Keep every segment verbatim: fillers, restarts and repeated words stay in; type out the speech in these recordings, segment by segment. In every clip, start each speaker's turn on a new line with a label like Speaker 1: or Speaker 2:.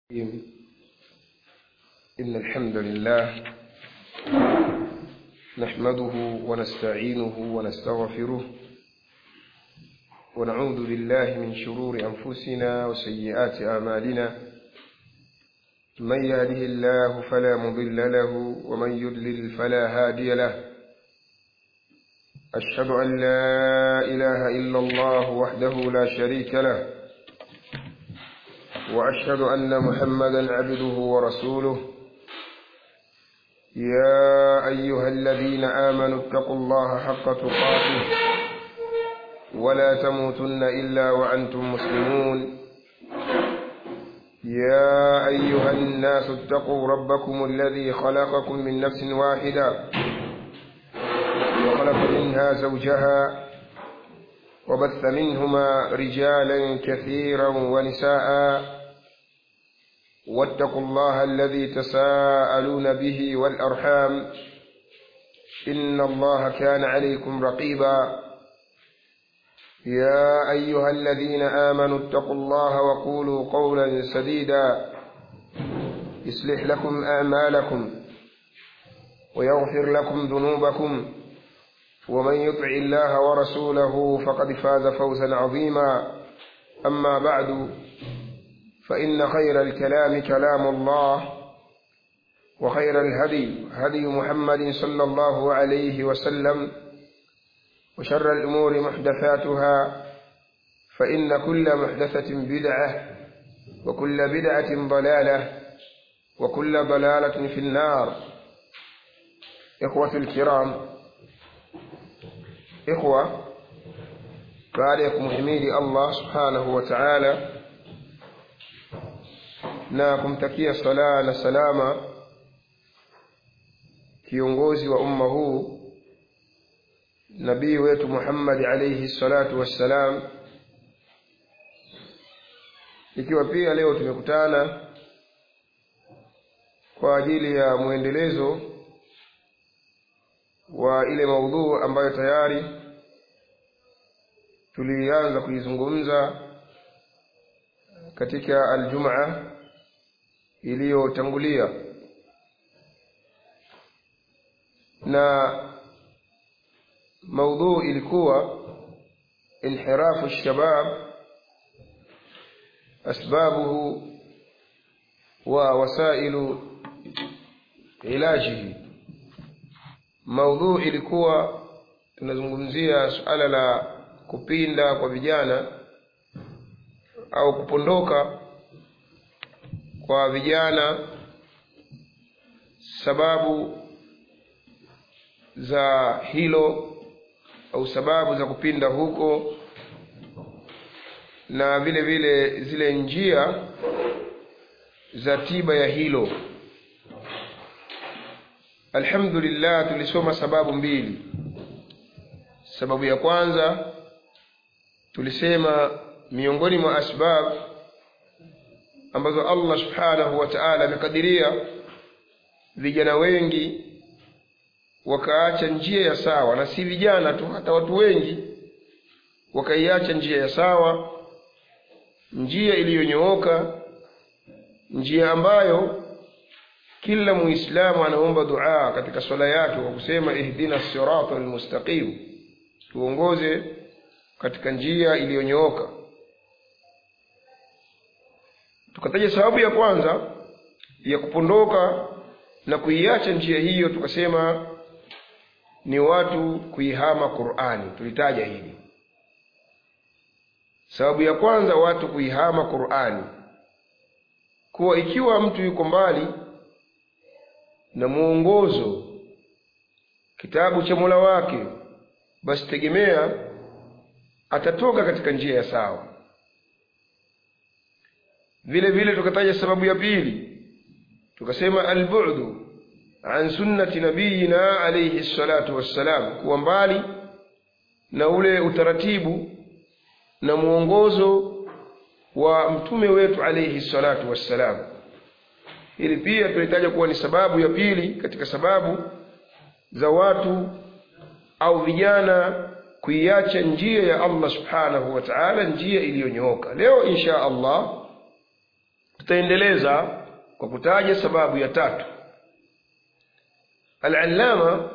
Speaker 1: إن الحمد لله نحمده ونستعينه ونستغفره ونعوذ بالله من شرور أنفسنا وسيئات أعمالنا. من يهده الله فلا مضل له ومن يضلل فلا هادي له. أشهد أن لا إله إلا الله وحده لا شريك له، وأشهد أن محمدا عبده ورسوله. يا أيها الذين آمنوا اتقوا الله حق تقاته ولا تموتن إلا وأنتم مسلمون. يا أيها الناس اتقوا ربكم الذي خلقكم من نفس واحدة وخلق منها زوجها وبث منهما رجالا كثيرا ونساء. واتقوا الله الذي تساءلون به والأرحام إن الله كان عليكم رقيبا. يا أيها الذين آمنوا اتقوا الله وقولوا قولا سديدا يصلح لكم أعمالكم ويغفر لكم ذنوبكم، ومن يطع الله ورسوله فقد فاز فوزا عظيما. أما بعد، فإن خير الكلام كلام الله، وخير الهدي هدي محمد صلى الله عليه وسلم، وشر الأمور محدثاتها، فإن كل محدثة بدعة وكل بدعة ضلالة وكل ضلالة في النار. إخوة الكرام، إخوة بعدكم حميد الله سبحانه وتعالى na kumtakia sala na salama kiongozi wa umma huu, nabii wetu Muhammad alayhi salatu wassalam. Ikiwa pia leo tumekutana kwa ajili ya muendelezo wa ile maudhu ambayo tayari tulianza kuizungumza katika aljumaa iliyotangulia, na maudhu ilikuwa inhirafu shabab asbabuhu wa wasailu ilajihi. Maudhu ilikuwa tunazungumzia suala la kupinda kwa vijana au kupondoka kwa vijana, sababu za hilo au sababu za kupinda huko, na vile vile zile njia za tiba ya hilo. Alhamdulillah, tulisoma sababu mbili. Sababu ya kwanza tulisema miongoni mwa asbab ambazo Allah subhanahu wa ta'ala amekadiria vijana wengi wakaacha njia ya sawa, na si vijana tu, hata watu wengi wakaiacha njia ya sawa, njia iliyonyooka, njia ambayo kila muislamu anaomba dua katika swala yake kwa kusema ihdina siratal mustaqim, tuongoze katika njia iliyonyooka. Tukataja sababu ya kwanza ya kupondoka na kuiacha njia hiyo, tukasema ni watu kuihama Qur'ani. Tulitaja hili, sababu ya kwanza watu kuihama Qur'ani, kuwa ikiwa mtu yuko mbali na muongozo kitabu cha Mola wake, basi tegemea atatoka katika njia ya sawa. Vile vile tukataja sababu ya pili, tukasema albu'du an sunnati nabiyina alayhi salatu wassalam, kuwa mbali na ule utaratibu na muongozo wa mtume wetu alayhi salatu wassalam. Hili pia tulitaja kuwa ni sababu ya pili katika sababu za watu au vijana kuiacha njia ya Allah subhanahu wa ta'ala, njia iliyonyooka. Leo insha Allah tutaendeleza kwa kutaja sababu ya tatu. Al-Allama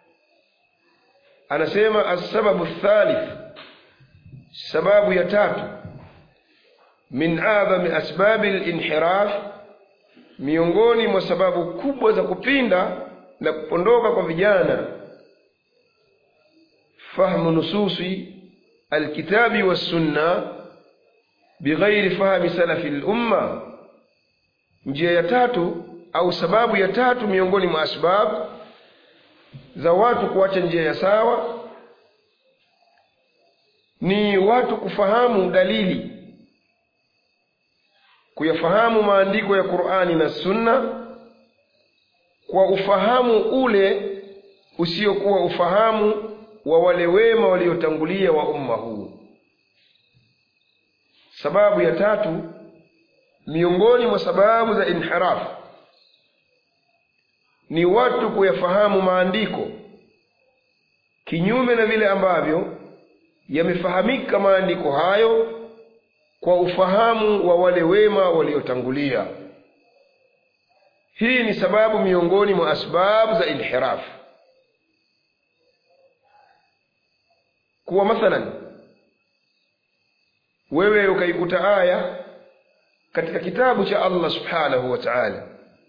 Speaker 1: anasema as-sababu ath-thalith, sababu ya tatu, min a'zami asbabi al-inhiraf, miongoni mwa sababu kubwa za kupinda na kupondoka kwa vijana, fahmu nususi al-kitabi was-sunnah bighairi fahmi salafi al-umma. Njia ya tatu au sababu ya tatu miongoni mwa asbabu za watu kuacha njia ya sawa ni watu kufahamu dalili, kuyafahamu maandiko ya Qur'ani na Sunna kwa ufahamu ule usiokuwa ufahamu wa wale wema waliotangulia wa umma huu. Sababu ya tatu miongoni mwa sababu za inhiraf ni watu kuyafahamu maandiko kinyume na vile ambavyo yamefahamika maandiko hayo kwa ufahamu wa wale wema waliotangulia. Hii ni sababu miongoni mwa asbabu za inhiraf. Kwa mathalan, wewe ukaikuta aya katika kitabu cha Allah subhanahu wa ta'ala,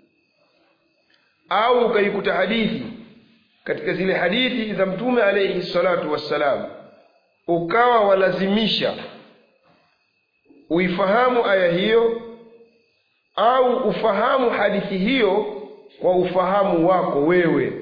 Speaker 1: au ukaikuta hadithi katika zile hadithi za Mtume alayhi salatu wassalam, ukawa walazimisha uifahamu aya hiyo au ufahamu hadithi hiyo kwa ufahamu wako wewe,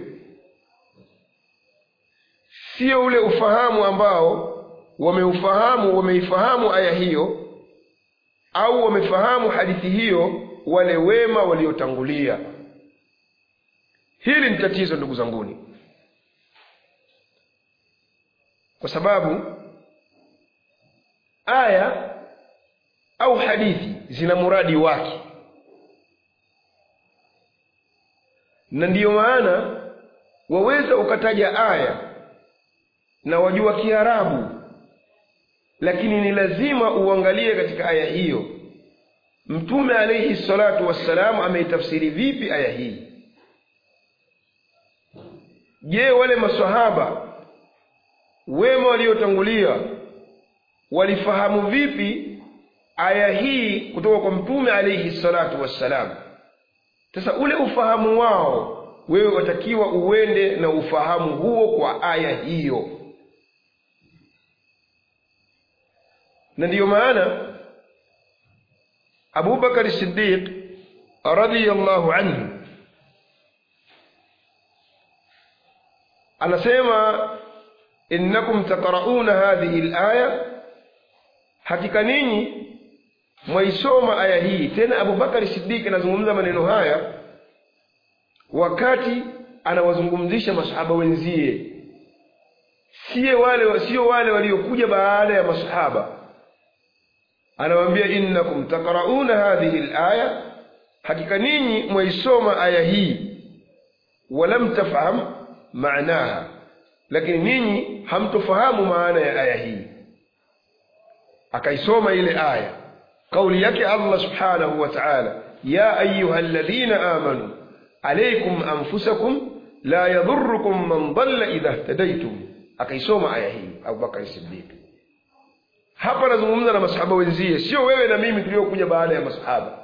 Speaker 1: sio ule ufahamu ambao wameufahamu wameifahamu aya hiyo au wamefahamu hadithi hiyo wale wema waliotangulia. Hili ni tatizo ndugu zanguni, kwa sababu aya au hadithi zina muradi wake, na ndiyo maana waweza ukataja aya na wajua Kiarabu, lakini ni lazima uangalie katika aya hiyo Mtume alayhi salatu wassalam ameitafsiri vipi aya hii. Je, wale maswahaba wema waliotangulia walifahamu vipi aya hii kutoka kwa Mtume alayhi salatu wassalam? Sasa ule ufahamu wao wewe watakiwa uende na ufahamu huo kwa aya hiyo. Na ndiyo maana Abu Bakar Siddiq radhiyallahu anhu anasema, innakum taqra'una hadhihi al-aya, hakika ninyi mwaisoma aya hii. Tena Abu Bakar Siddiq anazungumza maneno haya wakati anawazungumzisha masahaba wenzie, sio wale sio wale waliokuja baada ya masahaba. Anawaambia, innakum taqra'una hadhihi al-aya, hakika ninyi mwaisoma aya hii, walam tafham maanaha, lakini ninyi hamtofahamu maana ya aya hii. Akaisoma ile aya, kauli yake Allah subhanahu wa ta'ala, ya ayyuhalladhina amanu alaykum anfusakum la yadhurrukum man dhalla idha ihtadaytum. Akaisoma aya hii Abu Bakar Siddiq. Hapa nazungumza na masahaba wenzie, sio wewe na mimi tuliokuja baada ya masahaba.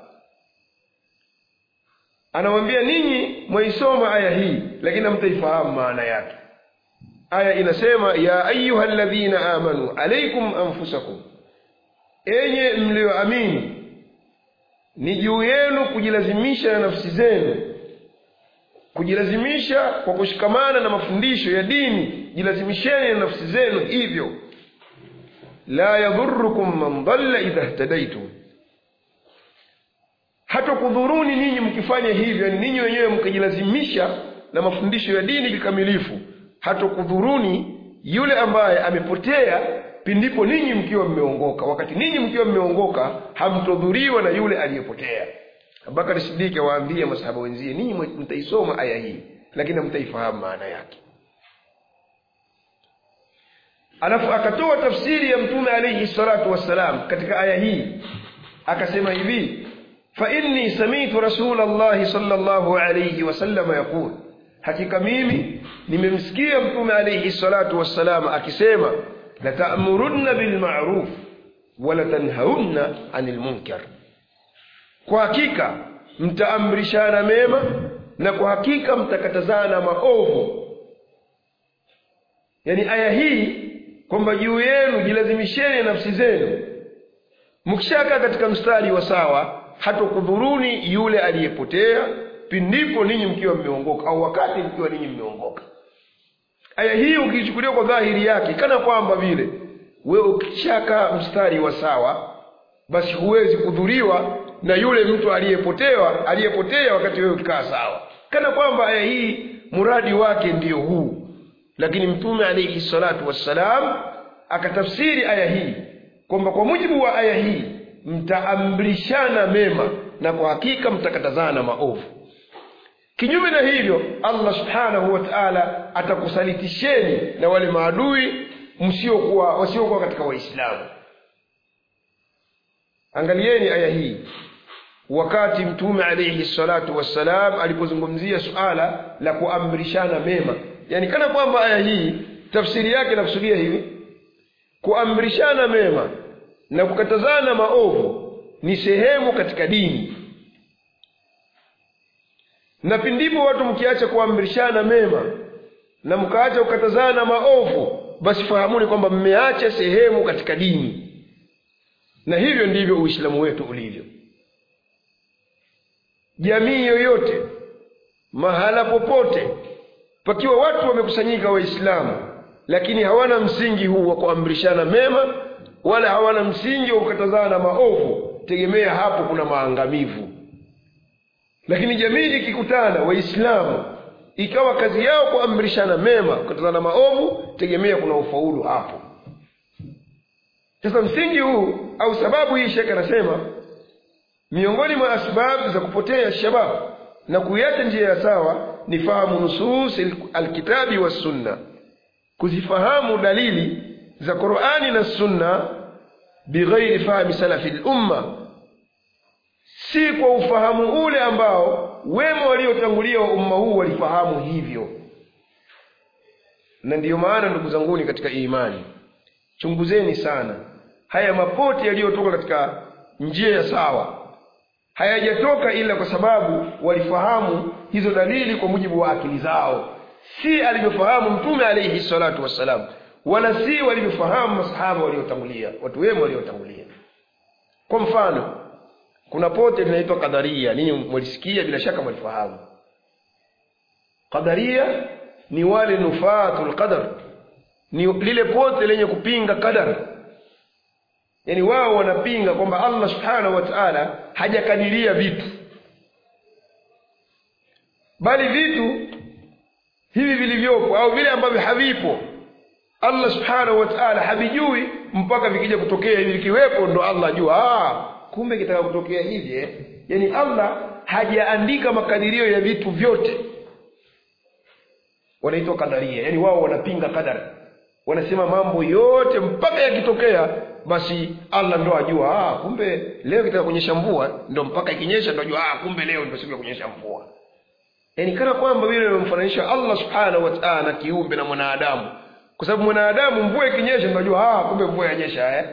Speaker 1: Anawaambia ninyi mwaisoma aya hii lakini hamtaifahamu maana yake. Aya inasema, ya ayyuhalladhina amanu alaykum anfusakum, enye mlioamini ni juu yenu kujilazimisha na nafsi zenu, kujilazimisha kwa kushikamana na mafundisho ya dini, jilazimisheni na nafsi zenu hivyo. La yadhurrukum man dhalla idha ihtadaytum, hata kudhuruni ninyi mkifanya hivyo, yani ninyi wenyewe mkijilazimisha na mafundisho ya dini kikamilifu, hata kudhuruni yule ambaye amepotea pindipo ninyi mkiwa mmeongoka. Wakati ninyi mkiwa mmeongoka hamtodhuriwa na yule aliyepotea. Abubakar Siddiq awaambia masahaba wenzie, ninyi mtaisoma aya hii lakini mtaifahamu maana yake. Alafu akatoa tafsiri ya Mtume alayhi salatu wassalam katika aya hii, akasema hivi, fa inni sami'tu Rasulullah sallallahu alayhi wasallam yaqul, hakika mimi nimemsikia Mtume alayhi salatu wassalam akisema, la ta'murunna bil ma'ruf wa la tanhaunna 'anil munkar, kwa hakika mtaamrishana mema na kwa hakika mtakatazana maovu. Yani aya hii kwamba juu yenu jilazimisheni nafsi zenu, mkishaka katika mstari wa sawa, hatokudhuruni yule aliyepotea pindipo ninyi mkiwa mmeongoka, au wakati mkiwa ninyi mmeongoka. Aya hii ukichukulia kwa dhahiri yake kana kwamba vile wewe ukishaka mstari wa sawa, basi huwezi kudhuriwa na yule mtu aliyepotea aliyepotea wakati wewe ukikaa sawa, kana kwamba aya hii muradi wake ndiyo huu. Lakini Mtume alayhi salatu wassalam akatafsiri aya hii kwamba kwa mujibu wa aya hii mtaamrishana mema na kwa hakika mtakatazana maovu. Kinyume na hivyo, Allah subhanahu wa ta'ala atakusalitisheni na wale maadui msiokuwa wasiokuwa katika Waislamu. Angalieni aya hii wakati Mtume alayhi salatu wassalam alipozungumzia suala la kuamrishana mema, yani kana kwamba aya hii tafsiri yake inakusudia hivi: kuamrishana mema na kukatazana maovu ni sehemu katika dini, na pindipo watu mkiacha kuamrishana mema na mkaacha kukatazana maovu, basi fahamuni kwamba mmeacha sehemu katika dini. Na hivyo ndivyo Uislamu wetu ulivyo. Jamii yoyote, mahala popote, pakiwa watu wamekusanyika Waislamu lakini hawana msingi huu wa kuamrishana mema wala hawana msingi wa kukatazana maovu, tegemea hapo kuna maangamivu. Lakini jamii ikikutana Waislamu ikawa kazi yao kuamrishana mema, kukatazana maovu, tegemea kuna ufaulu hapo. Sasa msingi huu au sababu hii, Sheikh anasema miongoni mwa asbabu za kupotea shabab na kuiacha njia ya sawa ni fahamu nusus alkitabi was sunna, kuzifahamu dalili za Qur'ani na Sunna bighairi fahmi salafi al-umma, si kwa ufahamu ule ambao wema waliotangulia wa umma huu walifahamu hivyo. Na ndiyo maana ndugu zanguni katika imani, chunguzeni sana haya mapote yaliyotoka katika njia ya sawa. Hayajatoka ila kwa sababu walifahamu hizo dalili kwa mujibu wa akili zao, si alivyofahamu Mtume alayhi salatu wassalam, wala si walivyofahamu masahaba waliotangulia, watu wema waliotangulia. Kwa mfano, kuna pote linaitwa Qadaria, ninyi mlisikia bila shaka mlifahamu. Qadaria ni wale nufatul qadar, ni lile pote lenye kupinga qadar. Yani wao wanapinga kwamba Allah subhanahu wa ta'ala hajakadiria vitu, bali vitu hivi vilivyopo au vile ambavyo havipo Allah subhanahu wa ta'ala havijui mpaka vikija kutokea. Hivi vikiwepo ndo Allah ajua, ah kumbe kitaka kutokea hivi eh. Yani Allah hajaandika makadirio ya vitu vyote. Wanaitwa Qadaria, yani wao wanapinga qadar. Wanasema mambo yote mpaka yakitokea basi Allah ndo ajua, ah kumbe leo kitaka kunyesha mvua, ndo mpaka ikinyesha ndo ajua, ah kumbe leo ndo siku ya kunyesha mvua. Yani kana kwamba vile wamemfananisha Allah subhanahu wa ta'ala na kiumbe na mwanadamu, kwa sababu mwanadamu mvua ikinyesha ndo ajua, ah kumbe mvua yanyesha eh.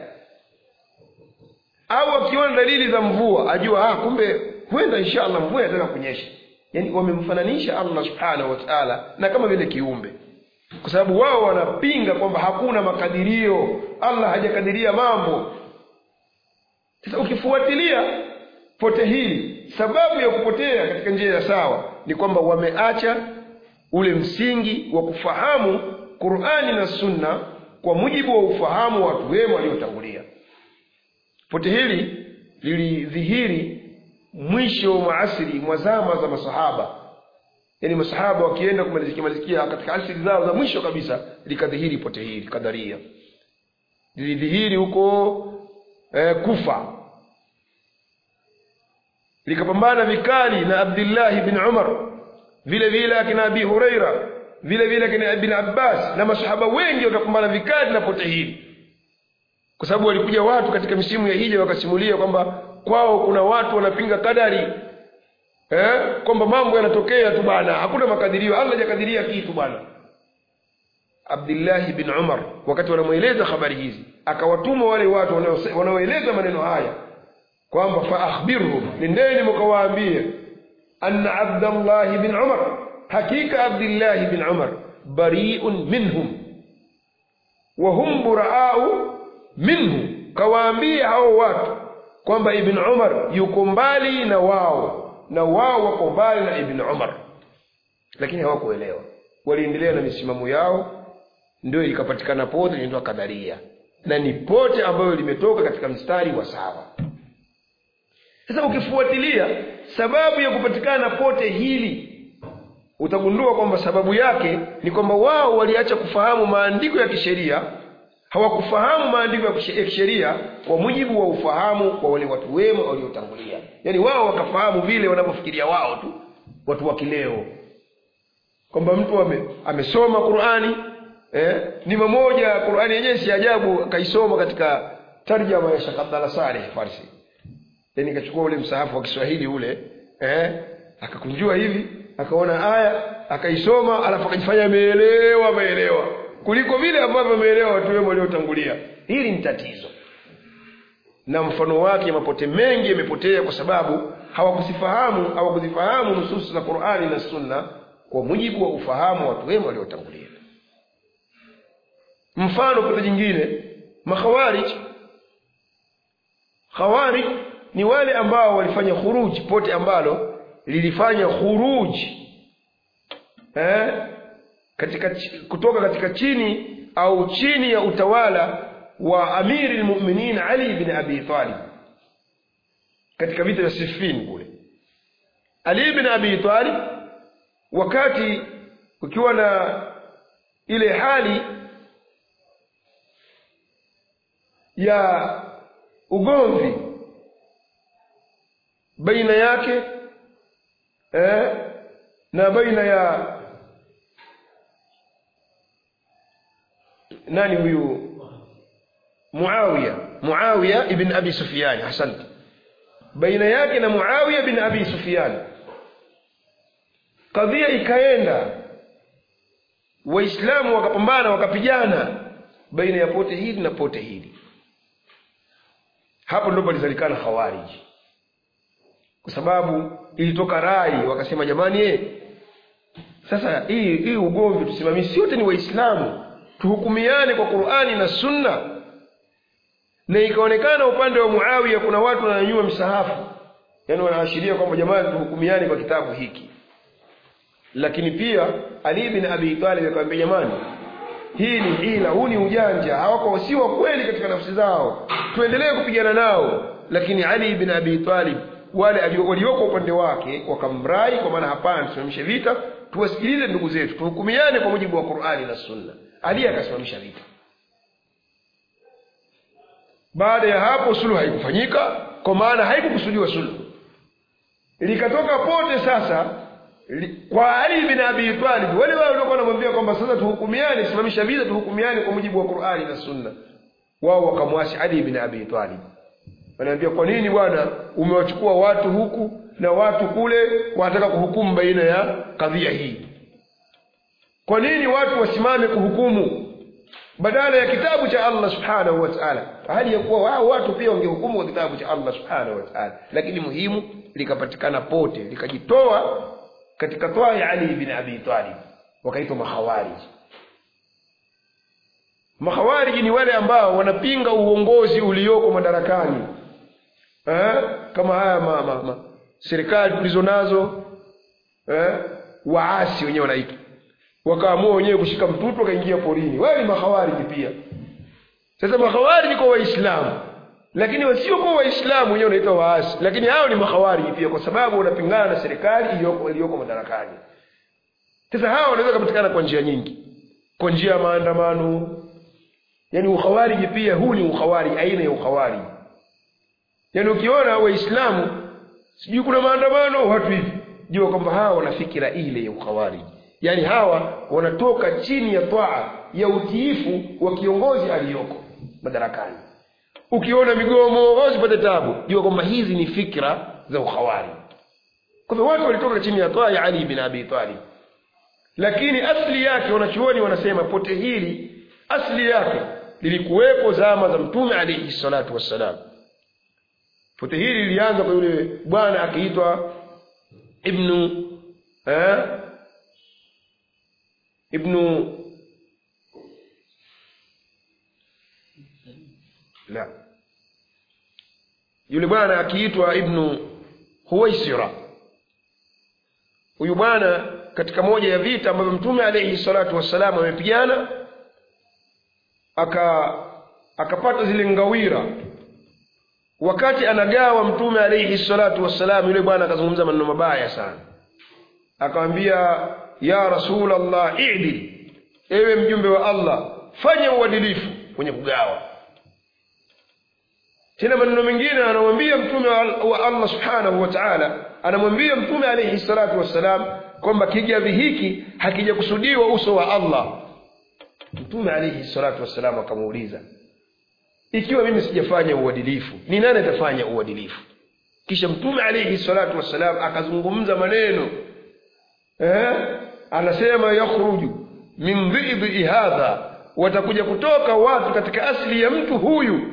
Speaker 1: Au akiona dalili za mvua ajua, ah kumbe huenda inshallah mvua inataka kunyesha. Yani wamemfananisha Allah subhanahu wa ta'ala na kama vile kiumbe, kwa sababu wao wanapinga kwamba hakuna makadirio, Allah hajakadiria mambo. Sasa ukifuatilia pote hili, sababu ya kupotea katika njia ya sawa ni kwamba wameacha ule msingi wa kufahamu Qur'ani na Sunna kwa mujibu wa ufahamu wa watu wema waliotangulia. Pote hili lilidhihiri mwisho wa asri mwa zama za masahaba. Yani masahaba wakienda kumalizikia malizikia katika asri zao za mwisho kabisa, likadhihiri pote hili Qadaria. Lilidhihiri huko eh, Kufa, likapambana vikali na Abdullah ibn Umar, vile vile akina Abi Huraira, vile vile akina Ibn Abbas, na masahaba wengi wakapambana vikali na pote hili. Kwa sababu walikuja watu katika misimu ya hija wakasimulia kwamba kwao kuna watu wanapinga kadari, eh kwamba mambo yanatokea tu bana, hakuna makadirio, Allah hajakadiria kitu bana. Abdullah ibn Umar wakati wanamueleza habari hizi akawatuma wale watu wanaoeleza maneno haya kwamba fa akhbirhum, nendeni mkawaambie anna Abdullah ibn Umar, hakika Abdullah ibn Umar bari'un minhum wa hum bura'u minhu, kawaambie hao watu kwamba Ibn Umar yuko mbali na wao na wao wako mbali na Ibn Umar. Lakini hawakuelewa, waliendelea na misimamo yao, ndio ikapatikana pote inaitwa Kadaria, na ni pote ambayo limetoka katika mstari wa sawa. Sasa ukifuatilia sababu ya kupatikana pote hili, utagundua kwamba sababu yake ni kwamba wao waliacha kufahamu maandiko ya kisheria, hawakufahamu maandiko ya kisheria kwa mujibu wa ufahamu wa wale watu wema waliotangulia. Yaani wao wakafahamu vile wanavyofikiria wao tu, watu wa kileo, kwamba mtu ame, amesoma Qur'ani, eh ni mmoja Qur'ani yenyewe si ajabu kaisoma katika tarjama ya Sheikh Abdallah Saleh Farsi. Yaani kachukua ule msahafu wa Kiswahili ule, eh akakunjua hivi, akaona aya, akaisoma, alafu akajifanya ameelewa ameelewa kuliko vile ambavyo ameelewa watu wema waliotangulia. Hili ni tatizo. Na mfano wake mapote mengi yamepotea kwa sababu hawakusifahamu hawakuzifahamu nusus za Qur'ani na Sunna kwa mujibu wa ufahamu wa watu wema waliotangulia. Mfano pote jingine, makhawarij. Khawarij ni wale ambao walifanya khuruj, pote ambalo lilifanya khuruj eh katika kutoka katika chini au chini ya utawala wa Amiri al-Mu'minin Ali ibn Abi Talib katika vita vya Siffin kule. Ali ibn Abi Talib wakati ukiwa na ile hali ya ugomvi baina yake eh na baina ya nani huyu Muawiya Muawiya ibn Abi Sufyan, asante, baina yake na Muawiya ibn Abi Sufyan, kadhia ikaenda, waislamu wakapambana wakapigana baina ya pote hili na pote hili. Hapo ndipo palizalikana Khawarij, kwa sababu ilitoka rai wakasema jamani, eh sasa hii hii ugomvi tusimamishe, wote ni waislamu, tuhukumiane kwa Qur'ani na Sunna. Na ikaonekana upande wa Muawiya kuna watu wananyanyua misahafu, yani wanaashiria kwamba jamani tuhukumiane kwa kitabu hiki. Lakini pia Ali ibn Abi Talib akamwambia jamani, hii ni hila, huu ni ujanja, hawako si wa kweli katika nafsi zao, tuendelee kupigana nao. Lakini Ali ibn Abi Talib wale walioko upande wake wakamrai kwa maana hapana, tusimamishe vita, tuwasikilize ndugu zetu, tuhukumiane kwa mujibu wa Qur'ani na Sunna. Ali akasimamisha vita. Baada ya hapo suluhu haikufanyika, kwa maana haikukusudiwa suluhu. Likatoka pote sasa li, kwa Ali ibn Abi Talib, wale wao walikuwa wanamwambia kwamba sasa tuhukumiane, simamisha vita, tuhukumiane kwa mujibu wa Qur'ani na Sunna. Wao wakamwasi Ali ibn Abi Talib. Wanaambia kwa nini bwana umewachukua watu huku na watu kule, wanataka kuhukumu baina ya kadhia hii? Kwa nini watu wasimame kuhukumu badala ya kitabu cha Allah subhanahu wa ta'ala, hali ya kuwa wao watu pia wangehukumu kwa kitabu cha Allah subhanahu wa ta'ala? Lakini muhimu likapatikana pote likajitoa katika toa ya Ali ibn Abi Talib, wakaitwa makhawarij. Makhawarij ni wale ambao wanapinga uongozi ulioko madarakani, eh kama haya ma, ma, ma. serikali tulizonazo, eh waasi wenyewe wanaitwa, wakaamua wenyewe kushika mtutu wakaingia porini, wao ni makhawarij pia. Sasa makhawarij kwa waislamu, lakini wasio kwa waislamu wenyewe wanaitwa waasi, lakini hao ni makhawarij pia kwa sababu wanapingana na serikali iliyoko iliyoko madarakani. Sasa hao wanaweza kupatikana kwa njia nyingi, kwa njia ya maandamano. Yaani ukhawarij pia, huu ni ukhawarij, aina ya ukhawarij. Yaani ukiona waislamu sijui kuna maandamano watu hivi, jua kwamba hawa wana fikira ile ya ukhawarij. Yaani hawa wanatoka chini ya toa ya utiifu wa kiongozi aliyoko madarakani. ukiona migomo usipate tabu, jua kwamba hizi ni fikra za ukhawari. Kwa hivyo watu walitoka chini ya taa ya Ali bin Abi Talib, lakini asli yake wanachuoni wanasema pote hili asli yake lilikuwepo zama za Mtume alayhi salatu wassalam. Pote hili lilianza kwa yule bwana akiitwa Ibnu eh Ibnu la yule bwana akiitwa Ibnu Huwaisira. Huyu bwana katika moja ya vita ambavyo Mtume alayhi salatu wassalam amepigana, aka akapata zile ngawira. Wakati anagawa Mtume alayhi salatu wassalam, yule bwana akazungumza maneno mabaya sana, akamwambia ya Rasulullah i'dil, ewe mjumbe wa Allah fanya uadilifu kwenye kugawa. Tena maneno mengine anamwambia Mtume wa Allah subhanahu wa ta'ala, anamwambia Mtume alayhi salatu wassalam kwamba kigavi hiki hakijakusudiwa uso wa Allah. Mtume alayhi salatu wassalam akamuuliza, ikiwa mimi sijafanya uadilifu, ni nani atafanya uadilifu? Kisha Mtume alayhi salatu wassalam akazungumza maneno eh anasema yakhruju min dhib'i hadha, watakuja kutoka watu katika asli ya mtu huyu,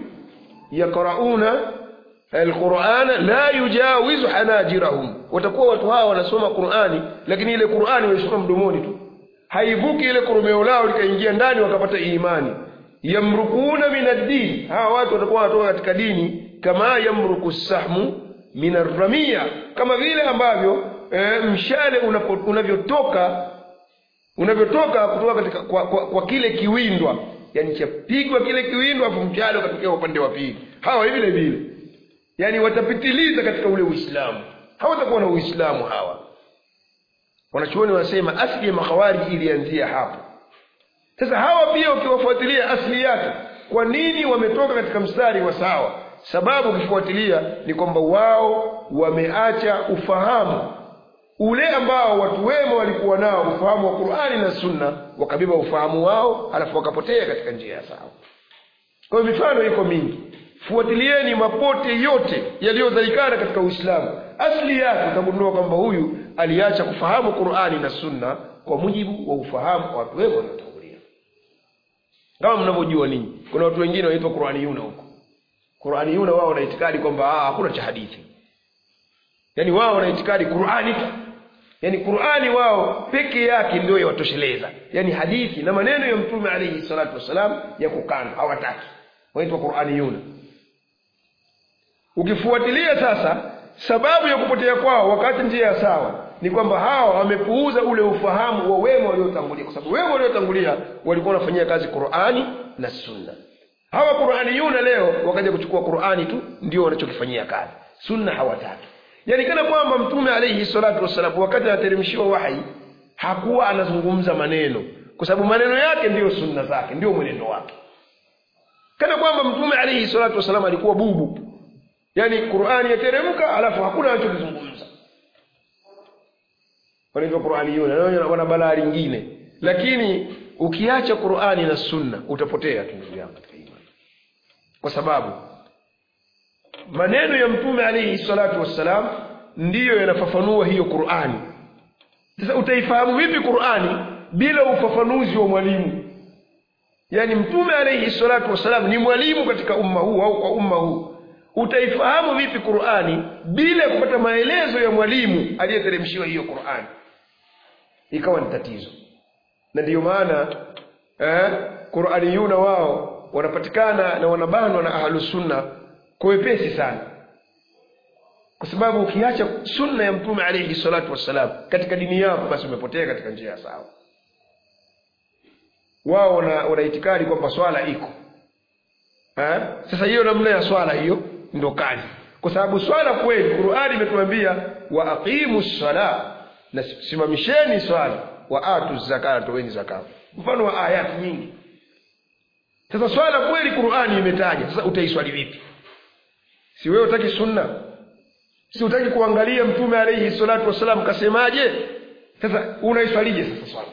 Speaker 1: yaqrauna alqur'ana la yujawizu hanajirahum, watakuwa watu hawa wanasoma Qur'ani lakini ile Qur'ani waisoma mdomoni tu, haivuki ile koromeo lao likaingia ndani wakapata imani. Yamrukuna min ad-din, hawa watu watakuwa wanatoka katika dini kama yamruku sahmu min ar-ramiya, kama vile ambavyo e, mshale unavyotoka unavyotoka kutoka katika kwa, kwa, kwa kile kiwindwa, yani chapigwa kile kiwindwa afu mshale ukatokea upande wa pili. Hawa hivi vile, yani watapitiliza katika ule Uislamu, hawatakuwa na Uislamu hawa. Wanachuoni wanasema asli ya makhawarij ilianzia hapo. Sasa hawa pia ukiwafuatilia asli yake, kwa nini wametoka katika mstari wa sawa? Sababu ukifuatilia ni kwamba wao wameacha ufahamu ule ambao watu wema walikuwa nao, ufahamu wa Qur'ani na Sunna, wakabeba ufahamu wao alafu wakapotea katika njia sawa. Kwa mifano iko mingi. Fuatilieni mapote yote yaliyozalikana katika Uislamu, asli yake utagundua kwamba huyu aliacha kufahamu Qur'ani na Sunna kwa mujibu wa ufahamu wa watu wema waliotangulia. Kama mnavyojua ninyi, kuna watu wengine wanaitwa Qur'aniyuna huko. Qur'aniyuna wao wana itikadi kwamba ah hakuna cha hadithi. Yaani wao wana itikadi Qur'ani tu. Yaani Qur'ani wao peke yake ndio yawatosheleza. Yaani hadithi na maneno ya Mtume alayhi salatu wasalam ya kukana hawataki. Wanaitwa Qur'aniyuna. Ukifuatilia sasa sababu ya kupotea kwao wakati njia sawa ni kwamba hao wamepuuza ule ufahamu wa wema waliotangulia, kwa sababu wema waliotangulia walikuwa wanafanyia kazi Qur'ani na Sunna. Hawa Qur'aniyuna leo wakaja kuchukua Qur'ani tu ndio wanachokifanyia kazi, Sunna hawataki. Yani kana kwamba Mtume alayhi salatu wasallam wakati anateremshiwa wahi hakuwa anazungumza maneno, kwa sababu maneno yake ndiyo sunna zake, ndiyo mwenendo wake. Kana kwamba Mtume alayhi salatu wasallam alikuwa bubu, yani Qur'ani yateremka alafu hakuna anachokizungumza. Wanaitwa Qur'aniyuna, wana balaa lingine. Lakini ukiacha Qur'ani na Sunna utapotea tu ndugu yangu katika imani, kwa sababu maneno ya Mtume alayhi salatu wassalam ndiyo yanafafanua hiyo Qur'ani. Sasa utaifahamu vipi Qur'ani bila ufafanuzi wa mwalimu? Yani Mtume alayhi salatu wassalam ni mwalimu katika umma huu au kwa umma huu. Utaifahamu vipi Qur'ani bila kupata maelezo ya mwalimu aliyeteremshiwa hiyo Qur'ani? Ikawa ni tatizo. Na ndiyo maana eh Qur'aniyuna wao wanapatikana na wanabanwa na ahlus sunna kwa wepesi sana, kwa sababu ukiacha sunna ya Mtume alayhi salatu wassalam katika dini yako basi umepotea katika njia sawa. Wao wana itikadi kwamba swala iko eh sasa hiyo namna ya swala hiyo ndio kazi, kwa sababu swala kweli Qur'ani imetuambia wa aqimus sala, na simamisheni swala, wa atu zakata, toweni zakata, mfano wa ayati nyingi. Sasa swala kweli Qur'ani imetaja, sasa utaiswali vipi? Si wewe utaki sunna? Si utaki kuangalia Mtume alayhi salatu wasallam kasemaje? Sasa unaiswalije sasa swala?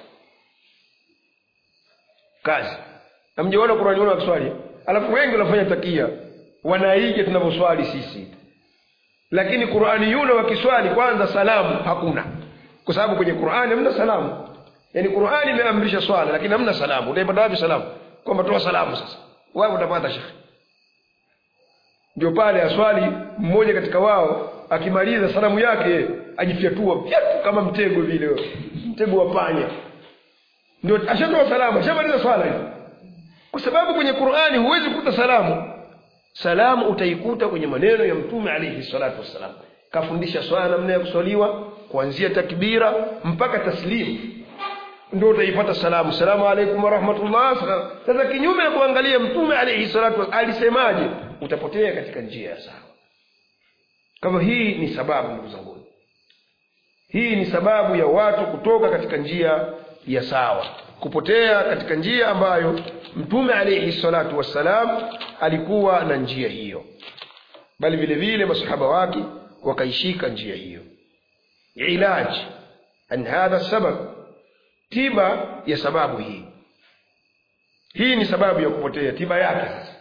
Speaker 1: Kazi. Hamjaona Qur'ani una kuswali. Alafu wengi wanafanya takia. wanaiga tunavyoswali sisi. Lakini Qur'aniyuna wakiswali kwanza salamu hakuna, kwa sababu kwenye Qur'ani hamna salamu. Yani Qur'ani imeamrisha swala lakini hamna salamu. Utaipata wapi salamu? Kwamba toa salamu sasa. Wewe utapata shekhi. Ndio pale aswali mmoja katika wao akimaliza salamu yake ajifyatua fyatu kama mtego vile, mtego wa panya. Ndio ashatoa salamu, ashamaliza swala hiyo. Kwa sababu kwenye Qur'ani huwezi kukuta salamu. Salamu utaikuta kwenye maneno ya Mtume alayhi salatu wassalam. Kafundisha swala namna ya kuswaliwa kuanzia takbira mpaka taslimu. Ndio utaipata salamu, salamu alaykum wa rahmatullah. Sasa kinyume na kuangalia Mtume alayhi salatu alisemaje, utapotea katika njia ya sawa. Kama hii ni sababu, ndugu zangu, hii ni sababu ya watu kutoka katika njia ya sawa, kupotea katika njia ambayo Mtume alayhi salatu wassalam alikuwa na njia hiyo, bali vile vile masahaba wake wakaishika njia hiyo. Ilaji an hadha sabab, tiba ya sababu hii. Hii ni sababu ya kupotea, tiba yake sasa.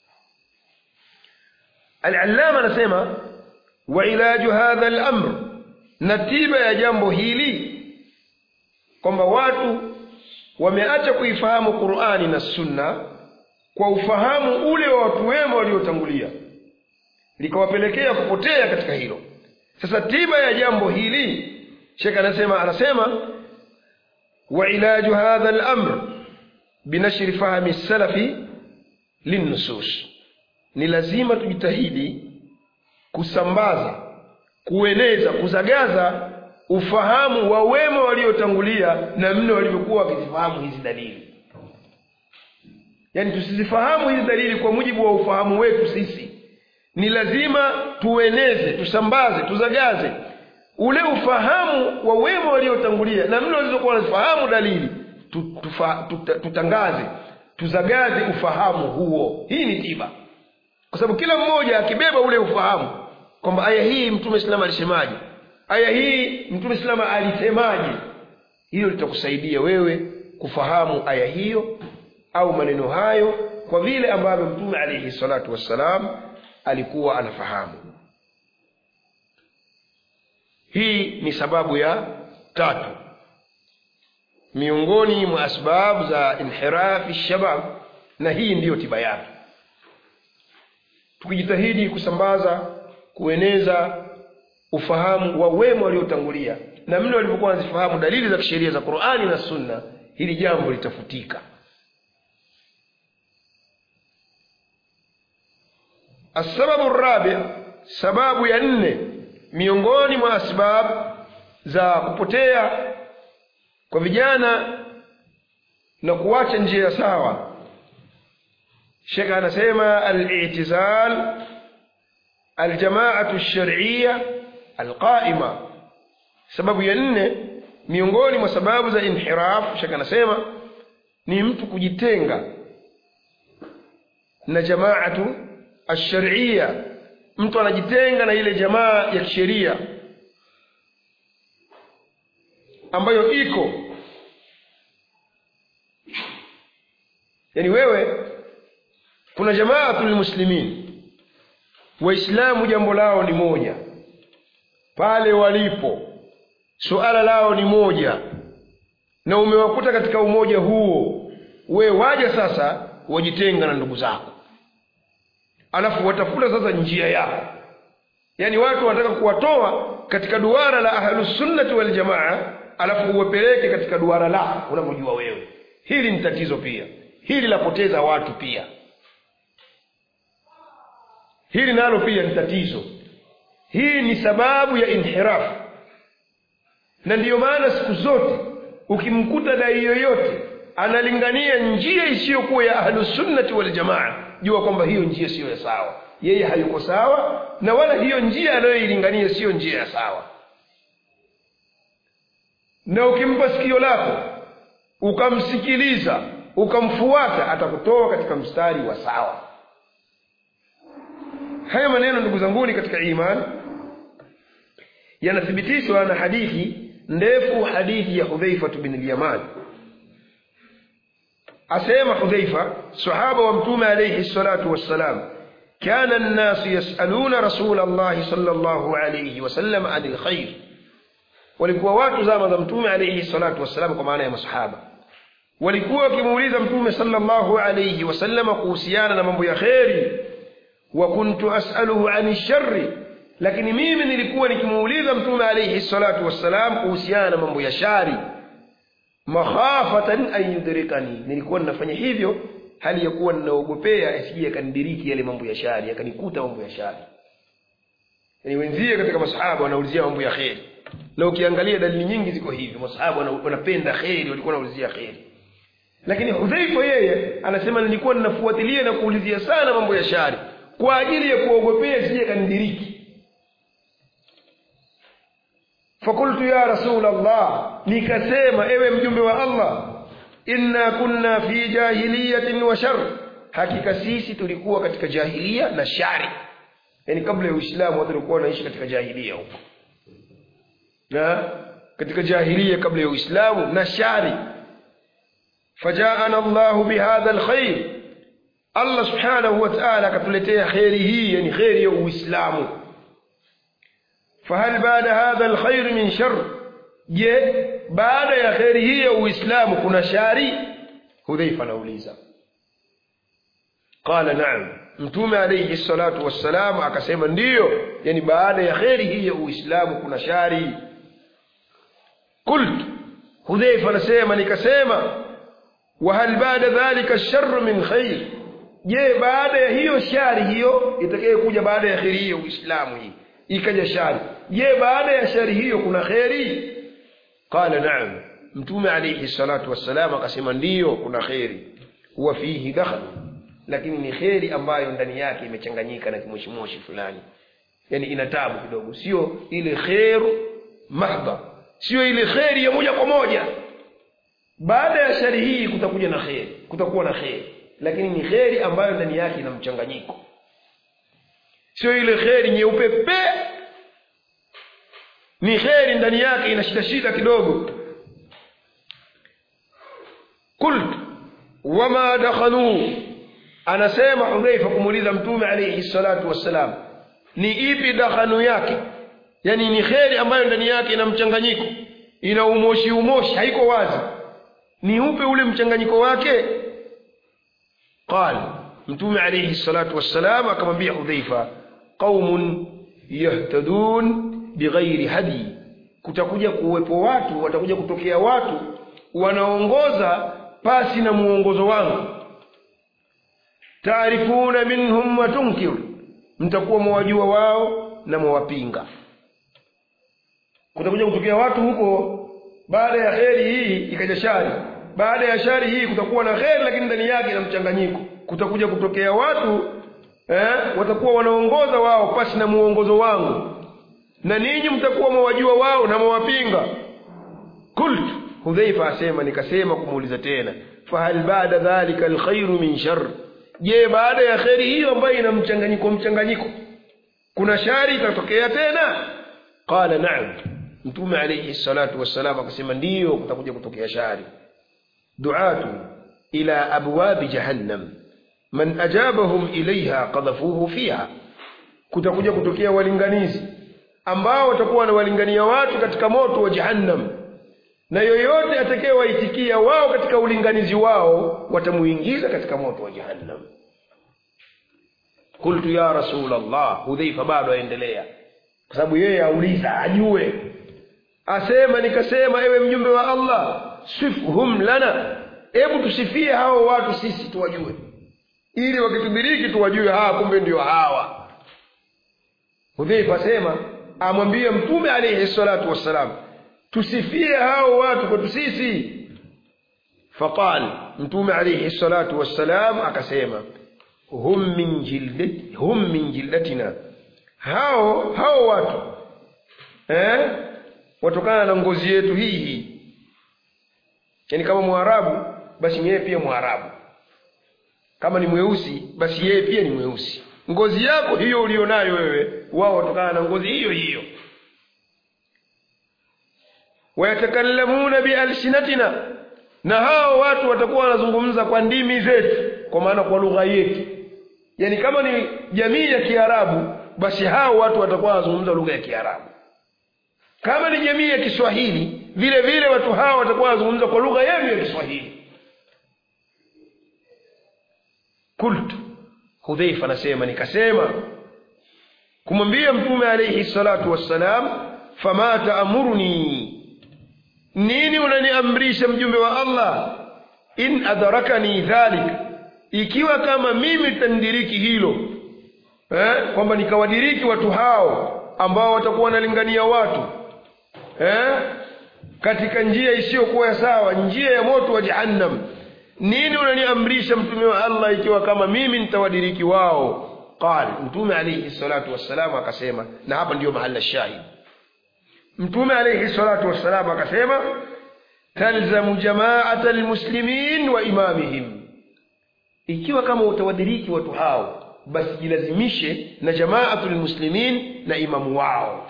Speaker 1: Al-Allama anasema wa ilaju hadha al-amr, na tiba ya jambo hili kwamba watu wameacha kuifahamu Qur'ani na Sunna kwa ufahamu ule wa watu wema waliotangulia, likawapelekea kupotea katika hilo. Sasa tiba ya jambo hili, Sheikh anasema anasema wa ilaju hadha al-amr binashri fahmi as-salafi lin-nusus, ni lazima tujitahidi kusambaza, kueneza, kuzagaza ufahamu wa wema waliotangulia na mno walivyokuwa wakizifahamu hizi dalili. Yani tusizifahamu hizi dalili kwa mujibu wa ufahamu wetu sisi. Ni lazima tueneze, tusambaze, tuzagaze ule ufahamu wa wema waliotangulia na mno walizokuwa wanazifahamu dalili. Tufa, tuta, tutangaze, tuzagaze ufahamu huo. Hii ni tiba. Kwa sababu kila mmoja akibeba ule ufahamu kwamba aya hii Mtume Islam alisemaje, aya hii Mtume Islam alisemaje, hilo litakusaidia wewe kufahamu aya hiyo au maneno hayo kwa vile ambavyo Mtume alayhi salatu wassalam alikuwa anafahamu. Hii ni sababu ya tatu miongoni mwa asbabu za inhirafi shabab, na hii ndiyo tiba yake. Tukijitahidi kusambaza, kueneza ufahamu wa wema waliotangulia na mno walivyokuwa wanazifahamu dalili za kisheria za Qur'ani na Sunna, hili jambo litafutika. As-sababu ar-rabi', sababu ya nne miongoni mwa asbabu za kupotea kwa vijana na kuacha njia sawa, Sheikh anasema al-i'tizal al-jama'atu ash-shar'iyya al-qa'ima. Sababu ya nne miongoni mwa sababu za inhiraf, Sheikh anasema ni mtu kujitenga na jama'atu ash-shar'iyya. Mtu anajitenga na ile jamaa ya kisheria ambayo iko. Yani wewe, kuna jamaatul muslimin, waislamu jambo lao ni moja, pale walipo suala lao ni moja, na umewakuta katika umoja huo. We waje sasa wajitenga na ndugu zako, alafu watafuta sasa njia yao. Yani watu wanataka kuwatoa katika duara la ahlus sunnati wal jamaa, alafu uwapeleke katika duara la unamjua wewe. Hili ni tatizo pia, hili lapoteza watu pia, hili nalo pia ni tatizo. Hii ni sababu ya inhiraf. Na ndiyo maana siku zote ukimkuta dai yoyote analingania njia isiyokuwa ya ahlus sunnati wal jamaa, jua kwamba hiyo njia sio ya sawa. Yeye hayuko sawa, na wala hiyo njia anayoilingania sio njia ya sawa. Na ukimpa sikio lako, ukamsikiliza, ukamfuata, atakutoa katika mstari wa sawa. Haya maneno ndugu zanguni katika imani yanathibitishwa na hadithi ndefu, hadithi ya Hudhaifa bin al-Yaman. Asema Hudhaifa, sahaba wa Mtume alayhi salatu wassalam, kana an-nas yas'aluna Rasulullah sallallahu alayhi wasallam anil khair, walikuwa watu zama za mtume alayhi salatu wasallam, kwa maana ya masahaba walikuwa wakimuuliza mtume sallallahu alayhi wasallam kuhusiana na mambo ya khairi. Wa kuntu as'aluhu ani sharri, lakini mimi nilikuwa nikimuuliza mtume alayhi salatu wasallam kuhusiana na mambo ya shari. Makhafatan an yudrikani, nilikuwa ninafanya hivyo hali ya kuwa ninaogopea asije kanidiriki yale mambo ya shari, yakanikuta mambo ya shari. Yani wenzie katika masahaba wanaulizia mambo ya khair, na ukiangalia dalili nyingi ziko hivi, masahaba wanapenda khair, walikuwa wanaulizia khair. Lakini Hudhaifa yeye anasema nilikuwa ninafuatilia na kuulizia sana mambo ya shari kwa ajili ya kuogopea asije kanidiriki. Fakultu ya Rasulullah, nikasema ewe mjumbe wa Allah, inna kunna fi jahiliyatin wa shar, hakika sisi tulikuwa katika jahiliya na shari. Yani kabla ya Uislamu watu walikuwa wanaishi katika jahiliya huko, na katika jahiliya kabla ya Uislamu na shari. Fajaana Allah bihadha alkhair, Allah subhanahu wa ta'ala akatuletea khairi hii, yani khairi ya Uislamu. Fahal baada hadha alkhair min shar, je baada ya khairi hii ya Uislamu kuna shari? Hudhaifa anauliza. Qala na'am, mtume alayhi salatu wassalam akasema ndiyo, yani baada ya khairi hii ya Uislamu kuna shari. Qult, Hudhaifa anasema nikasema, wa hal baada dhalika ash-sharr min khair, je baada ya hiyo shari hiyo itakayokuja baada ya khairi ya Uislamu hii ikaja shari, je baada ya shari hiyo kuna khairi? Qala na'am, mtume alayhi salatu wassalam akasema ndiyo kuna khairi. Huwa fihi dakhal, lakini ni khairi ambayo ndani yake imechanganyika na kimoshimoshi fulani, yani ina tabu kidogo, sio ile khairu mahdha, sio ile khairi ya moja kwa moja. Baada ya shari hii kutakuja na khairi, kutakuwa na khairi, lakini ni khairi ambayo ndani yake ina mchanganyiko, sio ile khairi nyeupe pe, ni khairi ndani yake ina shida shida kidogo. Qult wama dakhanu, anasema Hudhaifa kumuuliza mtume alayhi salatu wassalam ni ipi dakhanu yake, yani ni khairi ambayo ndani yake ina mchanganyiko, ina umoshi umoshi, haiko wazi, ni upe ule mchanganyiko wake? Qala, mtume alayhi salatu wassalam akamwambia Hudhaifa, qaumun yahtadun bighairi hadi, kutakuja kuwepo watu, watakuja kutokea watu wanaongoza pasi na muongozo wangu. Taarifuna minhum wa tunkir, mtakuwa mwajua wao na mwapinga. Kutakuja kutokea watu huko baada ya khairi hii ikaja shari, baada ya shari hii kutakuwa na khairi lakini ndani yake ina mchanganyiko. Kutakuja kutokea watu eh, watakuwa wanaongoza wao pasi na muongozo wangu, na ninyi mtakuwa mwajua wao na mwapinga. Kult, Hudhaifa asema nikasema kumuuliza tena, fahal baada dhalika alkhairu min shar, je baada ya khairi hiyo ambayo ina mchanganyiko mchanganyiko kuna shari itatokea tena? Qala na'am, mtume alayhi salatu wassalam akasema ndiyo kutakuja kutokea shari. Du'atu ila abwab jahannam, man ajabahum ilaiha qadhafuhu fiha, kutakuja kutokea walinganizi ambao watakuwa wanawalingania watu katika moto wa jahannam, na yoyote atakayewaitikia wao katika ulinganizi wao watamuingiza katika moto wa jahannam. Qultu ya Rasulullah, Hudhaifa bado aendelea kwa sababu yeye auliza ajue, asema nikasema ewe mjumbe wa Allah, sifhum lana, hebu tusifie hao watu sisi tuwajue, ili wakitudiriki tuwajue hawa kumbe ndio hawa. Hudhaifa asema amwambie mtume alayhi salatu wassalam tusifie hao watu kwa sisi. Faqal, mtume alayhi salatu wassalam akasema, hum min jildati hum min jildatina, hao hao watu eh watokana na ngozi yetu hii hii. Yani kama Mwarabu basi yeye pia Mwarabu, kama ni mweusi basi yeye pia ni mweusi. Ngozi yako hiyo ulionayo wewe, wao watokana na ngozi hiyo hiyo. Wayatakallamuna bialsinatina, na hao watu watakuwa wanazungumza kwa ndimi zetu, kwa maana kwa lugha yetu. yani kama ni jamii ya Kiarabu basi hao watu watakuwa wazungumza lugha ya Kiarabu. Kama ni jamii ya Kiswahili vile vile watu hao watakuwa wazungumza kwa lugha yao ya Kiswahili. Kult Hudhaifa anasema nikasema kumwambia Mtume alayhi salatu wassalam, fama ta'muruni, nini unaniamrisha mjumbe wa Allah, in adrakani dhalik, ikiwa kama mimi tandiriki hilo, eh kwamba nikawadiriki watu hao ambao watakuwa wanalingania watu eh katika njia isiyokuwa sawa, njia ya moto wa jahannam, nini unaniamrisha mtume wa Allah ikiwa kama mimi nitawadiriki wao? Qal, Mtume alayhi salatu wassalam akasema, na hapa ndio mahali shahid. Mtume alayhi salatu wassalam akasema, talzamu jama'ata almuslimin wa imamihim, ikiwa kama utawadiriki watu hao basi jilazimishe na jama'atul muslimin na imamu wao.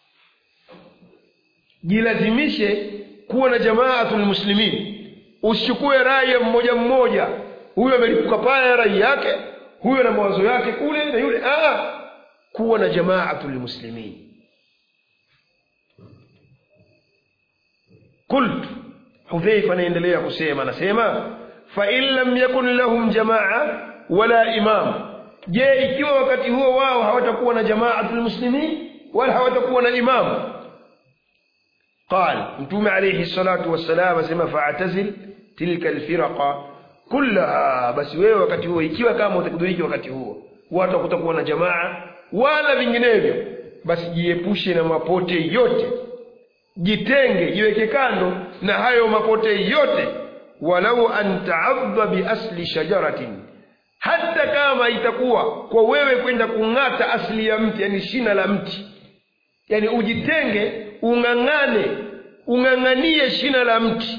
Speaker 1: Jilazimishe kuwa na jama'atul muslimin, usichukue rai mmoja mmoja, huyo amelipuka pale rai yake, huyo na mawazo yake kule na yule. Ah, kuwa na jama'atul muslimin. Kult Hudhaifa anaendelea kusema, anasema fa in lam yakun lahum jamaa wala imam, je ikiwa wakati huo wao hawatakuwa na jama'atul muslimin wala hawatakuwa na imam? قال Mtume alayhi salatu wassalam asema, fa'tazil tilka alfiraqa kullaha, basi wewe wakati huo ikiwa kama utakudiriki wakati huo watu kutakuwa na jamaa wala vinginevyo, basi jiepushe na mapote yote, jitenge, jiweke kando na hayo mapote yote. Walau an ta'adha bi asli shajaratin, hata kama itakuwa kwa wewe kwenda kung'ata asli ya mti, yani shina la mti, yani ujitenge, ungangane, unganganie shina la mti,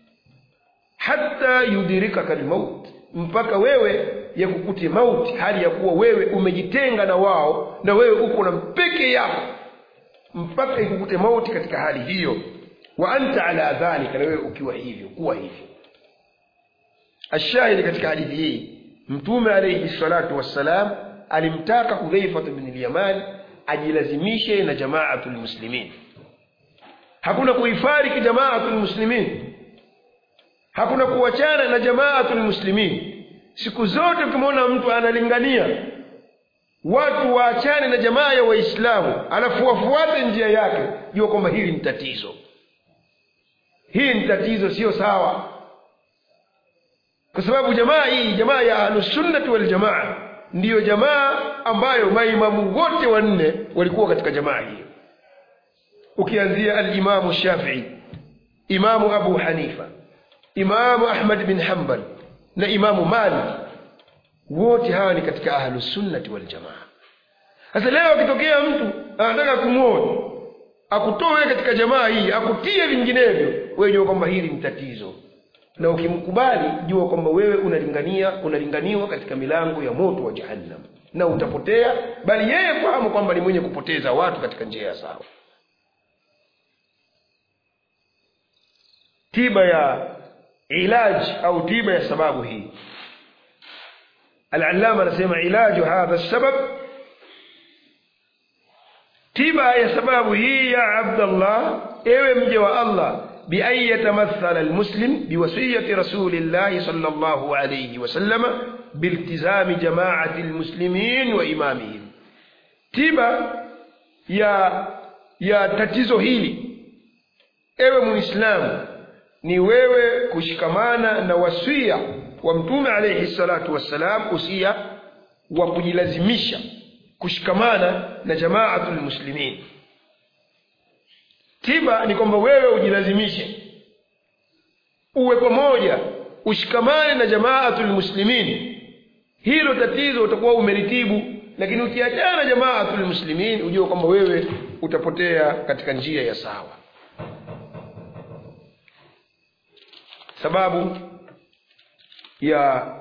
Speaker 1: hatta yudirika kalmaut, mpaka wewe yakukute mauti, hali ya kuwa wewe umejitenga na wao na wewe uko na mpeke yako, mpaka ikukute mauti katika hali hiyo. Wa anta ala dhalika, na wewe ukiwa hivyo, kuwa hivyo. Ashahidi katika hadithi hii, Mtume alayhi salatu wassalam alimtaka Hudhaifa bin al-Yaman ajilazimishe na jama'atul muslimin. Hakuna kuifariki jama'atul muslimin, hakuna kuachana na jama'atul muslimin. Siku zote ukimwona mtu analingania watu waachane na jamaa ya Waislamu alafu wafuate njia yake, jua kwamba hili ni tatizo. Hii ni tatizo, sio sawa. Kwa sababu jamaa hii, jamaa ya Ahlus Sunnah wal Jamaa, ndiyo jamaa ambayo maimamu wote wanne walikuwa katika jamaa hii. Ukianzia al-Imam Shafi'i, Imam Abu Hanifa, Imam Ahmad bin Hanbal na Imam Malik, wote hawa ni katika Ahlus Sunnah wal Jamaa. Sasa leo akitokea mtu anataka kumuoa, akutoe katika jamaa hii, akutie vinginevyo, wewe jua kwamba hili ni tatizo. Na ukimkubali jua kwamba wewe unalingania, unalinganiwa katika milango ya moto wa jahannam na utapotea, bali yeye fahamu kwamba ni mwenye kupoteza watu katika njia ya sawa. Tiba ya ilaj au tiba ya sababu hii, al-Allama anasema ilaju hadha sabab, tiba ya sababu hii ya Abdullah, ewe mje wa Allah, bi an yatamathala almuslim biwasiyati rasulillahi sallallahu alayhi wasallam biltizami jama'ati almuslimin wa imamihim. Tiba ya ya tatizo hili, ewe muislamu, ni wewe kushikamana na wasia wa Mtume alayhi salatu wassalam, usia wa kujilazimisha kushikamana na jama'atul muslimin. Tiba ni kwamba wewe ujilazimishe, uwe pamoja, ushikamane na jama'atul muslimin. Hilo tatizo utakuwa umelitibu. Lakini ukiachana na jama'atul muslimin, ujue kwamba wewe utapotea katika njia ya sawa. Sababu ya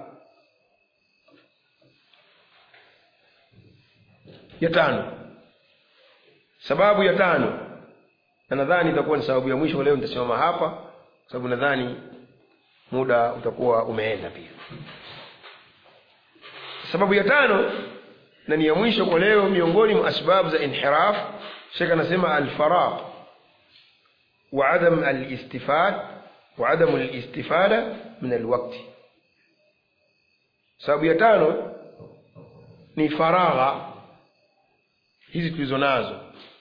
Speaker 1: ya tano, sababu ya tano, na nadhani itakuwa ni sababu ya mwisho leo, nitasimama hapa kwa sababu nadhani muda utakuwa umeenda pia. sababu ya tano na ni ya mwisho kwa leo miongoni mwa asbabu za inhiraf, Sheikh anasema al-faragh wa adam al-istifad wa adam al-istifada min al-waqt. Sababu ya tano ni faragha hizi tulizonazo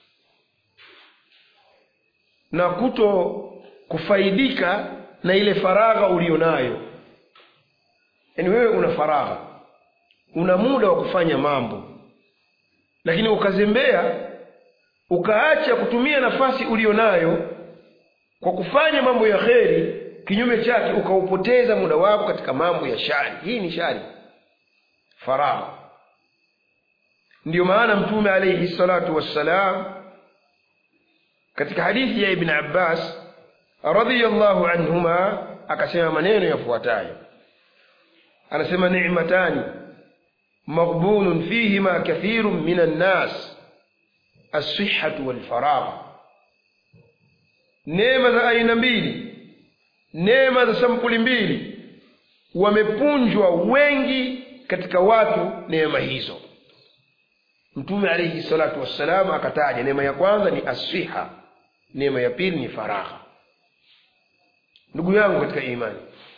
Speaker 1: na kuto kufaidika na ile faragha ulionayo. Yaani wewe una faragha, una muda wa kufanya mambo, lakini ukazembea ukaacha kutumia nafasi ulionayo kwa kufanya mambo ya kheri, kinyume chake ukaupoteza muda wako katika mambo ya shari. Hii ni shari, faragha. Ndio maana Mtume alayhi salatu wassalam katika hadithi ya Ibn Abbas radhiyallahu anhuma akasema maneno yafuatayo. Anasema ni'matani maghbunun fihima kathirun minan nas as-sihhatu wal faragh. Neema za aina mbili, neema za sampuli mbili, wamepunjwa wengi katika watu neema hizo. Mtume alayhi salatu wassalam akataja neema ya kwanza ni as-siha, neema ya pili ni faragha. Ndugu yangu katika imani,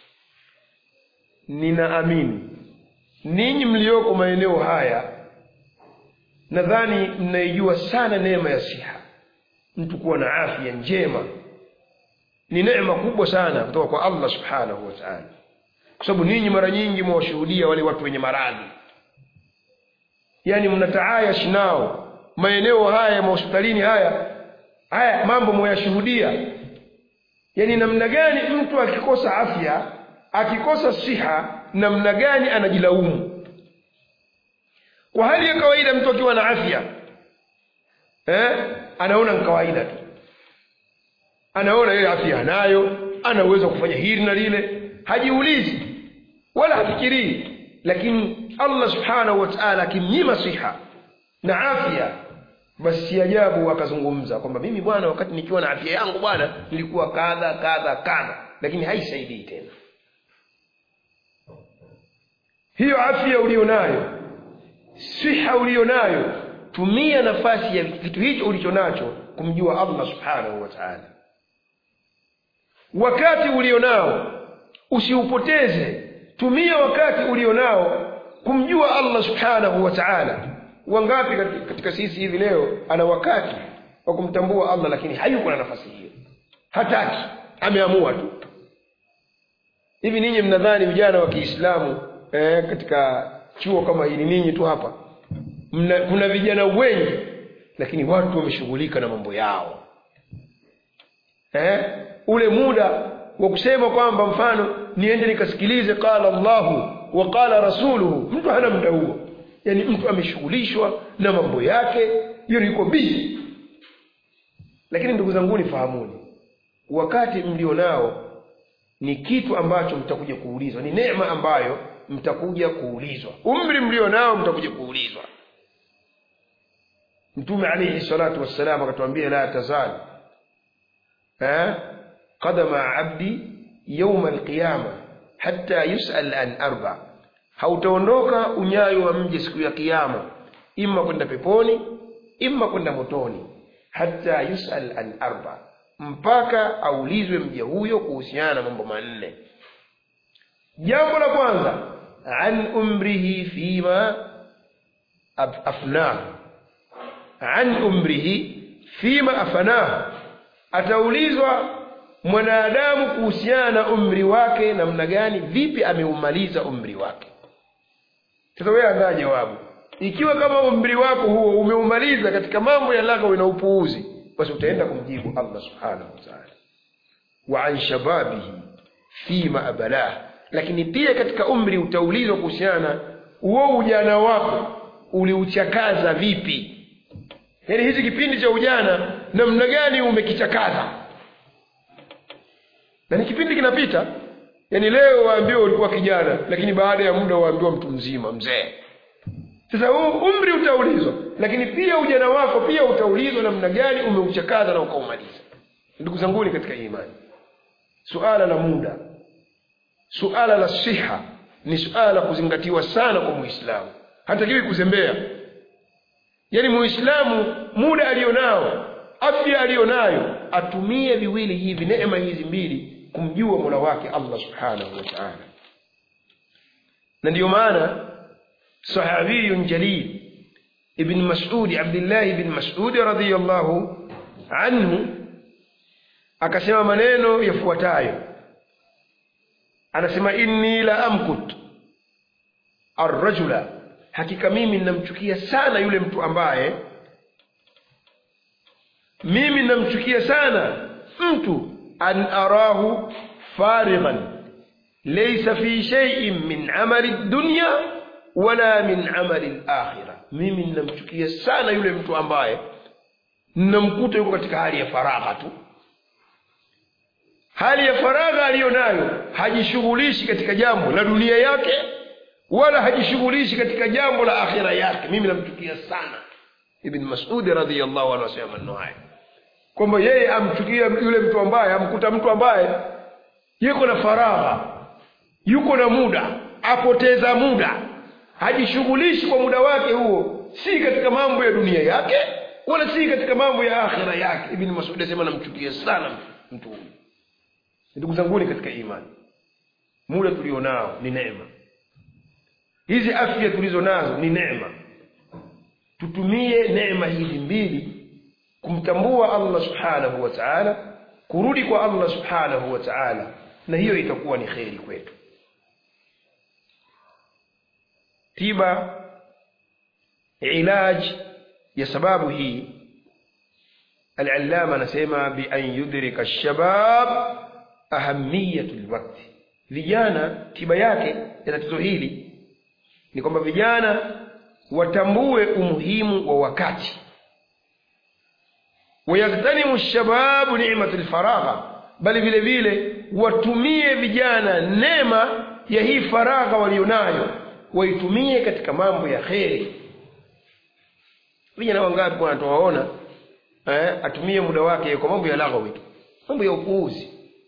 Speaker 1: ninaamini ninyi mlioko maeneo haya nadhani mnaijua sana neema ya siha. Mtu kuwa na afya njema ni neema kubwa sana kutoka kwa Allah subhanahu wa ta'ala, kwa sababu ninyi mara nyingi mwashuhudia wale watu wenye maradhi, yani mnataayash nao maeneo haya, mahospitalini haya haya mambo mwayashuhudia. Yani namna gani mtu akikosa afya, akikosa siha, namna gani anajilaumu. Kwa hali ya kawaida mtu akiwa na afya eh anaona ni kawaida tu, anaona ile afya anayo, ana uwezo kufanya hili na lile, hajiulizi wala hafikirii. Lakini Allah subhanahu wa ta'ala akimnyima siha na afya, basi ajabu akazungumza kwamba mimi bwana, wakati nikiwa na afya yangu bwana nilikuwa kadha kadha kadha, lakini haisaidii tena. Hiyo afya ulionayo, siha ulionayo, tumia nafasi ya kitu hicho ulichonacho kumjua Allah subhanahu wa ta'ala. Wakati ulionao usiupoteze, tumia wakati ulionao kumjua Allah subhanahu wa ta'ala. Wangapi katika sisi hivi leo ana wakati wa kumtambua Allah, lakini hayuko na nafasi hiyo, hataki, ameamua tu. Hivi ninyi mnadhani vijana wa Kiislamu eh, katika chuo kama hili ninyi tu hapa mna, kuna vijana wengi lakini watu wameshughulika na mambo yao eh, ule muda wa kusema kwamba mfano niende nikasikilize qala Allahu wa qala rasuluhu, mtu hana muda huo. Yani mtu ameshughulishwa na mambo yake, hiyo yuko busy. Lakini ndugu zangu nifahamuni, wakati mlionao ni kitu ambacho mtakuja kuulizwa, ni neema ambayo mtakuja kuulizwa. Umri mlionao mtakuja kuulizwa. Mtume alayhi salatu wassalam akatuambia la tazal eh qadama abdi yawm alqiyama hatta yus'al an arba, hautaondoka unyayo wa mje siku ya kiyama, imma kwenda peponi imma kwenda motoni, hatta yus'al an arba, mpaka aulizwe mje huyo kuhusiana na mambo manne. Jambo la kwanza, an umrihi fima afnah, an umrihi fima afnah, ataulizwa mwanadamu kuhusiana na umri wake, namna gani, vipi ameumaliza umri wake. Sasa wewe andaa jawabu. Ikiwa kama umri wako huo umeumaliza katika mambo ya lagha na upuuzi, basi utaenda kumjibu Allah subhanahu wa ta'ala. Wa an shababihi fima abalah, lakini pia katika umri utaulizwa kuhusiana huo ujana wako uliuchakaza vipi. Yaani hizi kipindi cha ujana namna gani umekichakaza. Na ni kipindi kinapita. Yaani leo waambiwa ulikuwa kijana, lakini baada ya muda waambiwa mtu mzima, mzee. Sasa umri utaulizwa, lakini pia ujana wako pia utaulizwa namna gani umeuchakaza na ukaumaliza. Ndugu zangu katika imani, suala la muda, suala la siha ni suala kuzingatiwa sana kwa Muislamu. Hatakiwi kuzembea. Yaani Muislamu muda alionao, afya alionayo, atumie viwili hivi, neema hizi mbili, kumjua Mola wake Allah subhanahu wa ta'ala. Na ndio maana sahabiyun jalil ibn Mas'ud, Abdullah ibn Mas'ud radhiyallahu anhu, akasema maneno yafuatayo. Anasema inni la amkut ar-rajula, hakika mimi ninamchukia sana yule mtu ambaye mimi ninamchukia sana mtu an arahu farighan laysa fi shay'in min amali ad-dunya wala min amali al-akhirah. Mimi ninamchukia sana yule mtu ambaye ninamkuta yuko katika hali ya faragha tu, hali ya faragha aliyonayo, hajishughulishi katika jambo la dunia yake wala hajishughulishi katika jambo la akhira yake. Mimi namchukia sana. Ibn Mas'ud radhiyallahu anhu asema maneno haya, kwamba yeye amchukia yule mtu ambaye amkuta mtu ambaye yuko na faragha, yuko na muda, apoteza muda, hajishughulishi kwa muda wake huo, si katika mambo ya dunia yake wala si katika mambo ya akhira yake. Ibn Mas'ud asema namchukia sana mtu huyo. Ndugu zangu katika imani, muda tulionao ni neema. Hizi afya tulizo nazo ni neema. Tutumie neema hizi mbili kumtambua Allah subhanahu wa ta'ala, kurudi kwa Allah subhanahu wa ta'ala, na hiyo itakuwa ni kheri kwetu. Tiba, ilaj ya sababu hii, al-allama anasema bi an yudrika ash-shabab ahamiyatul waqt. Vijana, tiba yake ya tatizo hili ni kwamba vijana watambue umuhimu wa wakati. Wayaghtanimu ash-shababu ni'matul faragha, bali vile vile watumie vijana neema ya hii faragha walionayo, waitumie katika mambo ya kheri. Vijana wangapi bwana tuwaona eh atumie muda wake kwa mambo ya laghawi tu, mambo ya upuuzi,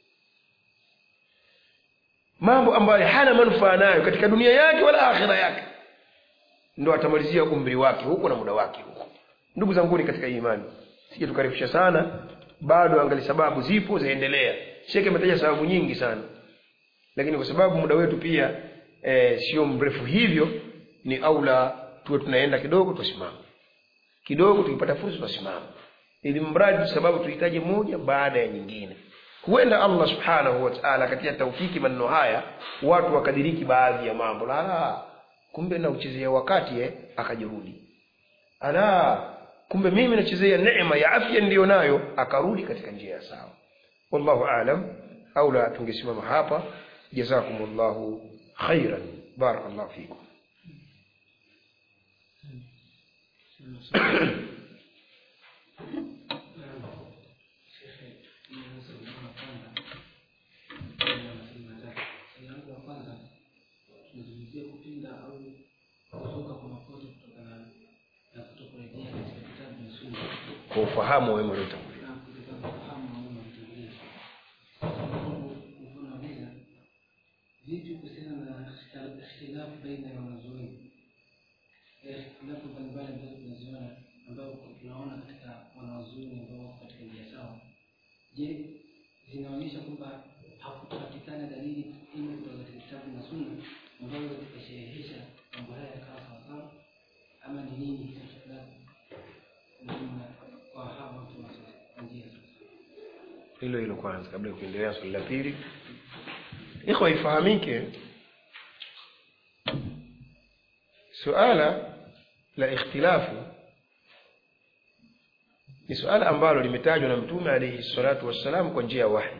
Speaker 1: mambo ambayo hana manufaa nayo katika dunia yake wala akhira yake, ndio atamalizia umri wake huko na muda wake huko. Ndugu zangu katika imani, sije tukarifisha sana, bado angali sababu zipo zaendelea. Sheikh ametaja sababu nyingi sana, lakini kwa sababu muda wetu pia e, sio mrefu hivyo, ni aula tuwe tunaenda kidogo tusimame kidogo, tukipata fursa tusimame, ili mradi sababu tuhitaji moja baada ya nyingine. Huenda Allah subhanahu wa ta'ala katika taufiki maneno haya watu wakadiriki baadhi ya mambo. La, kumbe na uchezea wakati eh akajirudi. Ala, kumbe mimi nachezea neema ya afya ndio nayo, akarudi katika njia ya sawa. Wallahu aalam. Aula tungesimama hapa. Jazakumullahu khairan. Barakallahu fikum. Kwa ufahamu wewe mleta vipi kuhusiana na ikhtilafu baina ya wanazuoni, ikhtilafu mbalimbali ambazo tunaziona ambao tunaona katika wanazuoni ambao katika njia sawa. Je, zinaonyesha kwamba hakupatikana dalili ile kutoka katika kitabu na sunna ambazo zitashahihisha mambo haya kama sawa, ama ni nini ikhtilafu kwa hapo tunaanzia sasa? Hilo hilo kwanza kabla ya kuendelea swali la pili. Ikhwa, ifahamike suala la ikhtilafu ni suala ambalo limetajwa na Mtume alayhi salatu wassalam kwa njia ya wahi.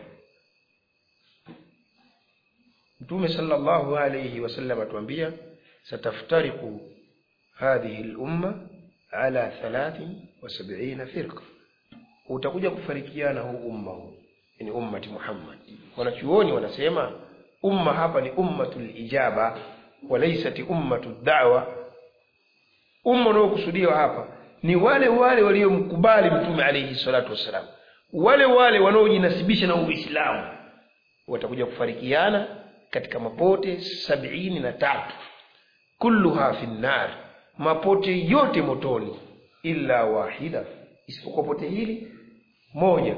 Speaker 1: Mtume sallallahu alayhi wasallam atuambia sataftariqu hadhihi al-umma ala thalathin wa sab'ina firqa, utakuja kufarikiana huu umma huu, yani ummati Muhammad. Wanachuoni wanasema umma hapa ni ummatul ijaba walaysat ummatud da'wa. Umma unaokusudiwa hapa ni wale wale waliomkubali Mtume alayhi salatu wasalam, wale wale wanaojinasibisha na Uislamu. Watakuja kufarikiana katika mapote sabini na tatu, kulluha fi an-nar, mapote yote motoni, illa wahida, isipokuwa pote hili moja.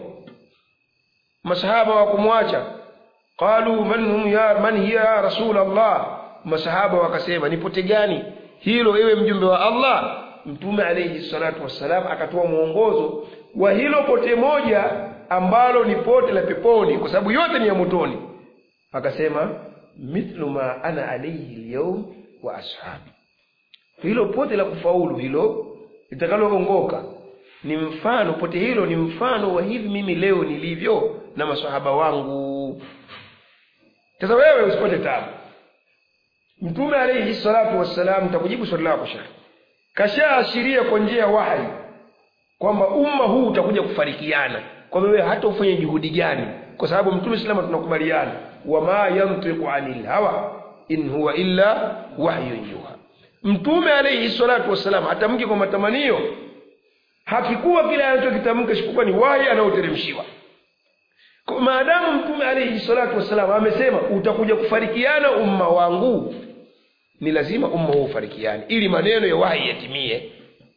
Speaker 1: Masahaba wakumwacha, qalu man hum ya man hiya ya rasul Allah, masahaba wakasema ni pote gani hilo ewe mjumbe wa Allah? Mtume alayhi salatu wassalam akatoa muongozo wa hilo pote moja ambalo ni pote la peponi, kwa sababu yote ni ya motoni. Akasema mithlu ma ana alayhi al-yawm wa ashabi, hilo pote la kufaulu hilo litakaloongoka ni mfano, pote hilo ni mfano wa hivi mimi leo nilivyo na maswahaba wangu. Sasa wewe usipate tabu. Mtume alayhi salatu wassalam takujibu swali lako shekhi, kashaashiria kwa njia ya wahi kwamba umma huu utakuja kufarikiana, kwa wewe hata ufanye juhudi gani, kwa sababu Mtume sallallahu tunakubaliana, wama yantiqu anil hawa in huwa illa wahyun yuha. Mtume alayhi salatu wassalam atamki kwa matamanio, hakikuwa kila anachokitamka isipokuwa ni wahi anaoteremshiwa. Kwa maadamu Mtume alayhi salatu wassalam amesema utakuja kufarikiana umma wangu, ni lazima umma huu ufarikiane ili maneno ya wahi yatimie.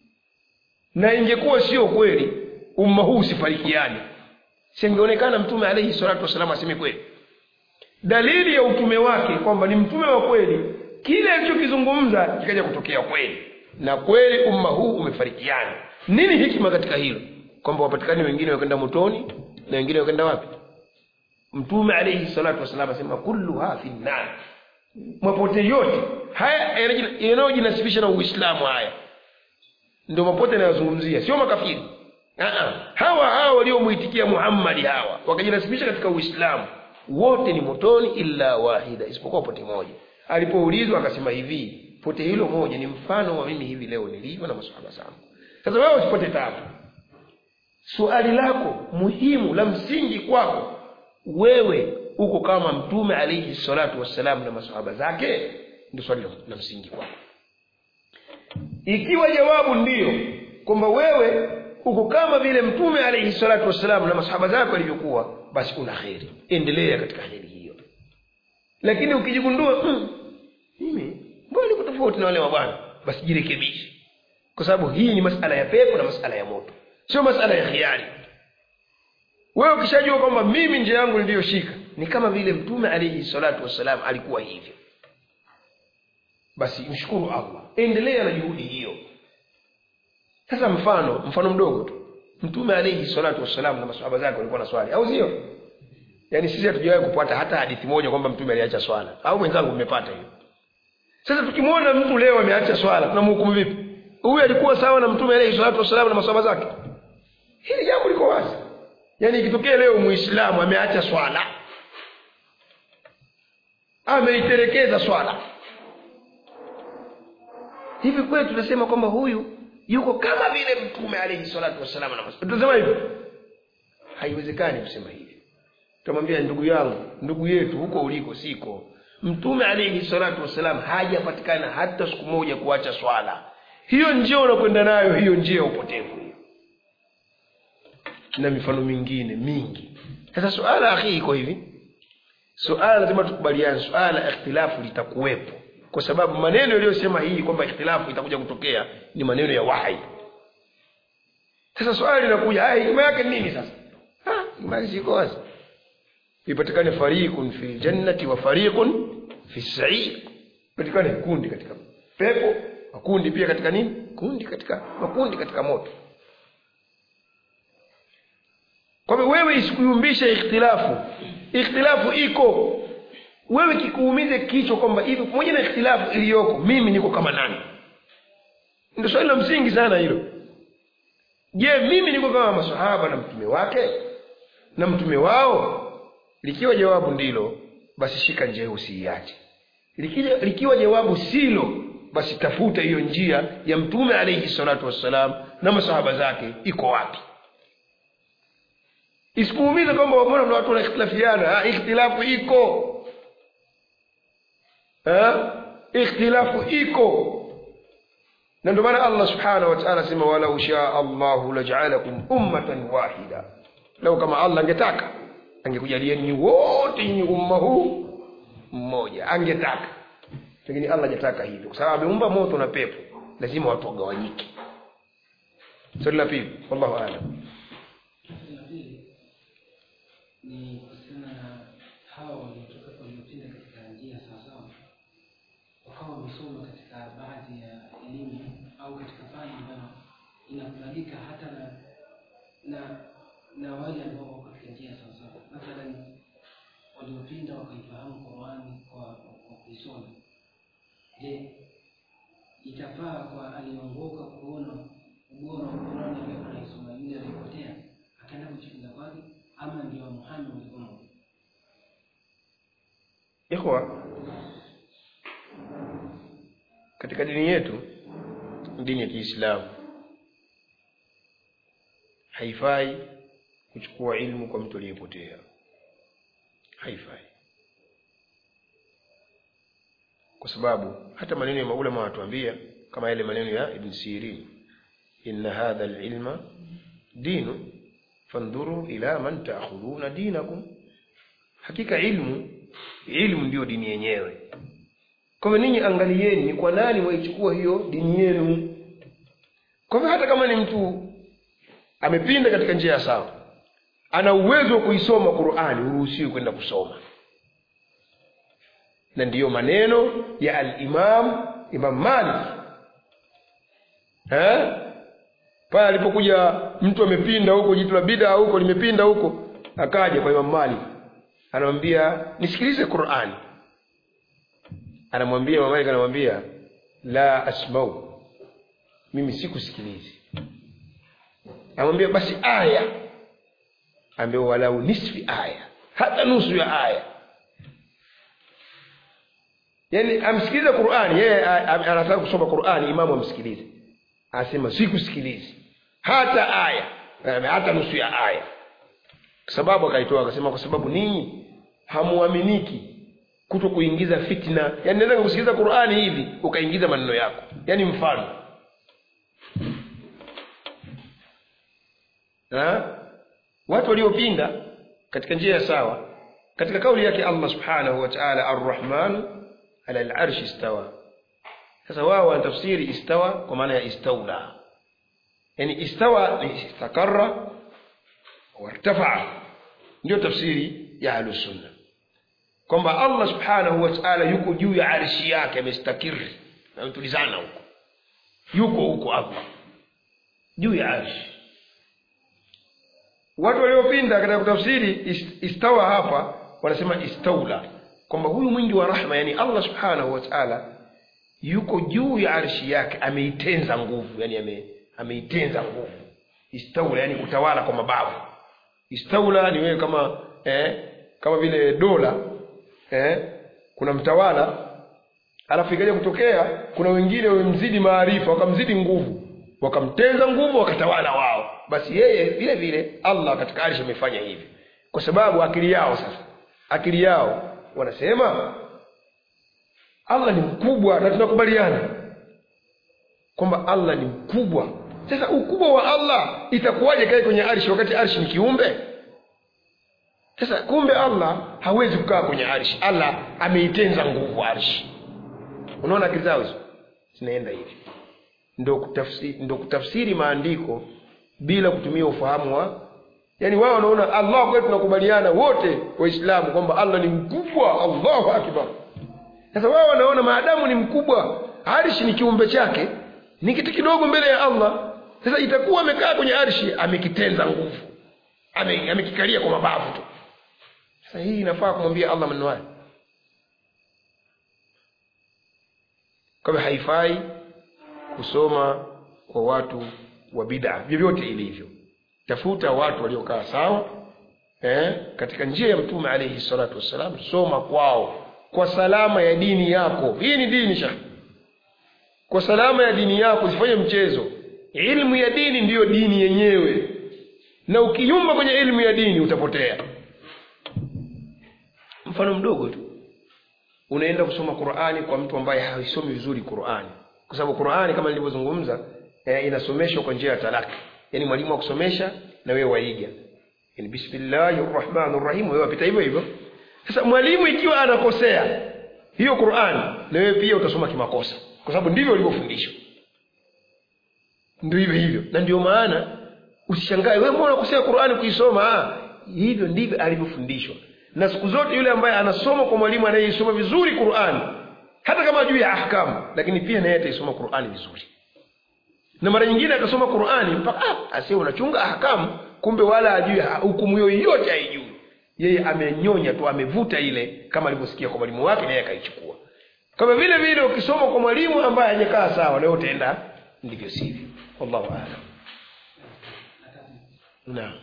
Speaker 1: Na ingekuwa sio kweli umma huu usifarikiane, singeonekana Mtume alayhi salatu wassalam aseme kweli. Dalili ya utume wake kwamba ni mtume wa kweli, kile alichokizungumza kikaja kutokea kweli, na kweli umma huu umefarikiana. Nini hikima katika hilo? Kwamba wapatikane wengine wakenda motoni na wengine wakenda wapi? Mtume alayhi salatu wasallam asema kulluha fi an-nar, mapote yote haya yanayojinasibisha na Uislamu, haya ndio mapote yanayozungumzia, sio makafiri. Ah, hawa hawa waliomuitikia Muhammad, hawa wakajinasibisha katika Uislamu, wote ni motoni illa wahida, isipokuwa pote moja. Alipoulizwa akasema hivi, pote hilo moja ni mfano wa mimi hivi leo nilivyo na maswahaba zangu. Sasa wewe usipote tabu. Swali lako muhimu la msingi kwako, wewe uko kama Mtume alayhi salatu wassalam na maswahaba zake? Ndio swali la msingi kwako. Ikiwa jawabu ndio kwamba wewe uko kama vile Mtume alayhi salatu wassalam na maswahaba zake walivyokuwa, basi una kheri, endelea katika kheri hiyo. Lakini ukijigundua mm, mimi mbona niko tofauti na wale wa bwana, basi jirekebishe, kwa sababu hii ni masala ya pepo na masala ya moto, sio masala ya khiari. Wewe ukishajua kwamba mimi njia yangu ndio shika, ni kama vile Mtume alayhi salatu wassalam alikuwa hivyo, basi mshukuru Allah, endelea na juhudi hiyo. Sasa mfano mfano mdogo tu, Mtume alayhi salatu wassalam na maswahaba zake walikuwa na swali, au sio? Yaani sisi hatujawahi kupata hata hadithi moja kwamba Mtume aliacha swala, au mwenzangu mmepata hiyo? Sasa tukimwona mtu leo ameacha swala, tunamhukumu vipi? Huyu alikuwa sawa na Mtume alayhi salatu wassalam na maswahaba zake? Hili jambo liko wazi. Yaani ikitokea leo Muislamu ameacha swala, ameiterekeza swala, hivi kwetu tunasema kwamba huyu yuko kama vile Mtume alayhi salatu wassalam na maswahaba? Tunasema hivyo? Haiwezekani kusema hivi. Tumwambia ndugu yangu, ndugu yetu, huko uliko siko. Mtume alayhi salatu wassalam hajapatikana hata siku moja kuacha swala. Hiyo njia unakwenda nayo, hiyo njia ya upotevu hiyo. Na mifano mingine mingi. Sasa suala akhi iko hivi. Suala lazima tukubaliane, suala la ikhtilafu litakuwepo, kwa sababu maneno yaliyosema hii kwamba ikhtilafu itakuja kutokea ni maneno ya wahi. Sasa swali linakuja, haya hikma yake nini sasa? Ah, maana iko wazi. Ipatikane fariqun fil jannati wa fariqun fis sa'ir. Ipatikane kundi katika pepo, makundi pia katika nini? Kundi katika makundi katika moto. Kwa hivyo wewe isikuyumbishe ikhtilafu. Ikhtilafu iko. Wewe kikuumize kichwa kwamba hivi pamoja na ikhtilafu iliyoko, mimi niko kama nani? Ndio swali la msingi sana hilo. Je, mimi niko kama maswahaba na mtume wake na mtume wao? Likiwa jawabu ndilo, basi shika njia usiiache. Likiwa likiwa jawabu silo, basi tafuta hiyo njia ya Mtume alayhi salatu wassalam na maswahaba zake iko wapi. Isikuumize kwamba waona watu wanaikhtilafiana, ikhtilafu iko. Eh? Ikhtilafu iko. Na ndio maana Allah subhanahu wa ta'ala sema wala usha Allahu laj'alakum ummatan wahida. Lau kama Allah angetaka angekujalieni wote ni umma huu mmoja angetaka, lakini Allah hajataka hivyo kwa sababu ameumba moto na pepo, lazima watu wagawanyike. Swali la pili, wallahu a'lam.
Speaker 2: Ni kusema na hao waliotoka waliopinda katika njia sawasawa, wakawa wamesoma katika baadhi ya elimu au katika fani ambayo inakubalika hata na na na wale ambao wako katika njia sawasawa. Mathalan waliopinda wakaifahamu Qur'ani kwa kwa kuisoma, je, itafaa kwa aliongoka kuona ubora wa Qur'ani ambayo anaisoma yule alipotea akaenda kujifunza kwake, ama ndio Muhammad alikuwa?
Speaker 1: Ikhwa, katika dini yetu, dini ya Kiislamu, haifai kuchukua ilmu kwa mtu aliyepotea. Haifai. Kwa sababu hata maneno ya maulama watuambia kama yale maneno ya Ibn Sirin, inna hadha al-ilma dinu fanduru ila man ta'khuduna dinakum. Hakika ilmu, ilmu ndio dini yenyewe. Kwa hivyo ninyi angalieni ni kwa nani waichukua hiyo dini yenu. Kwa hivyo hata kama ni mtu amepinda katika njia sawa, ana uwezo wa kuisoma Qur'ani, uruhusiwi kwenda kusoma. Na ndiyo maneno ya al-Imam Imam Malik. Eh? Pale alipokuja mtu amepinda huko, jitu la bid'a huko limepinda huko, akaja kwa Imam Malik. Anamwambia, "Nisikilize Qur'ani." Anamwambia Imam Malik, anamwambia, "La asma'u." Mimi sikusikilizi. Anamwambia, "Basi aya." Ambaye walau nisfi aya, hata nusu ya aya. Yani amsikilize Qur'ani, yeye anataka kusoma Qur'ani, imamu amsikilize. Asema sikusikilizi hata aya, hata nusu ya aya. Kwa sababu akaitoa akasema, kwa sababu ninyi hamuaminiki kuto kuingiza fitna. Yani naweza kusikiliza Qur'ani hivi ukaingiza maneno yako. Yani mfano, ha? Watu waliopinda katika njia sawa, katika kauli yake Allah subhanahu wa ta'ala, ar-Rahman ala al-arsh istawa. Sasa wao wanatafsiri istawa kwa maana ya istawla. Yani istawa ni istakarra wa irtafa'a. Ndio tafsiri ya Ahlus Sunnah. Kwamba Allah subhanahu wa ta'ala yuko juu ya arshi yake, amestakiri na mtulizana huko. Yuko huko Allah juu ya arshi. Watu waliopinda katika kutafsiri istawa hapa wanasema istawla, kwamba huyu mwingi wa rahma, yani Allah subhanahu wa ta'ala yuko juu ya arshi yake, ameitenza nguvu, yani ame ameitenza nguvu. Istawla yani kutawala kwa mabavu. Istawla ni wewe kama eh kama vile dola, eh kuna mtawala, alafu ikaja kutokea kuna wengine wamemzidi maarifa, wakamzidi nguvu, wakamtenza nguvu, wakatawala wao. Basi yeye vile vile Allah katika arshi amefanya hivi, kwa sababu akili yao sasa akili yao wanasema Allah ni mkubwa, na tunakubaliana kwamba Allah ni mkubwa. Sasa ukubwa wa Allah itakuwaje kae kwenye arshi wakati arshi ni kiumbe? Sasa kumbe Allah hawezi kukaa kwenye arshi. Allah ameitenza nguvu arshi. Unaona akili zao hizo zinaenda hivi. Ndio kutafsiri, ndio kutafsiri maandiko bila kutumia ufahamu wa, yani wao wanaona Allah, kwa tunakubaliana wote Waislamu kwamba Allah ni mkubwa, Allahu akbar. Sasa wao wanaona maadamu ni mkubwa, arshi ni kiumbe chake, ni kitu kidogo mbele ya Allah. Sasa itakuwa amekaa kwenye arshi, amekitenza nguvu, ame amekikalia kwa mabavu tu. Sasa hii inafaa kumwambia Allah maneno haya? Kama haifai kusoma kwa watu wa bid'a vyovyote ilivyo. Tafuta watu waliokaa sawa eh katika njia ya Mtume alayhi salatu wasalam, soma kwao kwa salama ya dini yako. Hii ni dini shekhi. Kwa salama ya dini yako, usifanye mchezo. Ilmu ya dini ndiyo dini yenyewe, na ukiyumba kwenye ilmu ya dini utapotea. Mfano mdogo tu, unaenda kusoma Qur'ani kwa mtu ambaye haisomi vizuri Qur'ani, kwa sababu Qur'ani kama nilivyozungumza eh, inasomeshwa kwa njia ya talaki. Yani mwalimu akusomesha na wewe waiga, yani bismillahir rahmanir rahim, wewe wapita hivyo hivyo. Sasa mwalimu ikiwa anakosea hiyo Qur'an, na wewe pia utasoma kimakosa, kwa sababu ndivyo ulivyofundishwa. Ndio hivyo hivyo. Na ndio maana usishangae wewe mbona unakosea Qur'an kuisoma. Ah, hivyo ndivyo alivyofundishwa. Na siku zote yule ambaye anasoma kwa mwalimu anayesoma vizuri Qur'an, hata kama juu ya ahkamu, lakini pia naye ataisoma Qur'an vizuri. Na mara nyingine akasoma Qur'ani mpaka ah, asiye unachunga ahkamu, kumbe wala ajui hukumu yoyote haijui. Yeye amenyonya tu, amevuta ile kama alivyosikia kwa mwalimu wake, naye akaichukua. Kama vile vile ukisoma kwa mwalimu ambaye hajakaa sawa, leo utaenda ndivyo sivyo. Wallahu a'lam. Naam.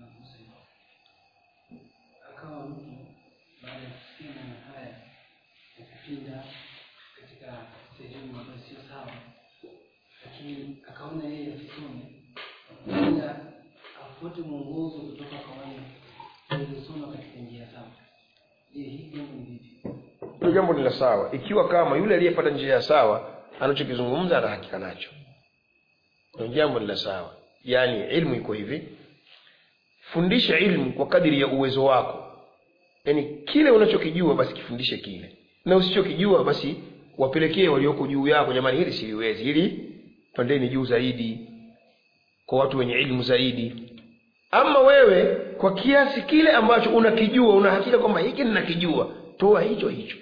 Speaker 2: Akawa mtu baada ya kusikia haya kupinda katika sehemu ambayo sio sawa, lakini akaona yeye asisome, bila afuate mwongozo kutoka kwa wale waliosoma katika njia sawa. Je, hii jambo ni vipi?
Speaker 1: Hilo jambo ni la sawa ikiwa kama yule aliyepata njia sawa anachokizungumza ana hakika nacho. Hilo jambo ni la sawa. Yaani ilmu iko hivi, fundisha ilmu kwa kadiri ya uwezo wako. Yaani kile unachokijua basi kifundishe kile, na usichokijua basi wapelekee walioko juu yako, jamani hili siliwezi, hili pandeni juu zaidi kwa watu wenye ilmu zaidi. Ama wewe kwa kiasi kile ambacho unakijua, una hakika kwamba hiki ninakijua, toa hicho hicho,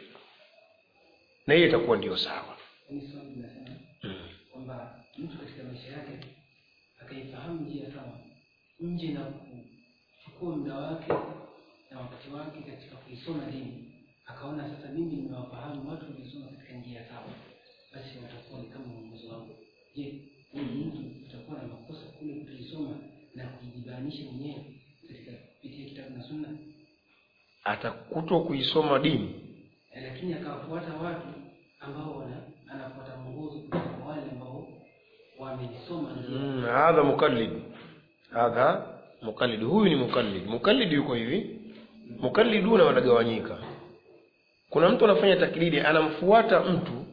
Speaker 1: na hiyo itakuwa ndio sawa.
Speaker 2: Ni sawa tunasema kwamba mtu katika maisha yake akaifahamu njia sawa, nje na kuchukua muda wake na wakati wake katika kuisoma dini, akaona sasa mimi nimewafahamu watu walisoma katika njia sawa, basi watakuwa ni kama mwongozo wangu. Je, huyu mtu utakuwa na makosa kule kuisoma na kujibanisha mwenyewe katika kupitia kitabu na sunna?
Speaker 1: Atakuto kuisoma dini,
Speaker 2: lakini akawafuata watu ambao wana anafuata mwongozo kutoka wale ambao wamesoma njia.
Speaker 1: Mm, hadha mukallid. Hadha mukallid. Huyu ni mukallid. Mukallid yuko hivi. Mukalliduna wanagawanyika. Kuna mtu anafanya taklidi, anamfuata mtu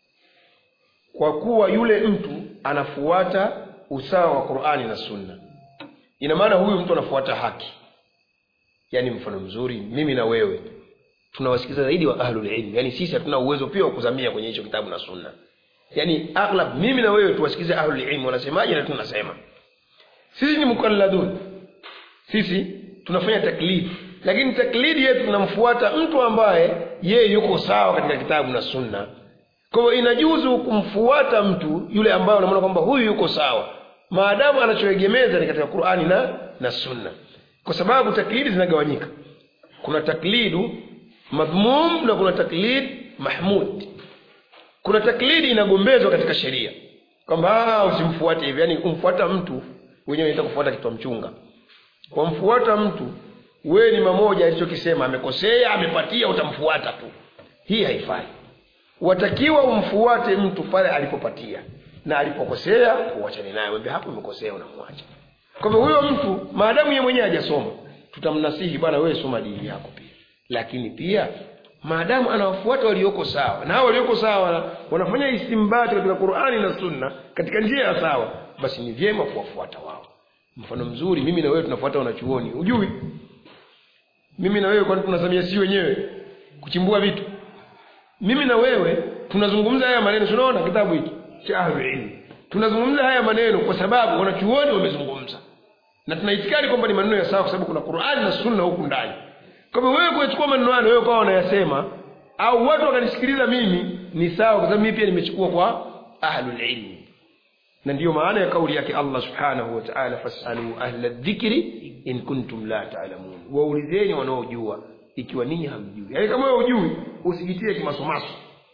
Speaker 1: kwa kuwa yule mtu anafuata usawa wa Qur'ani na Sunna. Ina maana huyu mtu anafuata haki. Yaani mfano mzuri, mimi na wewe tunawasikiza zaidi wa ahlul ilm. Yaani sisi hatuna uwezo pia wa kuzamia kwenye hicho kitabu na Sunna. Yaani aghlab mimi na wewe tuwasikize ahlul ilm wanasemaje na tunasema. Sisi ni mukalladun. Sisi tunafanya taklidi, lakini taklidi yetu tunamfuata mtu ambaye yeye yuko sawa katika kitabu na Sunna. Kwa hiyo inajuzu kumfuata mtu yule ambaye unamwona kwamba huyu yuko sawa, maadamu anachoegemeza ni katika Qur'ani na na Sunna. Kwa sababu taklidi zinagawanyika. Kuna taklidu madhmum na kuna taklid mahmud. Kuna taklidi inagombezwa katika sheria kwamba usimfuate hivi, yani kumfuata mtu wenyewe unataka kufuata kitu mchunga. Kwa mfuata mtu wewe ni mamoja alichokisema, amekosea amepatia, utamfuata tu. Hii haifai. Watakiwa umfuate mtu pale alipopatia, na alipokosea uachane naye, wewe hapo umekosea unamwacha. Kwa hivyo huyo mtu maadamu yeye mwenyewe hajasoma, tutamnasihi bwana wewe soma dini yako pia. Lakini pia maadamu anawafuata walioko sawa, na hao walioko sawa wanafanya istimbati katika Qur'ani na Sunna katika njia ya sawa, basi ni vyema kuwafuata wao. Mfano mzuri, mimi na wewe tunafuata wanachuoni. Ujui? Mimi na wewe kwani tunasamia si wenyewe kuchimbua vitu? Mimi na wewe tunazungumza haya maneno, tunaona kitabu hiki cha Ahlul. Tunazungumza haya maneno kwa sababu wanachuoni wamezungumza. Na tunaitikadi kwamba ni maneno ya sawa kwa sababu kuna Qur'ani na Sunna huku ndani. Kama wewe kuchukua maneno hayo wewe kwa unayasema au watu wakanisikiliza mimi ni sawa kwa sababu mimi pia nimechukua kwa ahlul ilm. Na ndiyo maana ya kauli yake Allah subhanahu wa ta'ala, fasalu ahla dhikri in kuntum la ta'lamun. Waulizeni wanaojua ikiwa ninyi hamjui. Yaani kama wewe hujui usijitie kimasomaso.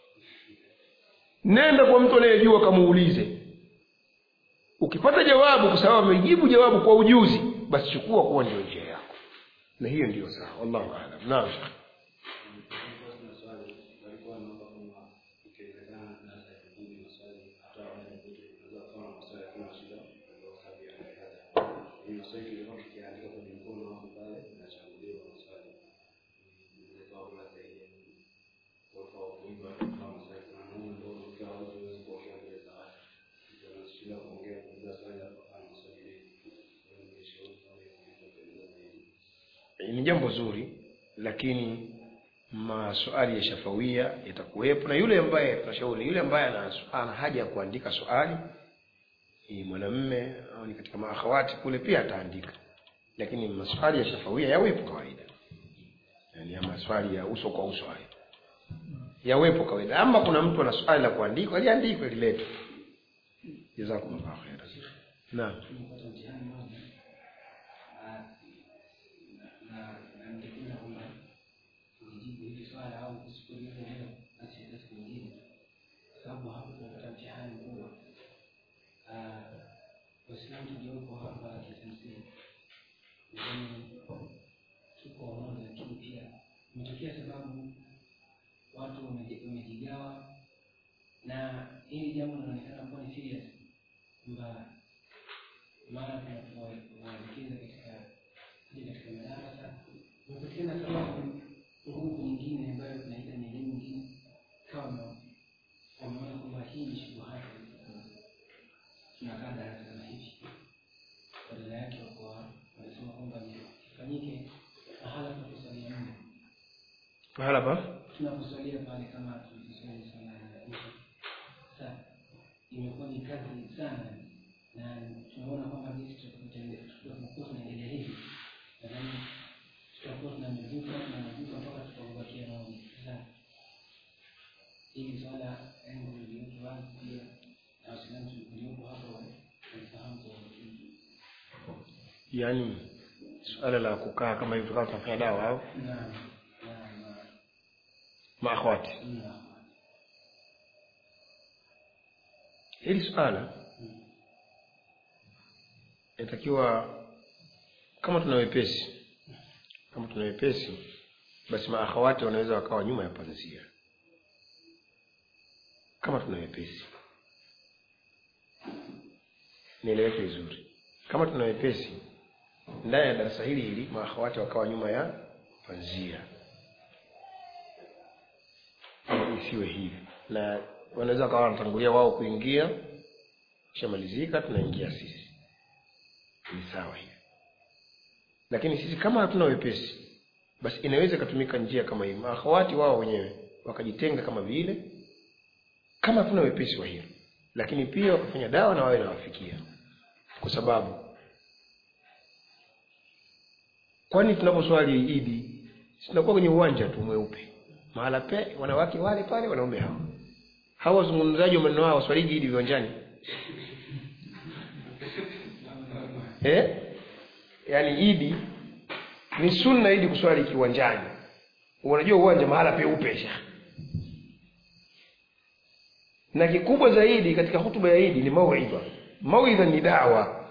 Speaker 1: Nenda kwa mtu anayejua kamuulize. Ukipata jawabu kwa sababu amejibu jawabu kwa ujuzi, basi chukua kuwa ndio njia yako. Na hiyo ndio sawa. Wallahu a'lam. Naam. Ni jambo zuri, lakini maswali ya shafawia yatakuwepo, na yule ambaye tunashauri yule ambaye ana ana haja ya kuandika swali, ni mwanamume au ni katika maakhawati kule, pia ataandika, lakini maswali ya shafawia yawepo kawaida, yani ya maswali ya uso kwa uso hayo yawepo kawaida. Ama kuna mtu ana swali la kuandika, aliandike liletwe. Jazakumullahu khairan. Naam.
Speaker 2: sababu hapo tunapata mtihani mkubwa. Ah, Waislamu tuliopo hapa kitamsi ni tuko moja, lakini pia imetokea sababu watu wamejigawa, na hili jambo linaonekana kuwa ni serious, kwamba mara tunapowaelekeza katika katika madarasa imetokea sababu nguvu nyingine ambayo tunaita ni elimu nyingine, kama wameona kwamba hii ni shughuli tunakaa darasa kama hivi, badala yake wako wanasema kwamba ifanyike mahala pa kusalia Mungu,
Speaker 1: mahala pa
Speaker 2: tunaposalia pale kama tulisema sana. Sasa imekuwa ni kazi sana, na tunaona kwamba jinsi tutakuwa tunaendelea hivi, nadhani tutakuwa tunamezuka na mezuka mpaka tutabakia na sasa hili swala yangu ndio wazi pia, na Waislamu tuliopo hapo wanafahamu kwa makini.
Speaker 1: Yani swala la kukaa kama hivi kama tunafanya dawa au
Speaker 2: Naam.
Speaker 1: maakhawati, hili swala inatakiwa kama tuna wepesi kama tuna wepesi basi maakhawati wanaweza wakawa nyuma ya pazia. Kama tuna wepesi, nieleweke vizuri, kama tuna wepesi ndani ya darasa hili hili maakhawati wakawa nyuma ya pazia, isiwe hivi, na wanaweza kawa wanatangulia wao kuingia, kishamalizika tunaingia sisi, ni sawa hivi. Lakini sisi kama hatuna wepesi, basi inaweza kutumika njia kama hii, maakhawati wao wenyewe wakajitenga kama vile, kama hatuna wepesi wa hilo, lakini pia wakafanya dawa na wao inawafikia. Kwa sababu kwani tunaposwali Idi tunakuwa kwenye uwanja tu mweupe, mahala pe wanawake wale pale, wanaume hao hawa wazungumzaji wa maneno hao swali Idi viwanjani eh yani Idi ni sunna Idi kuswali kiwanjani. Unajua uwanja mahala peupe sha, na kikubwa zaidi katika hutuba ya Idi ni mauidha. Mauidha ni dawa.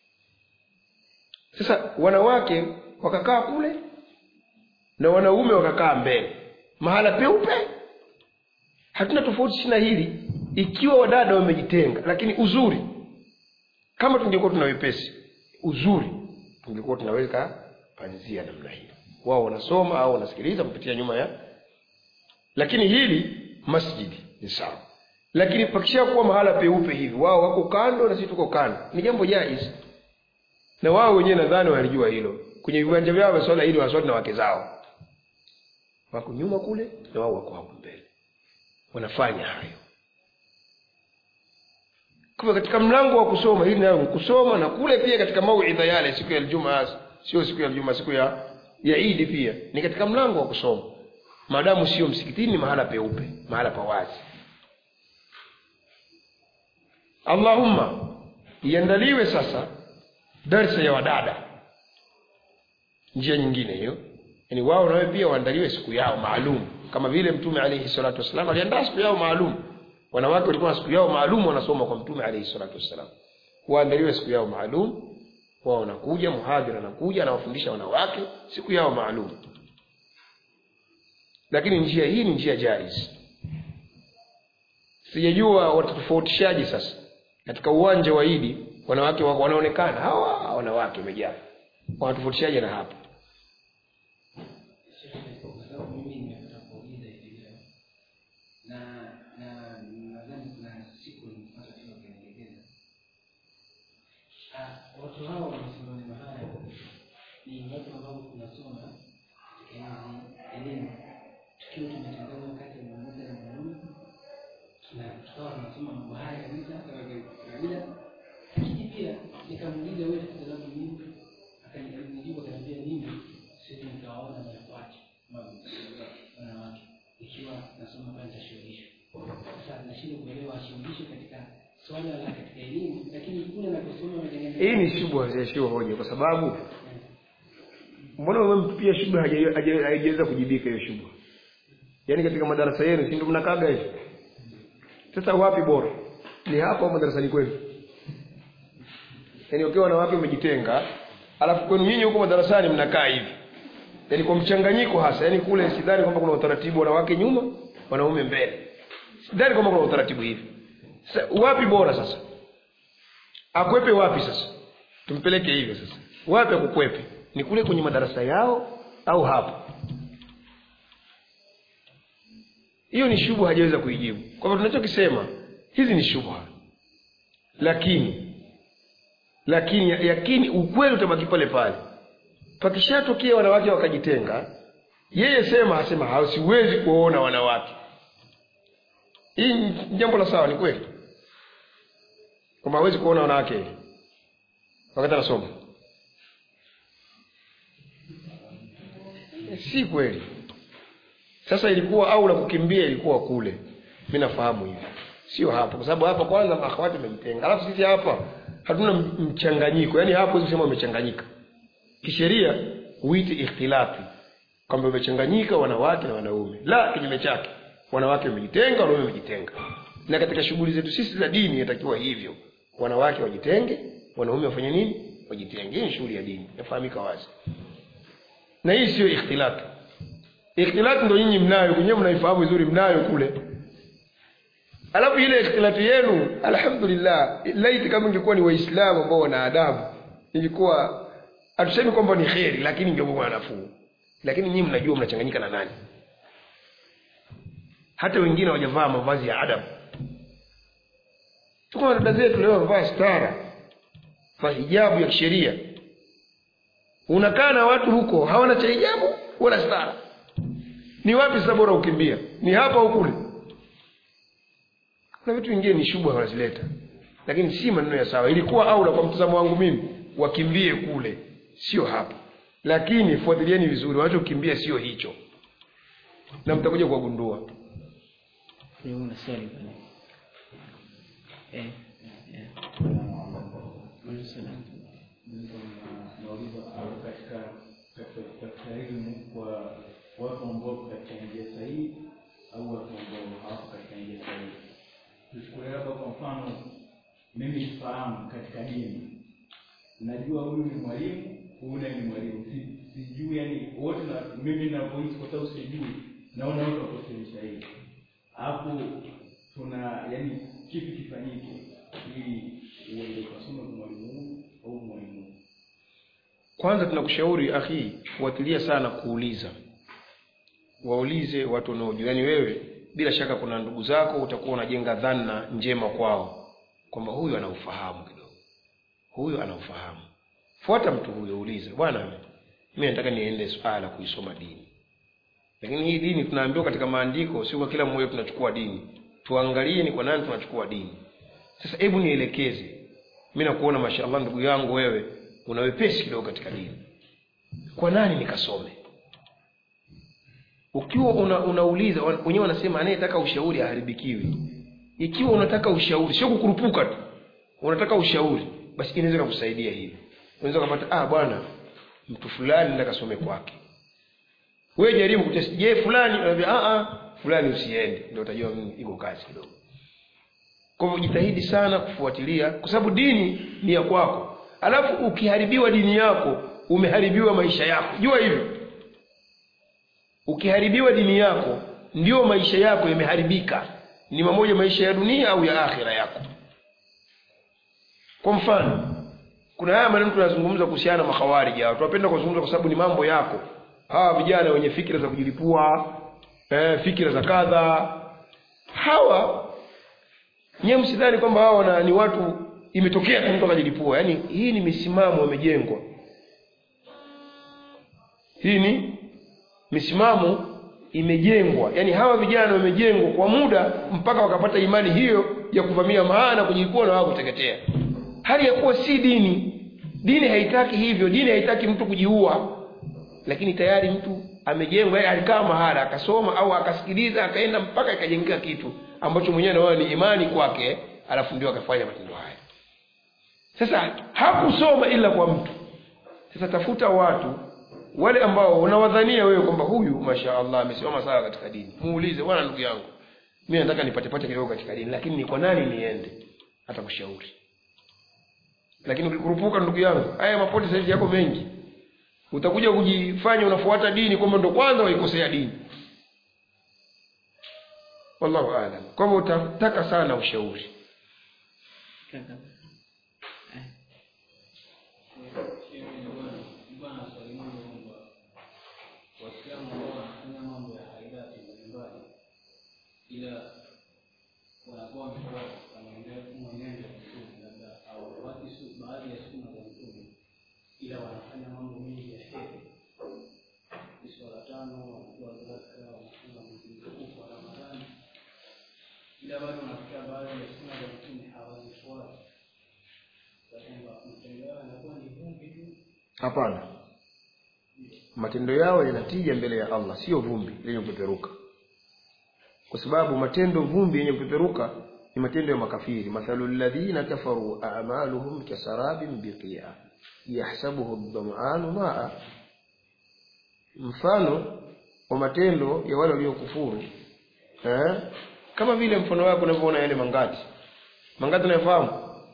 Speaker 1: Sasa wanawake wakakaa kule na wanaume wakakaa mbele, mahala peupe, hatuna tofauti sina hili ikiwa wadada wamejitenga. Lakini uzuri, kama tungekuwa tuna wepesi, uzuri tungekuwa tunaweka panzia namna hii, wao wanasoma au wanasikiliza kupitia nyuma ya. Lakini hili masjidi ni sawa, lakini pakisha kuwa mahala peupe hivi, wao wako kando na sisi tuko kando, ni jambo jaiz, na wao wenyewe nadhani walijua hilo. Kwenye viwanja vyao vya swala hili waswali na wake zao wako nyuma kule, na wao wako hapo mbele wanafanya hayo. Kwa katika mlango wa kusoma hili nayo kusoma, na kule pia katika mauidha yale siku ya Ijumaa, sio siku ya Ijumaa, siku ya ya Eid pia ni katika mlango wa kusoma, maadamu sio msikitini, ni mahala peupe, mahala pa wazi. Allahumma iandaliwe sasa darasa ya wadada, njia nyingine hiyo, yani wao nao pia waandaliwe siku yao maalum, kama vile Mtume alayhi salatu wasallam aliandaa siku yao maalum. Wanawake walikuwa na siku yao maalum wanasoma kwa Mtume alayhi salatu wasallam, waandaliwe siku yao maalum, wao wanakuja, muhadhira anakuja anawafundisha wanawake siku yao maalum. Lakini njia hii ni njia jaiz. Sijajua watatofautishaje sasa katika uwanja wa Idi, wanawake wanaonekana hawa wanawake wamejaa, wanatofautishaje na hapa?
Speaker 2: na na nadhani kuna siku nilipata tena kuelekeza ah watu hao wanasoma ni mahali ni watu ambao tunasoma katika elimu, kitu kimetangazwa wakati wa mmoja na mwanaume na tukawa tunasema mambo haya kabisa kama bila lakini pia nikamuuliza wewe kwa sababu nini akanijibu akaniambia mimi sisi nikaona na kwake wanawake ikiwa nasoma kwanza shuleni sasa nashinda kuelewa shuleni katika swala la katika elimu lakini kule naposoma majengo
Speaker 1: hii ni shubha zisio hoja kwa sababu mbona wewe pia shubha haijaweza kujibika hiyo shubha yani katika madarasa yenu si ndio mnakaga hivi sasa wapi bora ni hapo madarasani kwenu yani ukiwa na wapi umejitenga alafu kwenu nyinyi huko madarasani mnakaa hivi yani kwa mchanganyiko hasa yani kule sidhani kwamba kuna utaratibu wanawake nyuma wanaume mbele sidhani kwamba kuna utaratibu hivi sasa wapi bora sasa akwepe wapi sasa tumpeleke hivyo sasa wapi akukwepe ni kule kwenye madarasa yao au hapo hiyo ni shubha hajaweza kuijibu kwa hivyo tunachokisema hizi ni shubha lakini lakini yakini ukweli utabaki pale pale pakishatokea wanawake wakajitenga yeye sema hasema hasiwezi kuona wanawake hii jambo la sawa ni kweli kama hawezi kuona wanawake wakati anasoma si kweli sasa ilikuwa au la kukimbia ilikuwa kule mimi nafahamu hivi sio hapa kwa sababu hapa kwanza akhawati wamejitenga alafu sisi hapa hatuna mchanganyiko yani hapo hizo sema wamechanganyika kisheria huiti ikhtilafi kwamba wamechanganyika wanawake na wanaume la kinyume chake wanawake wamejitenga wanaume wamejitenga na katika shughuli zetu sisi za dini inatakiwa hivyo wanawake wajitenge wanaume wafanye nini wajitenge hii shughuli ya dini yafahamika wazi na hii sio ikhtilafi ikhtilafi ndio nyinyi mnayo wenyewe mnaifahamu vizuri mnayo kule alafu ile ikhtilafi yenu alhamdulillah laiti kama ingekuwa ni waislamu ambao wana adabu ilikuwa atusemi kwamba ni khairi lakini ingekuwa nafuu lakini nyinyi mnajua mnachanganyika na nani hata wengine hawajavaa mavazi ya adabu tuko na dada zetu leo wavaa stara kwa hijabu ya kisheria unakaa na watu huko hawana cha hijabu wala stara ni wapi sasa bora ukimbia ni hapa au kule na vitu vingine ni shubha wanazileta lakini si maneno ya sawa ilikuwa aula kwa mtazamo wangu mimi wakimbie kule sio hapa lakini fuatilieni vizuri wanachokimbia sio hicho na mtakuja kuwagundua
Speaker 2: leo una swali bwana eh eh
Speaker 3: nauliza katika katika elimu kwa watu ambao katika njia sahihi au watu ambao hawako katika njia sahihi. Tuchukulie hapa kwa mfano mimi sifahamu katika dini. Najua huyu ni mwalimu, huyu ni mwalimu. Sijui yani wote na mimi na pointi kwa sababu sijui. Naona wote wako sahihi. Hapo tuna yani kipi kifanyike ili uende kusoma kwa mwalimu au mwalimu.
Speaker 1: Kwanza tunakushauri akhi fuatilia sana kuuliza waulize watu wanaojua yani wewe bila shaka kuna ndugu zako utakuwa unajenga dhana njema kwao kwamba huyu anaufahamu kidogo huyu anaufahamu fuata mtu huyo uulize bwana mimi nataka niende swala kuisoma dini lakini hii dini tunaambiwa katika maandiko sio kwa kila mmoja tunachukua dini tuangalie ni kwa nani tunachukua dini sasa hebu nielekeze mimi nakuona mashaallah ndugu yangu wewe una wepesi kidogo katika dini kwa nani nikasome ukiwa una, unauliza wenyewe wanasema anayetaka ushauri aharibikiwi ikiwa unataka ushauri sio kukurupuka tu unataka ushauri basi inaweza kukusaidia hivi unaweza kupata ah bwana mtu fulani nataka kasome kwake wewe jaribu kutest je fulani anambia ah ah fulani usiende ndio utajua mimi iko kazi kidogo kwa hivyo jitahidi sana kufuatilia kwa sababu dini ni ya kwako alafu ukiharibiwa dini yako umeharibiwa maisha yako jua hivyo ukiharibiwa dini yako ndio maisha yako yameharibika ni mamoja maisha ya dunia au ya akhira yako kwa mfano kuna haya maneno tunazungumza kuhusiana na makhawarij hao tunapenda kuzungumza kwa sababu ni mambo yako hawa vijana wenye fikra za kujilipua eh fikra za kadha hawa nyewe msidhani kwamba hao ni watu imetokea tu mtu akajilipua yani hii ni misimamo imejengwa hii ni misimamo imejengwa, yani hawa vijana wamejengwa kwa muda mpaka wakapata imani hiyo ya kuvamia maana kujikuwa na wao kuteketea. Hali ya kuwa si dini. Dini haitaki hivyo, dini haitaki mtu kujiua. Lakini tayari mtu amejengwa, yeye alikaa mahala akasoma au akasikiliza akaenda mpaka ikajengeka kitu ambacho mwenyewe anaona ni imani kwake, alafu ndio akafanya matendo haya. Sasa hakusoma ila kwa mtu. Sasa tafuta watu wale ambao unawadhania wewe kwamba huyu mashaallah amesimama sawa katika dini. Muulize, bwana ndugu yangu, mimi nataka nipate pate kidogo katika dini, lakini ni kwa nani niende? Atakushauri. Lakini ukikurupuka ndugu yangu, haya mapote sasa yako mengi. Utakuja kujifanya unafuata dini kwamba ndo kwanza waikosea dini. Wallahu aalam. Kwa hivyo utataka sana ushauri.
Speaker 2: ila wanakuwa wamekuwa mwenendo labda au watu baadhi ya sunna za Mtume, ila wanafanya mambo mengi ya heri. Swala tano, wanatoa zaka, wanafunga mtukufu wa Ramadhani, ila bado wanafikia baadhi ya sunna za Mtume hawazifuati. Kwamba matendo yao yanakuwa ni vumbi tu.
Speaker 1: Hapana. Matendo yao yanatija mbele ya Allah, sio vumbi lenye kupeperuka. Kwa sababu matendo vumbi yenye kupeperuka ni matendo ya makafiri. Mathalul ladhina kafaru a'maluhum kasarabin biqi'a yahsabuhu ad-dam'anu ma'a. Mfano wa matendo ya wale waliokufuru eh kama vile mfano wako unavyoona yale mangati. Mangati unafahamu?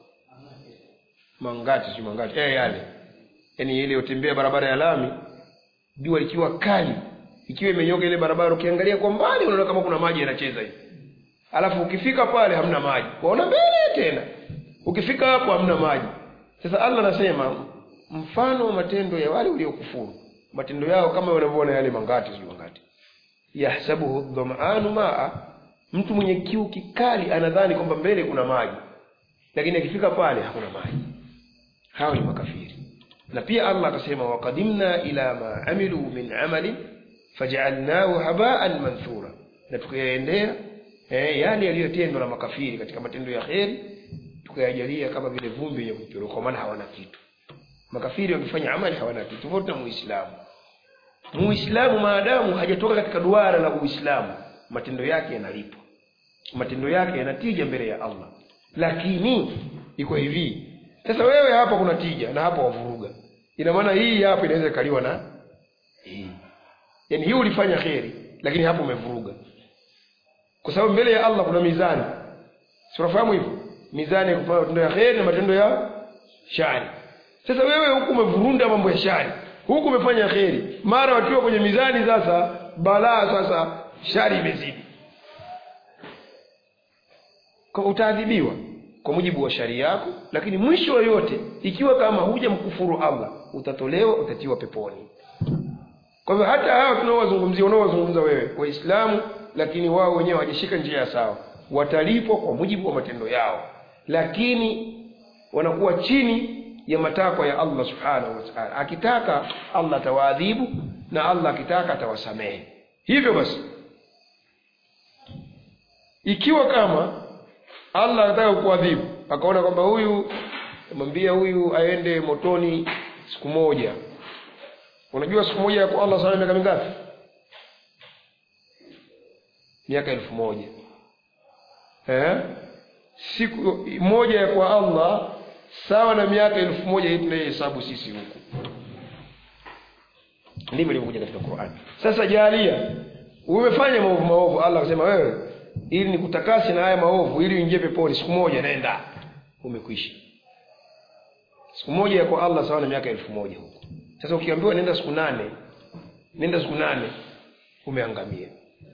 Speaker 1: Mangati si mangati eh yale. Yaani ile utembea barabara ya lami, jua likiwa kali, ikiwa imenyoka ile barabara, ukiangalia kwa mbali unaona kama kuna maji yanacheza hivi. Alafu ukifika pale hamna maji. Waona mbele tena. Ukifika hapo hamna maji. Sasa Allah anasema mfano wa matendo ya wale waliokufuru, matendo yao kama unavyoona yale mangati si mangati. Yahsabuhu ad-dam'anu ma'a. Mtu mwenye kiu kikali anadhani kwamba mbele kuna maji, lakini akifika pale hakuna maji. Hao ni makafiri. Na pia Allah akasema waqadimna ila ma amilu min amali faj'alnahu haba'an manthura. Na tukayaendea eh yale yaliyotendwa na makafiri katika matendo ya kheri, tukayajalia kama vile vumbi yenye kupeperuka, kwa maana hawana kitu. Makafiri wakifanya amali hawana kitu. Tofauti na Muislamu. Muislamu maadamu hajatoka katika duara la Uislamu, matendo yake yanalipwa. Matendo yake yanatija mbele ya Allah. Lakini iko hivi. Sasa wewe hapa kuna tija na hapa wavuruga. Ina maana hii hapa inaweza kaliwa na hii. Yaani hii ulifanya kheri, lakini hapo umevuruga. Kwa sababu mbele ya Allah kuna mizani. Si unafahamu hivyo? Mizani kupima matendo ya kheri na matendo ya shari. Sasa wewe huku umevurunda mambo ya shari, huku umefanya kheri. Mara watiwa kwenye mizani sasa, balaa sasa, shari imezidi. Kwa utaadhibiwa kwa mujibu wa sharia yako, lakini mwisho wa yote ikiwa kama huja mkufuru Allah, utatolewa, utatiwa peponi. Kwa hivyo hata hao tunaowazungumzia, unaowazungumza wewe Waislamu, lakini wao wenyewe hawajashika njia sawa, watalipwa kwa mujibu wa matendo yao, lakini wanakuwa chini ya matakwa ya Allah subhanahu wa ta'ala. Akitaka Allah atawaadhibu na Allah akitaka atawasamehe. Hivyo basi ikiwa kama Allah anataka kuadhibu, akaona kwamba huyu mwambia huyu aende motoni siku moja. Unajua siku moja kwa Allah sana miaka mingapi? Miaka elfu moja. Eh? Siku moja ya kwa Allah sawa na miaka elfu moja hii tunayohesabu sisi huku. Ndivyo ilivyokuja katika Qur'an. Sasa jalia umefanya maovu maovu, Allah akasema wewe ili nikutakase na haya maovu ili uingie peponi siku moja, nenda. Umekwisha. Siku moja ya kwa Allah sawa na miaka elfu moja huko. Sasa ukiambiwa nenda siku nane, nenda siku nane, umeangamia.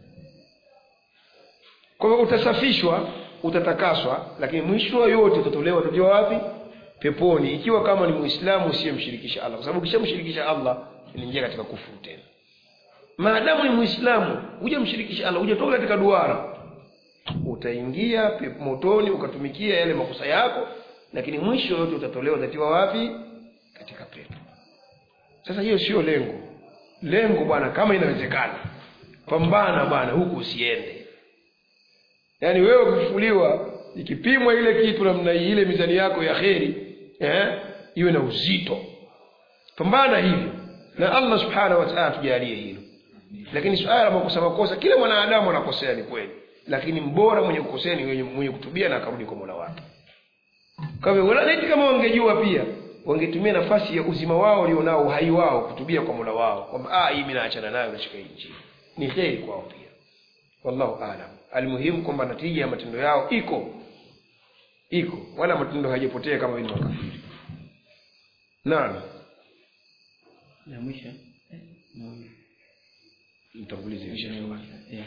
Speaker 1: Kwa hivyo utasafishwa, utatakaswa, lakini mwisho wa yote utatolewa, utatiwa wapi? Peponi, ikiwa kama ni Muislamu usiyemshirikisha Allah. Kwa sababu ukishamshirikisha Allah unaingia katika kufuru tena. Maadamu ni Muislamu, hujamshirikisha Allah, hujatoka katika duara, utaingia motoni ukatumikia yale makosa yako, lakini mwisho yote utatolewa, utatiwa wapi? Katika pepo. Sasa hiyo sio lengo. Lengo bwana, kama inawezekana pambana bwana, huku usiende. Yaani wewe ukifufuliwa, ikipimwa ile kitu namna ile mizani yako ya kheri, eh, iwe na uzito. Pambana hivyo. Na Allah subhanahu wa ta'ala tujalie hilo. Lakini suala la makosa makosa, kila mwanadamu anakosea ni kweli. Lakini mbora mwenye kukosea ni mwenye kutubia na akarudi kwa Mola wake. Kwa hivyo wala kama wangejua pia, wangetumia nafasi ya uzima wao walionao, uhai wao, kutubia kwa Mola wao. Kwamba ah, hii mimi naachana nayo na shika hii. Ni kheri kwao pia. Wallahu aalam. Almuhimu kwamba natija ya matendo yao iko. Iko. Wala matendo hayapotea kama vile makafiri. Naam.
Speaker 2: Na mwisho.
Speaker 1: Mtangulize visha ni wapi?
Speaker 2: Yeah.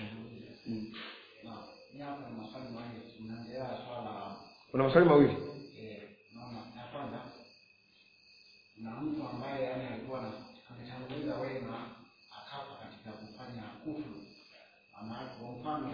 Speaker 4: Na hapa maswali mawili tunaendelea swala.
Speaker 1: Kuna maswali mawili.
Speaker 4: Eh, naona ya kwanza na mtu ambaye yani alikuwa anatanguliza wema akafa katika kufanya kufuru. Ama kwa mfano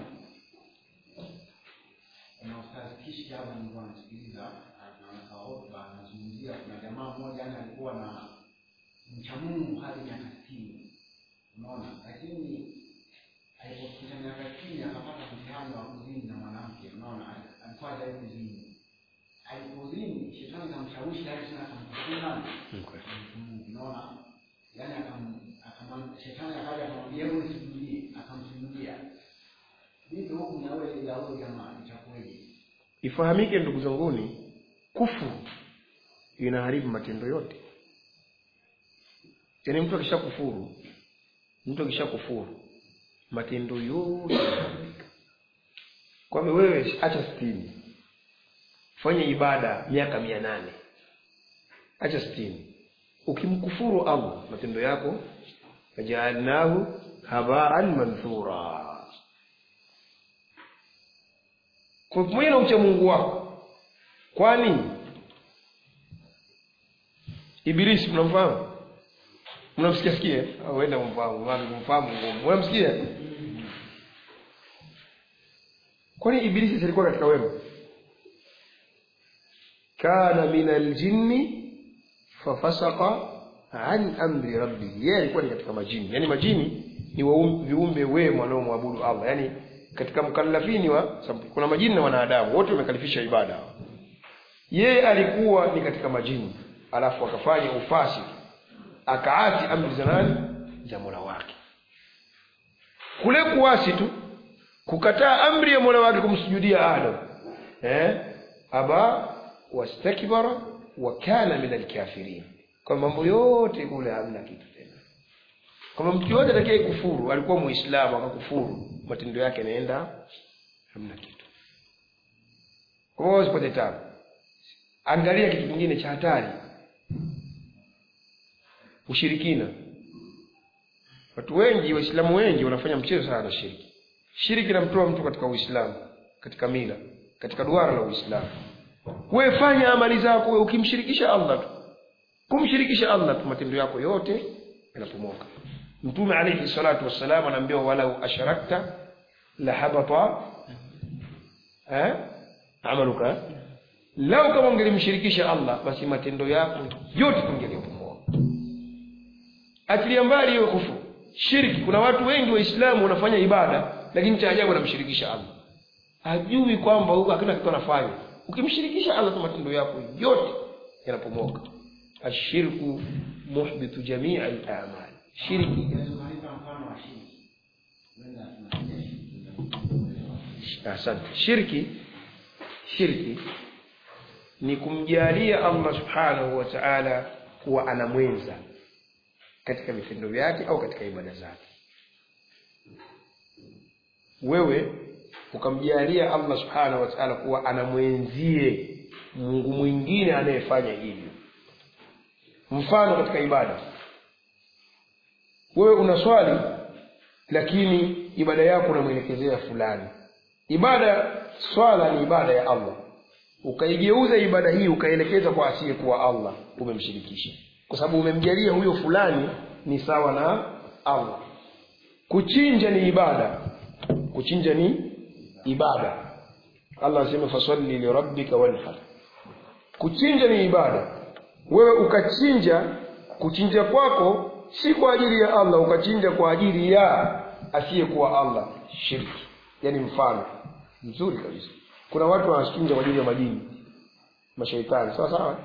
Speaker 4: na ustaz Kishi hapa nilikuwa nasikiliza na hotuba anazungumzia kuna jamaa mmoja yani alikuwa na mcha Mungu hadi miaka sitini. Unaona, lakini alipofika miaka sitini akapata mtihani wa kuzini na mwanamke. Unaona, alikuwa hajawahi kuzini. Alipozini shetani akamshawishi hadi sana akamkufuna. Unaona, yani akam akam shetani akaja akamwambia wewe usijudie, akamsujudia. Ndio huko na wewe ile au jamaa itakuwaje?
Speaker 1: Ifahamike ndugu zanguni, kufuru inaharibu matendo yote. Yaani mtu akishakufuru, mtu akishakufuru matendo yote yanaharibika. Kwa hivyo wewe acha sitini. Fanya ibada miaka mia nane. Acha sitini. Ukimkufuru Allah, matendo yako faja'alnahu haba'an manthura. Kwa pamoja na ucha Mungu wako. Kwani Ibilisi mnamfahamu? Mnamsikia sikia? Au wenda mfahamu, wani mfahamu ngumu. Mnamsikia? Kwani Ibilisi alikuwa katika wema? Kana minal jinni fafasaqa an amri rabbi. Yeye alikuwa ni katika majini. Yaani majini ni viumbe wema wanaomwabudu Allah. Yaani katika mkallafini wa kuna majini na wanadamu wote wamekalifisha ibada. Yeye alikuwa ni katika majini, alafu akafanya ufasiki, akaasi amri za nani? Za Mola wake. Kule kuasi tu, kukataa amri ya Mola wake kumsujudia Adam, eh, aba wastakbara wa kana min alkafirin. Kwa mambo yote kule hamna kitu tena. Kama mtu yote atakaye kufuru, alikuwa Muislamu akakufuru, matendo yake yanaenda hamna kitu. Kwa hiyo usipate tabu. Angalia kitu kingine cha hatari. Ushirikina. Watu wengi, Waislamu wengi wanafanya mchezo sana na shiriki. Shiriki inamtoa mtu katika Uislamu, katika mila, katika duara la Uislamu. Wewe fanya amali zako wewe ukimshirikisha Allah tu. Kumshirikisha Allah tu matendo yako yote yanapomoka. Mtume alayhi salatu wassalam anaambia walau asharakta la habata eh amaluka. Lau kama ungelimshirikisha Allah basi matendo yako yote yangelipomoka. Achilia mbali hiyo kufuru. Shirki, kuna watu wengi Waislamu wanafanya ibada lakini cha ajabu wanamshirikisha Allah. Hajui kwamba huko hakuna kitu anafanya. Ukimshirikisha Allah kwa matendo yako yote yanapomoka. Ashirku muhbitu jamii al-a'mal. Shirki
Speaker 4: inazungumzia mfano wa shirki. Wenda tunakuja shirki.
Speaker 1: Asante. Shirki shirki ni kumjalia Allah subhanahu wa ta'ala kuwa anamwenza katika vitendo vyake au katika ibada zake. Wewe ukamjalia Allah subhanahu wa ta'ala kuwa anamwenzie Mungu mwingine anayefanya hivyo. Mfano katika ibada, wewe unaswali lakini ibada yako unamwelekezea fulani. Ibada swala ni ibada ya Allah. Ukaigeuza ibada hii ukaelekeza kwa asiye kuwa Allah, umemshirikisha. Kwa sababu umemjalia huyo fulani ni sawa na Allah. Kuchinja ni ibada. Kuchinja ni ibada. Allah anasema fasalli li rabbika wanhar. Kuchinja ni ibada. Wewe ukachinja, kuchinja kwako si kwa ajili ya Allah, ukachinja kwa ajili ya asiyekuwa Allah, shirki. Yani mfano mzuri kabisa, kuna watu wanachinja kwa ajili ya majini, mashaitani, sawa sawa.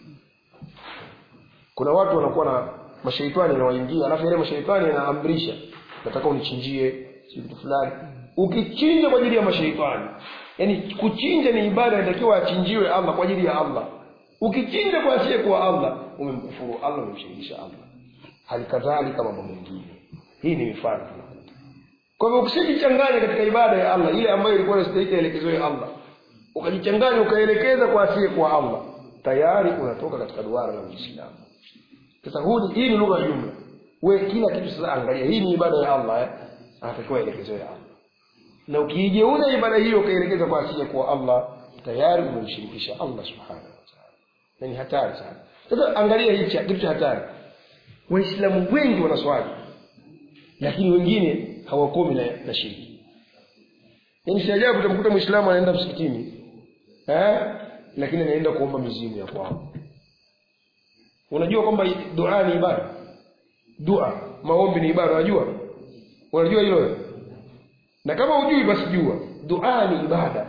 Speaker 1: Kuna watu wanakuwa na mashaitani wanaoingia, alafu yale mashaitani yanaamrisha, nataka unichinjie kitu fulani. Ukichinja kwa ajili ya mashaitani, yani kuchinja ni ibada, inatakiwa achinjiwe Allah kwa ajili ya Allah. Ukichinja kwa asiyekuwa Allah, umemkufuru Allah, umemshirikisha Allah. Halikadhalika mambo mengine. Hii ni mifano. Kwa hivyo usijichanganye katika ibada ya Allah ile ambayo ilikuwa inastahili elekezwe Allah, ukajichanganya ukaelekeza kwa asiyekuwa Allah, tayari unatoka katika duara la Uislamu. Sasa huu hii ni lugha ya jumla. Wewe kila kitu sasa angalia, hii ni ibada ya Allah, eh anatakiwa elekezwe ya Allah. Na ukijeuza ibada hiyo ukaelekeza kwa asiyekuwa Allah, tayari umemshirikisha Allah subhanahu wa ta'ala. Na ni hatari sana. Sasa angalia hichi kitu cha hatari. Waislamu wengi wanaswali, lakini wengine hawakomi na, na shirki. Yaani si ajabu utamkuta Muislamu anaenda msikitini, eh lakini anaenda kuomba mizimu ya kwao. Unajua kwamba dua ni ibada? Dua, maombi ni ibada, unajua? Unajua hilo? Na kama hujui basi jua, dua ni ibada.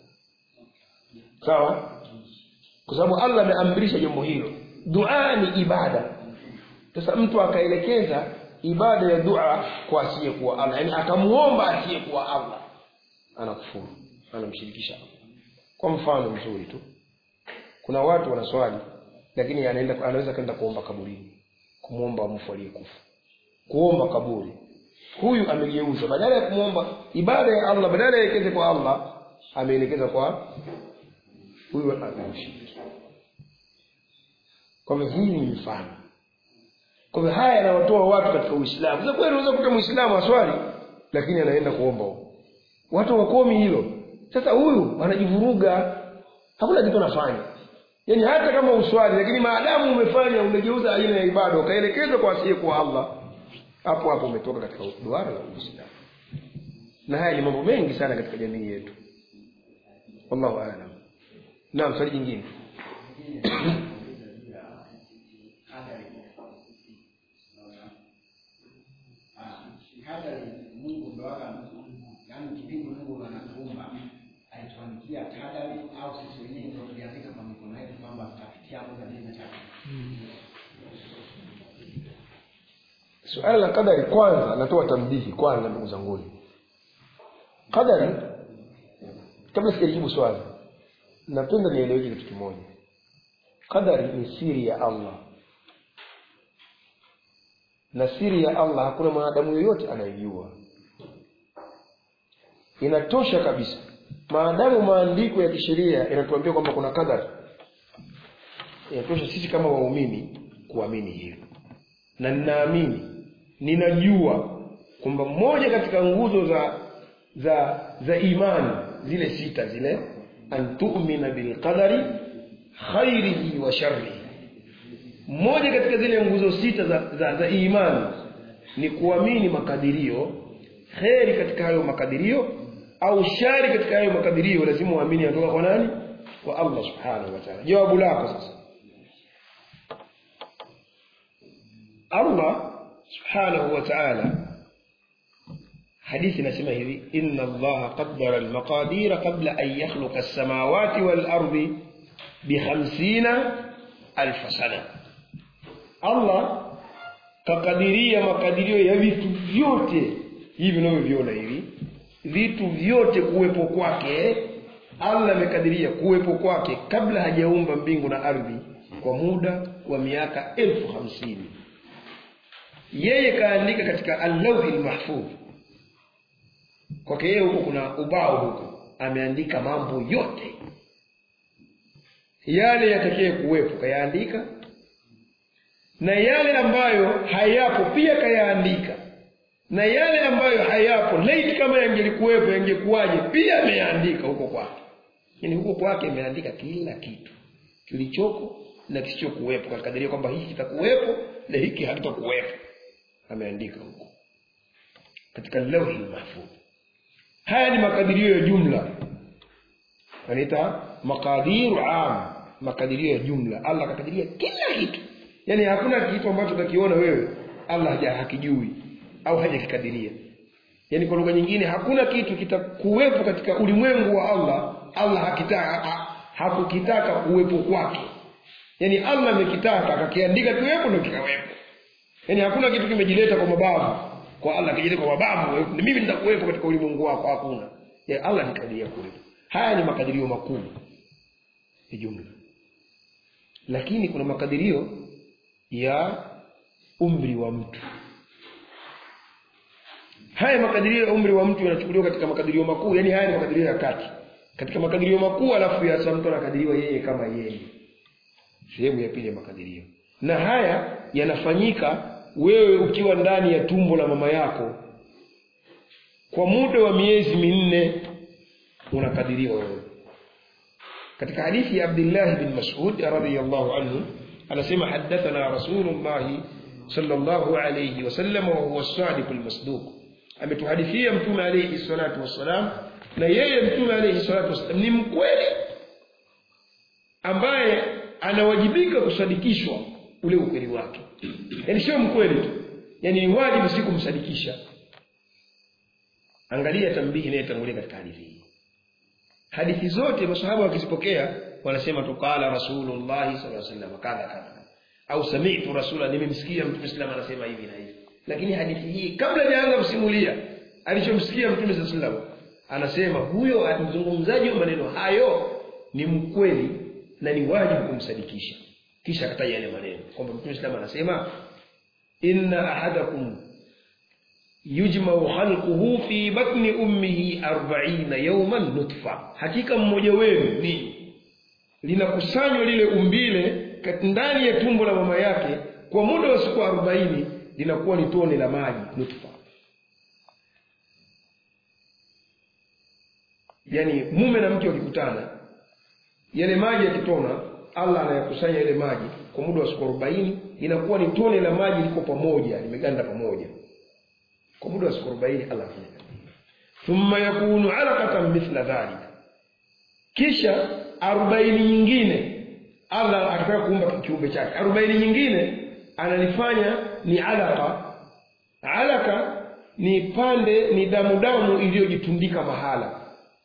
Speaker 1: Sawa? Kwa sababu Allah ameamrisha jambo hilo. Dua ni ibada. Sasa mtu akaelekeza ibada ya dua kwa asiyekuwa Allah, yani akamuomba asiyekuwa Allah, anakufuru, anamshirikisha Allah. Kwa mfano mzuri tu, kuna watu wanaswali lakini anaenda anaweza kwenda kuomba kaburini, kumuomba mfu aliyekufa, kuomba kaburi. Huyu amegeuza, badala ya kumuomba ibada ya Allah, badala ya elekeze kwa Allah, ameelekeza kwa huyu anamshirikisha. Kwa hivyo hii ni mfano. Kwa hivyo haya yanawatoa watu katika Uislamu. Sasa kweli unaweza kukuta Muislamu aswali lakini anaenda kuomba huko. Watu wakomi hilo. Sasa huyu anajivuruga, hakuna kitu anafanya. Yaani hata kama uswali lakini maadamu umefanya umegeuza aina ya ibada ukaelekeza kwa asiyekuwa Allah, hapo hapo umetoka katika duara la Uislamu. Na haya ni mambo mengi sana katika jamii yetu. Wallahu a'lam. Naam, swali jingine.
Speaker 4: Kadari Mungu ndo waka, yaani kipindi Mungu anatuumba alituandikia kadari, au sisi wenyewe ndio tuliandika kwa mikono yetu kwamba tutafikia hapo na chake.
Speaker 1: Suala la kadari kwanza natoa tambihi kwanza, ndugu zangu. Kadari, kabla sijajibu swali, napenda nieleweke kitu kimoja. Kadari ni siri ya Allah. Na siri ya Allah hakuna mwanadamu yoyote anayejua. Inatosha kabisa maadamu maandiko ya kisheria yanatuambia kwamba kuna kadari, inatosha sisi kama waumini kuamini hilo. Na ninaamini, ninajua kwamba moja katika nguzo za za za imani zile sita zile, antu'mina bil qadari khairihi wa sharrihi, moja katika zile nguzo sita za, za, za imani ni kuamini makadirio, kheri katika hayo makadirio au shari katika hayo makadirio. Lazima uamini yanatoka kwa nani? Kwa Allah subhanahu wa ta'ala. Jawabu lako sasa, Allah subhanahu wa ta'ala, hadithi inasema hivi: inna Allah qaddara al-maqadira qabla an yakhluqa as-samawati wal-ardi bi khamsina alf sana. Allah kakadiria makadirio ya vitu vyote hivi unavyoviona hivi, vitu vyote kuwepo kwake. Allah amekadiria kuwepo kwake kabla hajaumba mbingu na ardhi kwa muda wa miaka elfu hamsini. Yeye kaandika katika al-lawhil mahfuz. Kwa yeye huko kuna ubao huko, ameandika mambo yote yale yatakaye kuwepo kayaandika, na yale ambayo hayapo pia kayaandika, na yale ambayo hayapo laiti kama yangelikuwepo yangekuwaje pia ameandika huko kwake. Yaani huko kwake ameandika kila kitu kilichoko na kisichokuwepo, kakadiria kwamba hiki kitakuwepo na hiki hakitakuwepo, ameandika huko katika lawhi mahfuz. Haya ni makadirio ya jumla, anaita maqadir am, makadirio ya jumla. Allah kakadiria kila kitu, yani hakuna kitu ambacho utakiona wewe Allah haja hakijui au hajakikadiria. yani kwa lugha nyingine hakuna kitu kitakuwepo katika ulimwengu wa Allah Allah hakitaka ha, hakukitaka kuwepo kwake. Yani Allah amekitaka akakiandika kiwepo ndio kikawepo. Yani hakuna kitu kimejileta kwa mabavu kwa Allah kijileta kwa mabavu mimi nitakuwepo katika ulimwengu wako, hakuna. Ya Allah nikadiria kuwepo. Haya ni makadirio makuu ni jumla. Lakini kuna makadirio ya umri wa mtu. Haya makadirio ya umri wa mtu yanachukuliwa katika makadirio makuu, yani haya ni makadirio ya kati. Katika makadirio makuu alafu ya mtu anakadiriwa yeye kama yeye. Sehemu ya pili ya makadirio. Na haya yanafanyika wewe ukiwa ndani ya tumbo la mama yako kwa muda wa miezi minne unakadiriwa wewe. Katika hadithi ya Abdullah bin Mas'ud radhiyallahu anhu anasema hadathana Rasulullah sallallahu alayhi wasallam wa huwa as-sadiq al-masduq. Ametuhadithia Mtume alayhi salatu wassalam, na yeye Mtume alayhi salatu wassalam ni mkweli ambaye anawajibika kusadikishwa ule ukweli wake. Yaani sio mkweli tu, yani ni wajibu si kumsadikisha. Angalia tambihi inayotangulia katika hadithi hii. Hadithi zote masahaba wakizipokea wanasema tukala Rasulullah sallallahu alaihi wasallam kadha kadha, au sami'tu rasula, nimemsikia Mtume sallallahu alaihi wasallam hivi na hivi. Lakini hadithi hii kabla hajaanza kusimulia alichomsikia Mtume sallallahu alaihi wasallam, anasema huyo mzungumzaji wa maneno hayo ni mkweli na ni wajibu kumsadikisha. Kisha akataja yale maneno kwamba Mtume sallallahu alaihi wasallam anasema inna ahadakum yujma'u khalquhu fi batni ummihi arobaini yawman nutfa, hakika mmoja wenu ni linakusanywa lile umbile ndani ya tumbo la mama yake kwa muda wa siku arobaini, linakuwa ni tone la maji nutfa. Yani mume na mke wakikutana, yale maji yakitona, Allah anayakusanya yale maji kwa muda wa siku arobaini, inakuwa ni tone la maji liko pamoja, limeganda pamoja kwa muda wa siku arobaini. Allah afanya thumma yakunu alaqatan mithla dhalik, kisha arobaini nyingine Allah akitaka kuumba kiumbe chake, arobaini nyingine analifanya ni alaqa. Alaqa ni pande, ni damu damu iliyojitundika mahala,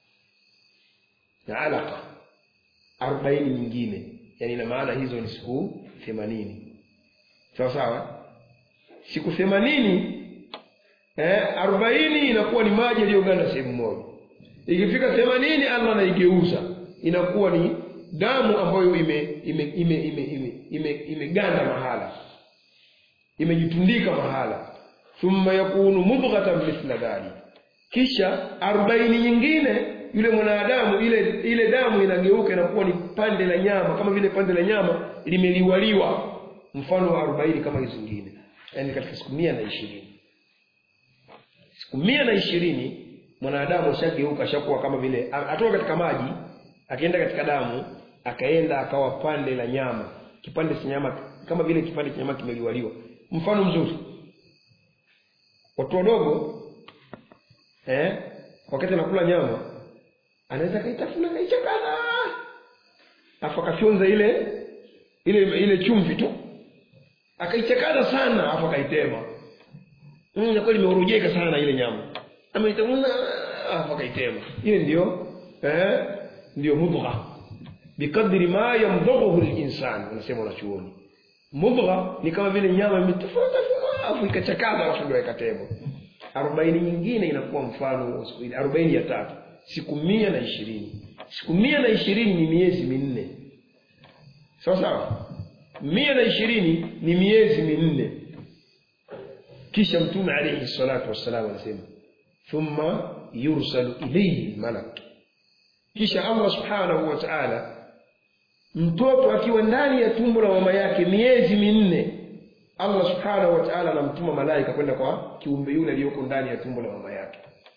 Speaker 1: na alaqa arobaini nyingine, yani ina maana hizo ni siku themanini. Sawa sawa, siku themanini eh arobaini inakuwa ni maji yaliyoganda sehemu moja. Ikifika themanini Allah anaigeuza inakuwa ni damu ambayo ime ime ime ime ime imeganda mahala, imejitundika mahala. Thumma yakunu mudghatan mithla dhalik, kisha arobaini nyingine yule mwanadamu ile ile damu inageuka inakuwa ni pande la nyama, kama vile pande la nyama limeliwaliwa, mfano wa arobaini kama hizo zingine. Yani katika siku mia na ishirini, siku mia na ishirini mwanadamu ashageuka, ashakuwa kama vile atoka katika maji akaenda katika damu, akaenda akawa pande la nyama, kipande cha nyama, kama vile kipande cha nyama kimeliwaliwa. Mfano mzuri, watu wadogo eh wakati anakula nyama anaweza kaitafuna kaichakana, afa kafyonza ile ile ile chumvi tu akaichakana sana, afa kaitema. Mmm, kweli imeurujeka sana ile nyama, ameitamuna afa kaitema. Ile ndio eh ndio mudgha bikadri ma yamdughu al-insan, unasema unachuoni. Mudgha ni kama vile nyama imetafuna afu ikachakaza afu ndio ikatema. arobaini nyingine inakuwa mfano siku arobaini ya tatu, siku mia na ishirini. Siku mia na ishirini ni miezi minne. Sawa sawa, mia na ishirini ni miezi minne. Kisha Mtume alayhi salatu wassalam anasema thumma yursalu ilayhi malak, kisha Allah subhanahu wa ta'ala, mtoto akiwa ndani ya tumbo la mama yake miezi minne, Allah subhanahu wa ta'ala anamtuma malaika kwenda kwa kiumbe yule aliyoko ndani ya tumbo la mama yake.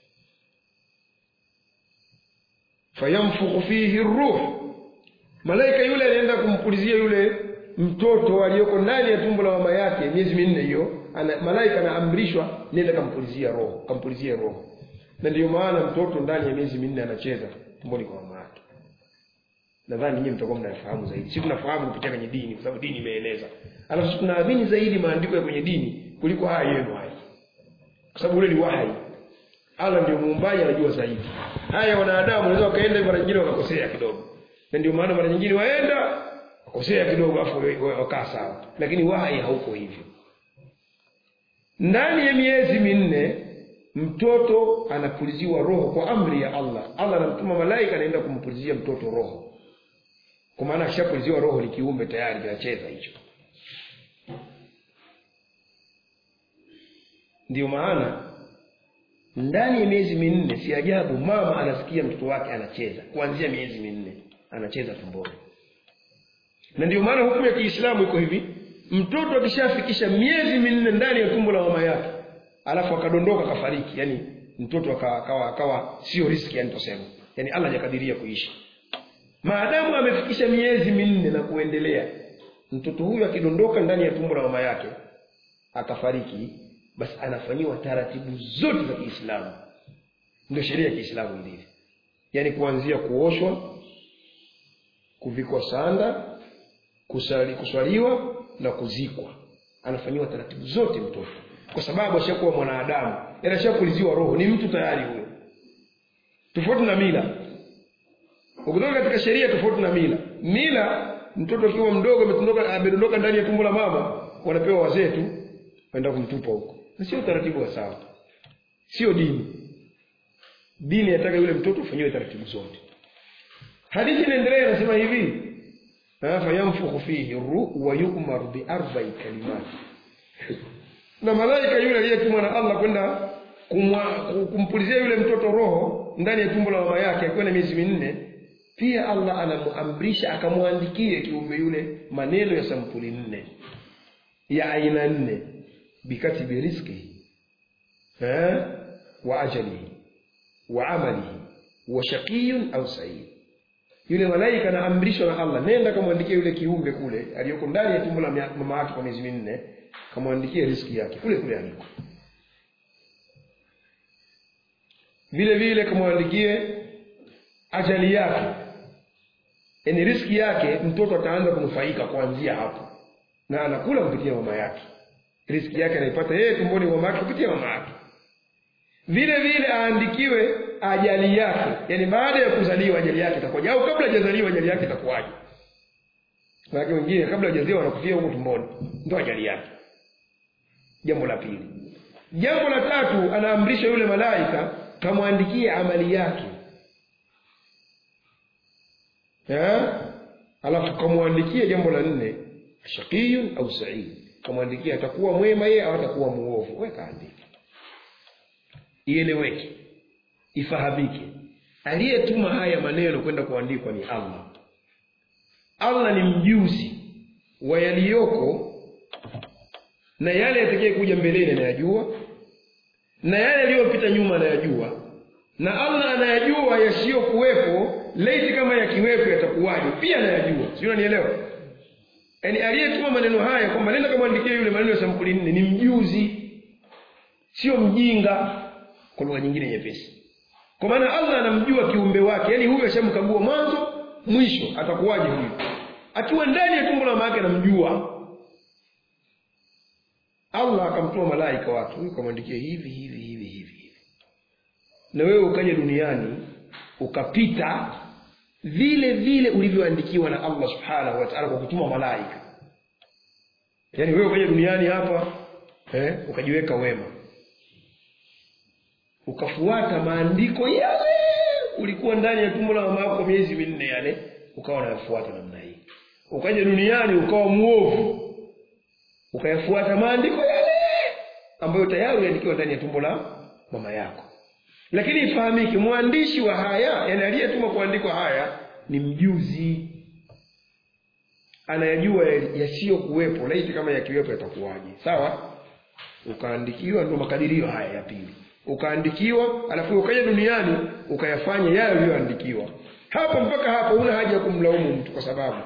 Speaker 1: Fayamfukhu fihi ar-ruh, malaika yule anaenda kumpulizia yule mtoto aliyoko ndani ya tumbo la mama yake miezi minne hiyo. Ana malaika anaamrishwa nenda kampulizia roho, kampulizia roho. Na ndio maana mtoto ndani ya miezi minne anacheza tumboni kwa mama yake. Nadhani nyinyi mtakuwa mnafahamu zaidi. Sisi tunafahamu kupitia kwenye dini kwa sababu dini imeeleza. Alafu tunaamini zaidi maandiko ya kwenye dini kuliko haya yenu haya. Kwa sababu ule ni wahi. Allah ndio muumbaji, anajua zaidi. Haya wanadamu wanaweza kaenda mara nyingine wakakosea kidogo, na ndio maana mara nyingine waenda wakosea kidogo afu wakaa sawa, lakini wahi hauko hivyo. Ndani ya miezi minne mtoto anapuliziwa roho kwa amri ya Allah. Allah anamtuma malaika anaenda kumpulizia mtoto roho, kwa maana akishapuliziwa roho ni kiumbe tayari kinacheza hicho. Ndio maana ndani ya miezi minne si ajabu mama anasikia mtoto wake anacheza, kuanzia miezi minne anacheza tumboni. Na ndio maana hukumu ya Kiislamu iko hivi: mtoto akishafikisha miezi minne ndani ya tumbo la mama yake alafu akadondoka kafariki, yani mtoto akawa akawa sio riski, yani tuseme, yani Allah hajakadiria kuishi, maadamu amefikisha miezi minne na kuendelea, mtoto huyu akidondoka ndani ya tumbo la mama yake akafariki, basi anafanyiwa taratibu zote za Kiislamu. Ndio sheria ya Kiislamu ilivyo, yani kuanzia kuoshwa, kuvikwa sanda, kusali kuswaliwa na kuzikwa. Anafanyiwa taratibu zote mtoto, kwa sababu ashakuwa mwanadamu, anashapuliziwa roho, ni mtu tayari huyo. Tofauti na mila. Ukitoka katika sheria tofauti na mila. Mila, mtoto akiwa mdogo amedondoka amedondoka ndani ya tumbo la mama, wanapewa wazee tu waenda kumtupa huko. Na sio taratibu wa sawa. Sio dini. Dini inataka yule mtoto afanyiwe taratibu zote. Hadithi inaendelea inasema hivi: fa yanfukhu fihi ruh wa yu'mar bi arba'i kalimat. Na malaika yule aliyetumwa na Allah kwenda kumpulizia yule mtoto roho ndani ya tumbo la mama yake akiwa na miezi minne, pia Allah anamuamrisha akamwandikie kiumbe yule maneno ya sampuli nne ya aina nne, bikatibi rizqihi eh wa ajalihi wa amalihi wa shaqiyun au sa'id. Yule malaika anaamrishwa na Allah, nenda kamwandikie yule kiumbe kule aliyoko ndani ya tumbo la mama yake kwa miezi minne, kamwandikie riziki yake kule kule aliko. Vile vile kamwandikie ajali yake, yani riziki yake. Mtoto ataanza kunufaika kuanzia hapo, na anakula kupitia mama yake. Riziki yake anaipata yeye tumboni mwa mama yake kupitia mama yake. Vile vile aandikiwe ajali yake, yani baada ya kuzaliwa ajali yake itakuwaje, au kabla hajazaliwa ajali yake itakuwaje. Maana wengine kabla hajazaliwa wanakufia huko tumboni, ndio ajali yake. Jambo la pili. Jambo la tatu, anaamrisha yule malaika kamwandikie amali yake. Eh? Alafu kamwandikie jambo la nne, shaqiyun au sa'id. Kamwandikie atakuwa mwema yeye au atakuwa muovu. Weka andika. Ieleweke, ifahamike. Aliyetuma haya maneno kwenda kuandikwa ni Allah. Allah ni mjuzi wa yaliyoko na yale yatakaye kuja mbeleni anayajua, na yale yaliyopita nyuma anayajua, na Allah anayajua yasiyo kuwepo, laiti kama yakiwepo yatakuwaje pia anayajua. Sio, unanielewa? Yaani aliyetuma maneno haya kwamba nenda kamwandikie yule maneno ya sampuli nne ni mjuzi, sio mjinga, kwa lugha nyingine nyepesi. Kwa maana Allah anamjua kiumbe wake, yani huyu ashamkagua mwanzo mwisho, atakuwaje huyu. Akiwa ndani ya tumbo la mama yake anamjua. Allah akamtoa malaika wake, huyu kamwandikia hivi hivi hivi hivi. Na wewe ukaja duniani ukapita vile vile ulivyoandikiwa na Allah Subhanahu wa Ta'ala kwa kutuma malaika. Yaani wewe ukaja duniani hapa eh ukajiweka wema, ukafuata maandiko yale ulikuwa ndani ya tumbo la mama yako miezi minne yale, ukawa unayafuata namna hii. Ukaja duniani ukawa muovu, ukayafuata maandiko yale ambayo tayari yalikiwa ndani ya tumbo la mama yako. Lakini ifahamike, mwandishi wa haya, yani aliyetuma kuandikwa haya ni mjuzi, anayajua yasiyo kuwepo, laiti kama yakiwepo yatakuwaje. Sawa? Ukaandikiwa, ndio makadirio haya ya pili. Ukaandikiwa, alafu ukaja duniani ukayafanya yale uliyoandikiwa. Hapo mpaka hapo una haja ya kumlaumu mtu, kwa sababu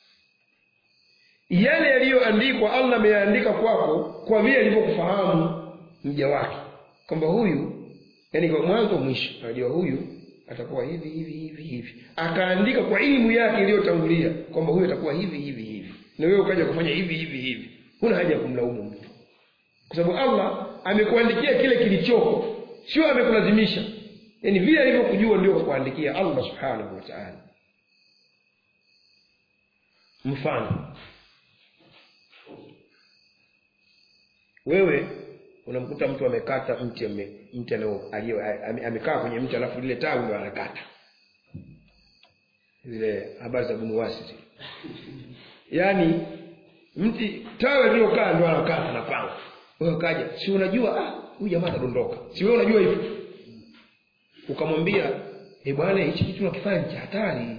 Speaker 1: yale yaliyoandikwa Allah ameandika kwako kwa vile alivyokufahamu mja wake, kwamba huyu, yani kwa mwanzo mwisho anajua huyu atakuwa hivi hivi hivi hivi. Akaandika kwa elimu yake iliyotangulia kwamba huyu atakuwa hivi hivi hivi, na wewe ukaja kufanya hivi hivi hivi. Huna haja ya kumlaumu mtu, kwa sababu Allah amekuandikia kile kilichoko, sio amekulazimisha. Yaani vile alivyokujua ndio kukuandikia Allah subhanahu wa ta'ala. Mfano, wewe unamkuta mtu amekata mti ame, mti alio amekaa kwenye mti alafu lile tawi ndio anakata. Zile habari za Bunuwasi. Yaani mti tawi lilokaa ndio anakata na panga. Wewe kaja, si unajua ah huyu jamaa atadondoka. Si wewe unajua hivyo. Ukamwambia, "Eh bwana, hichi kitu unakifanya cha hatari.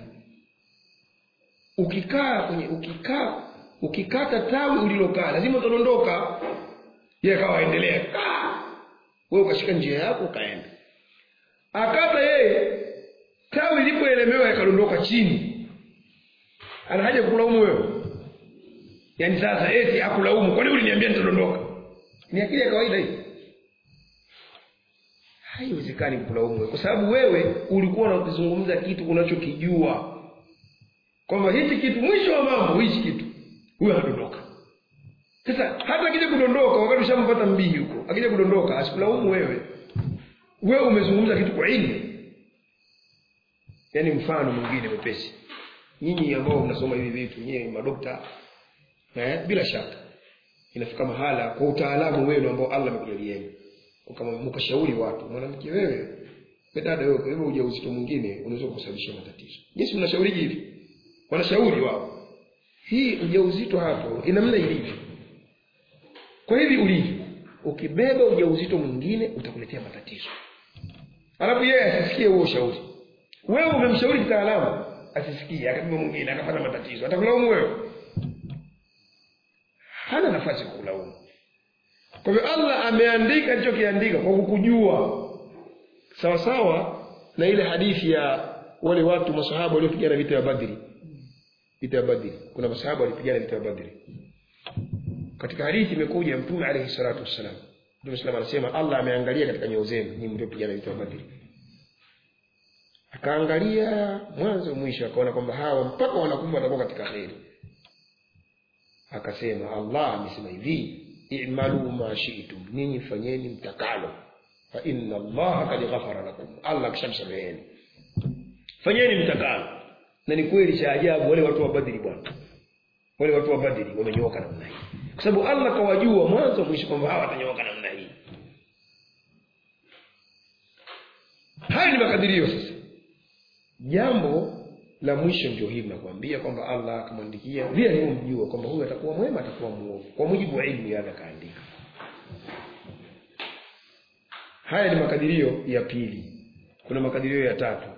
Speaker 1: Ukikaa kwenye ukikaa ukikata tawi ulilokaa lazima utadondoka." Yeye akawa endelea. Wewe ukashika njia yako ukaenda. Akata yeye tawi lilipoelemewa yakadondoka chini. Ana haja kulaumu wewe? Yaani sasa eti akulaumu, kwa nini uliniambia nitadondoka? Ni akili ya kawaida hii. Haiwezekani kulaumu wewe kwa sababu wewe ulikuwa unazungumza kitu unachokijua. Kwamba hichi kitu mwisho wa mambo hichi kitu huyo anadondoka. Sasa hata akija kudondoka wakati ushampata mbihi huko, akija kudondoka asikulaumu wewe. Wewe umezungumza kitu kwa elimu. Yaani mfano mwingine mwepesi. Nyinyi ambao mnasoma hivi vitu, nyinyi madokta, eh bila shaka inafika mahala kwa utaalamu wenu ambao Allah amekujalieni. Kama mkashauri watu, mwanamke wewe, dada wewe, kwa hivyo ujauzito mwingine unaweza kusababisha matatizo. Yesu mnashauri hivi. Wanashauri wao. Hii ujauzito hapo ina namna ilivyo. Kwa hivi ulivyo, ukibeba ujauzito mwingine utakuletea matatizo. Alafu yeye asisikie huo ushauri. Wewe umemshauri kitaalamu, asisikie, akabeba mwingine akapata matatizo. Atakulaumu wewe? Hana nafasi ya kulaumu. Kwa hivyo Allah ameandika alichokiandika kwa kukujua. Sawa sawa na ile hadithi ya wale watu masahaba waliopigana vita ya Badri. Vita ya Badri. Kuna masahaba walipigana vita ya Badri. Katika hadithi imekuja Mtume alayhi salatu wasallam. Mtume sallallahu anasema Allah ameangalia katika nyoyo zenu nyinyi mliopigana vita ya Badri. Akaangalia mwanzo mwisho akaona kwamba hawa mpaka wanakufa watakuwa katika kheri. Akasema Allah amesema hivi, i'malu ma shi'tum, ninyi fanyeni mtakalo. Fa inna Allah qad ghafara lakum. Allah kishamsameheni. Fanyeni mtakalo. Na ni kweli cha ajabu wale watu wa Badri bwana. Wale watu wa Badri wamenyooka namna hii. Kwa sababu Allah kawajua mwanzo mwisho kwamba hawa watanyooka namna hii. Haya ni makadirio sasa. Jambo la mwisho ndio hili nakwambia kwamba Allah akamwandikia vile alivyomjua kwamba huyu atakuwa mwema atakuwa muovu kwa mujibu wa elimu yake kaandika. Haya ni makadirio ya pili. Kuna makadirio ya tatu.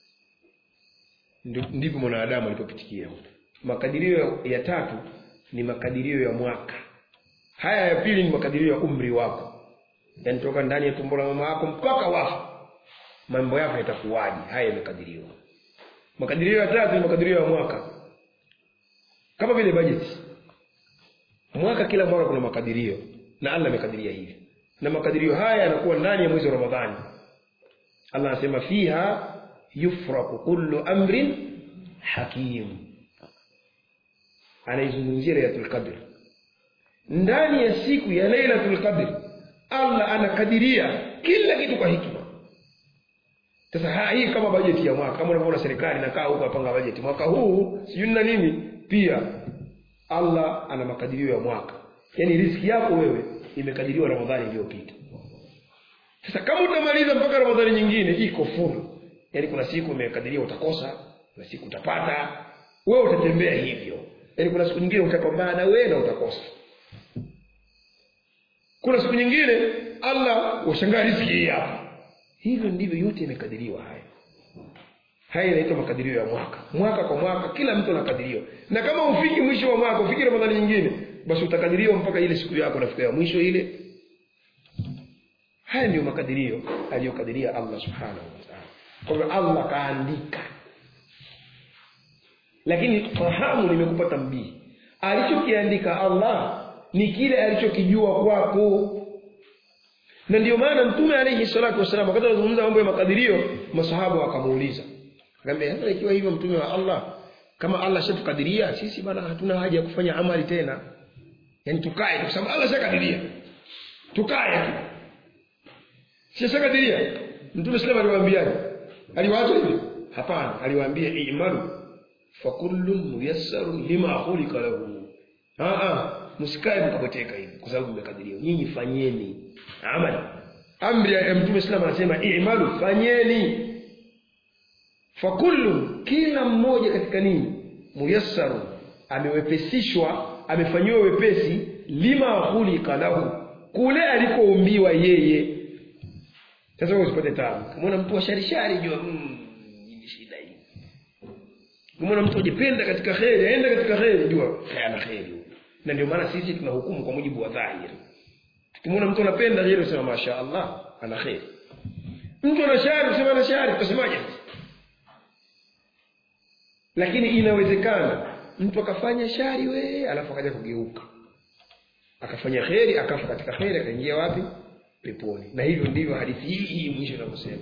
Speaker 1: Ndipo mwanadamu alipopitikia. Makadirio ya tatu ni makadirio ya mwaka. Haya ya pili ni makadirio ya umri wako. Yaani toka ndani ya tumbo la mama yako mpaka wafa. Mambo yako yatakuwaje? Haya yamekadiriwa. Makadirio ya tatu ni makadirio ya mwaka. Kama vile bajeti. Mwaka kila mwaka kuna makadirio na Allah amekadiria hivi. Na makadirio haya yanakuwa ndani ya mwezi wa Ramadhani. Allah anasema fiha yufraqu kullu amrin hakim. Anaizungumzia Lailatul Qadr. Ndani ya siku ya Lailatul Qadr Allah anakadiria kila kitu kwa hikima. Sasa hii kama bajeti ya mwaka, kama unavyoona serikali inakaa huko apanga bajeti. Mwaka huu sijui na nini pia Allah ana makadirio ya mwaka. Yaani riziki yako wewe imekadiriwa Ramadhani iliyopita. Sasa kama utamaliza mpaka Ramadhani nyingine iko full. Yaani kuna siku umekadiriwa utakosa, kuna siku utapata, wewe utatembea hivyo. Yaani kuna siku nyingine utapambana na wewe na utakosa. Kuna siku nyingine Allah ushangaa riziki hii hapa. Hivyo ndivyo yote imekadiriwa haya. Haya inaitwa makadirio ya mwaka. Mwaka kwa mwaka kila mtu anakadiriwa. Na kama ufiki mwisho wa mwaka, ufiki Ramadhani nyingine, basi utakadiriwa mpaka ile siku yako nafika ya mwisho ile. Haya ndio makadirio aliyokadiria Allah Subhanahu wa Ta'ala. Kwa hivyo Allah kaandika. Lakini fahamu nimekupa tambii. Alichokiandika Allah ni kile alichokijua kwako. Na ndio maana Mtume alayhi salatu wasallam wakati anazungumza mambo ya makadirio, masahaba wakamuuliza. Akamwambia, "Hata ikiwa hivyo Mtume wa Allah, kama Allah shatukadiria, sisi bana hatuna haja ya kufanya amali tena. Yaani tukae kwa sababu Allah shakadiria. Tukae tu." Si shakadiria. Mtume sallallahu alayhi wasallam aliwaambia. Aliwaacha hivi? Hapana, aliwaambia i'malu fa kullun muyassarun lima khuliqa lahu. Ah ah, msikae mkaboteka hivi kwa sababu mmekadiria. Nyinyi fanyeni amali. Amri ya Mtume sallallahu alayhi wasallam i'malu, fanyeni. Fa kullun, kila mmoja katika ninyi muyassarun, amewepesishwa, amefanywa wepesi lima khuliqa lahu, kule alikoumbiwa yeye. Sasa wewe usipate tabu. Umeona mtu wa sharishari jua mmm ni shida hii. Umeona mtu ajipenda katika khairi, aenda katika khairi jua ana khairi. Na ndio maana sisi tunahukumu kwa mujibu wa dhahiri. Tukimwona mtu anapenda khairi usema mashaallah ana khairi. Mtu ana shari usema ana shari, tutasemaje? Lakini inawezekana mtu akafanya shari we alafu akaja kugeuka. Akafanya khairi, akafa katika khairi, akaingia wapi? Peponi. Na hivyo ndivyo hadithi hii hii mwisho inavyosema.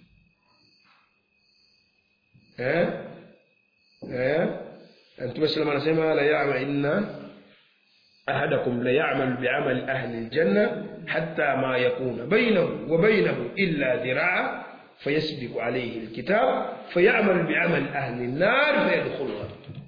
Speaker 1: Eh? Eh? Mtume sallallahu alayhi wasallam la ya'mal inna ahadakum la ya'mal bi'amal ahli al-janna hatta ma yakuna bainahu wa bainahu illa dhira'a fayasbiqu alayhi al-kitab fay'amal bi'amal ahli an-nar fayadkhuluha.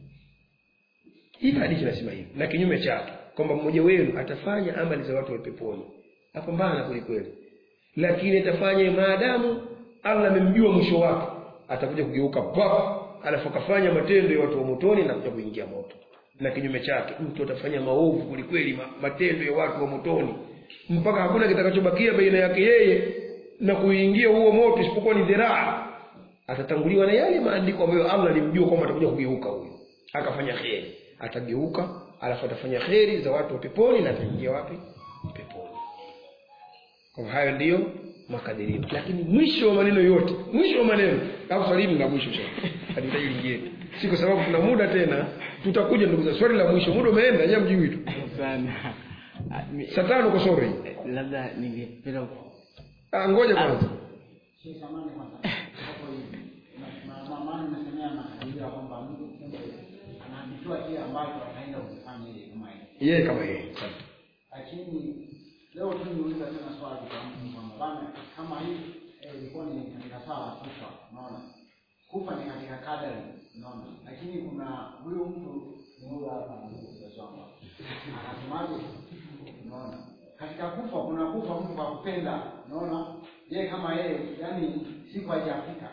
Speaker 1: Hii hadithi inasema hivi. Na kinyume chake kwamba mmoja wenu atafanya amali za watu wa peponi. Apambana kweli kweli. Lakini atafanya maadamu Allah amemjua mwisho wake, atakuja kugeuka pap, alafu akafanya matendo ya watu wa motoni na kuja kuingia moto. Na kinyume chake mtu atafanya maovu kweli kweli, matendo ya watu wa motoni mpaka hakuna kitakachobakia baina yake yeye na kuingia huo moto isipokuwa ni dhiraa. Atatanguliwa na yale maandiko ambayo Allah alimjua kwamba atakuja kugeuka huyo. Akafanya khairi, atageuka, alafu atafanya khairi za watu wa peponi na ataingia wapi? Peponi. Kwa hayo ndiyo makadirio. Lakini mwisho wa maneno yote, mwisho wa maneno, au swali la mwisho sasa. Hadithi nyingine. Si kwa sababu kuna muda tena tutakuja ndugu zangu. Swali la mwisho, muda umeenda, nyinyi mjui tu.
Speaker 2: Sana.
Speaker 1: Saa tano kwa sore.
Speaker 2: Labda ningependa
Speaker 1: ah ngoja kwanza.
Speaker 4: Si samani kwanza. Hapo hivi. Na mama anasemea makadirio kwamba mtu anaambiwa kile ambacho ataenda kufanya yeye kama yeye.
Speaker 1: Yeye kama yeye.
Speaker 4: Lakini leo tu niuliza tena swali kwa mtu kwamba bana kama hii ilikuwa ni katika sala kufa, unaona? Kufa ni katika kadari, unaona? Lakini kuna huyo mtu mmoja hapa anasema anasemaje? Unaona? Katika kufa kuna kufa mtu kwa kupenda, unaona? Yeye kama yeye, yani siku haijafika.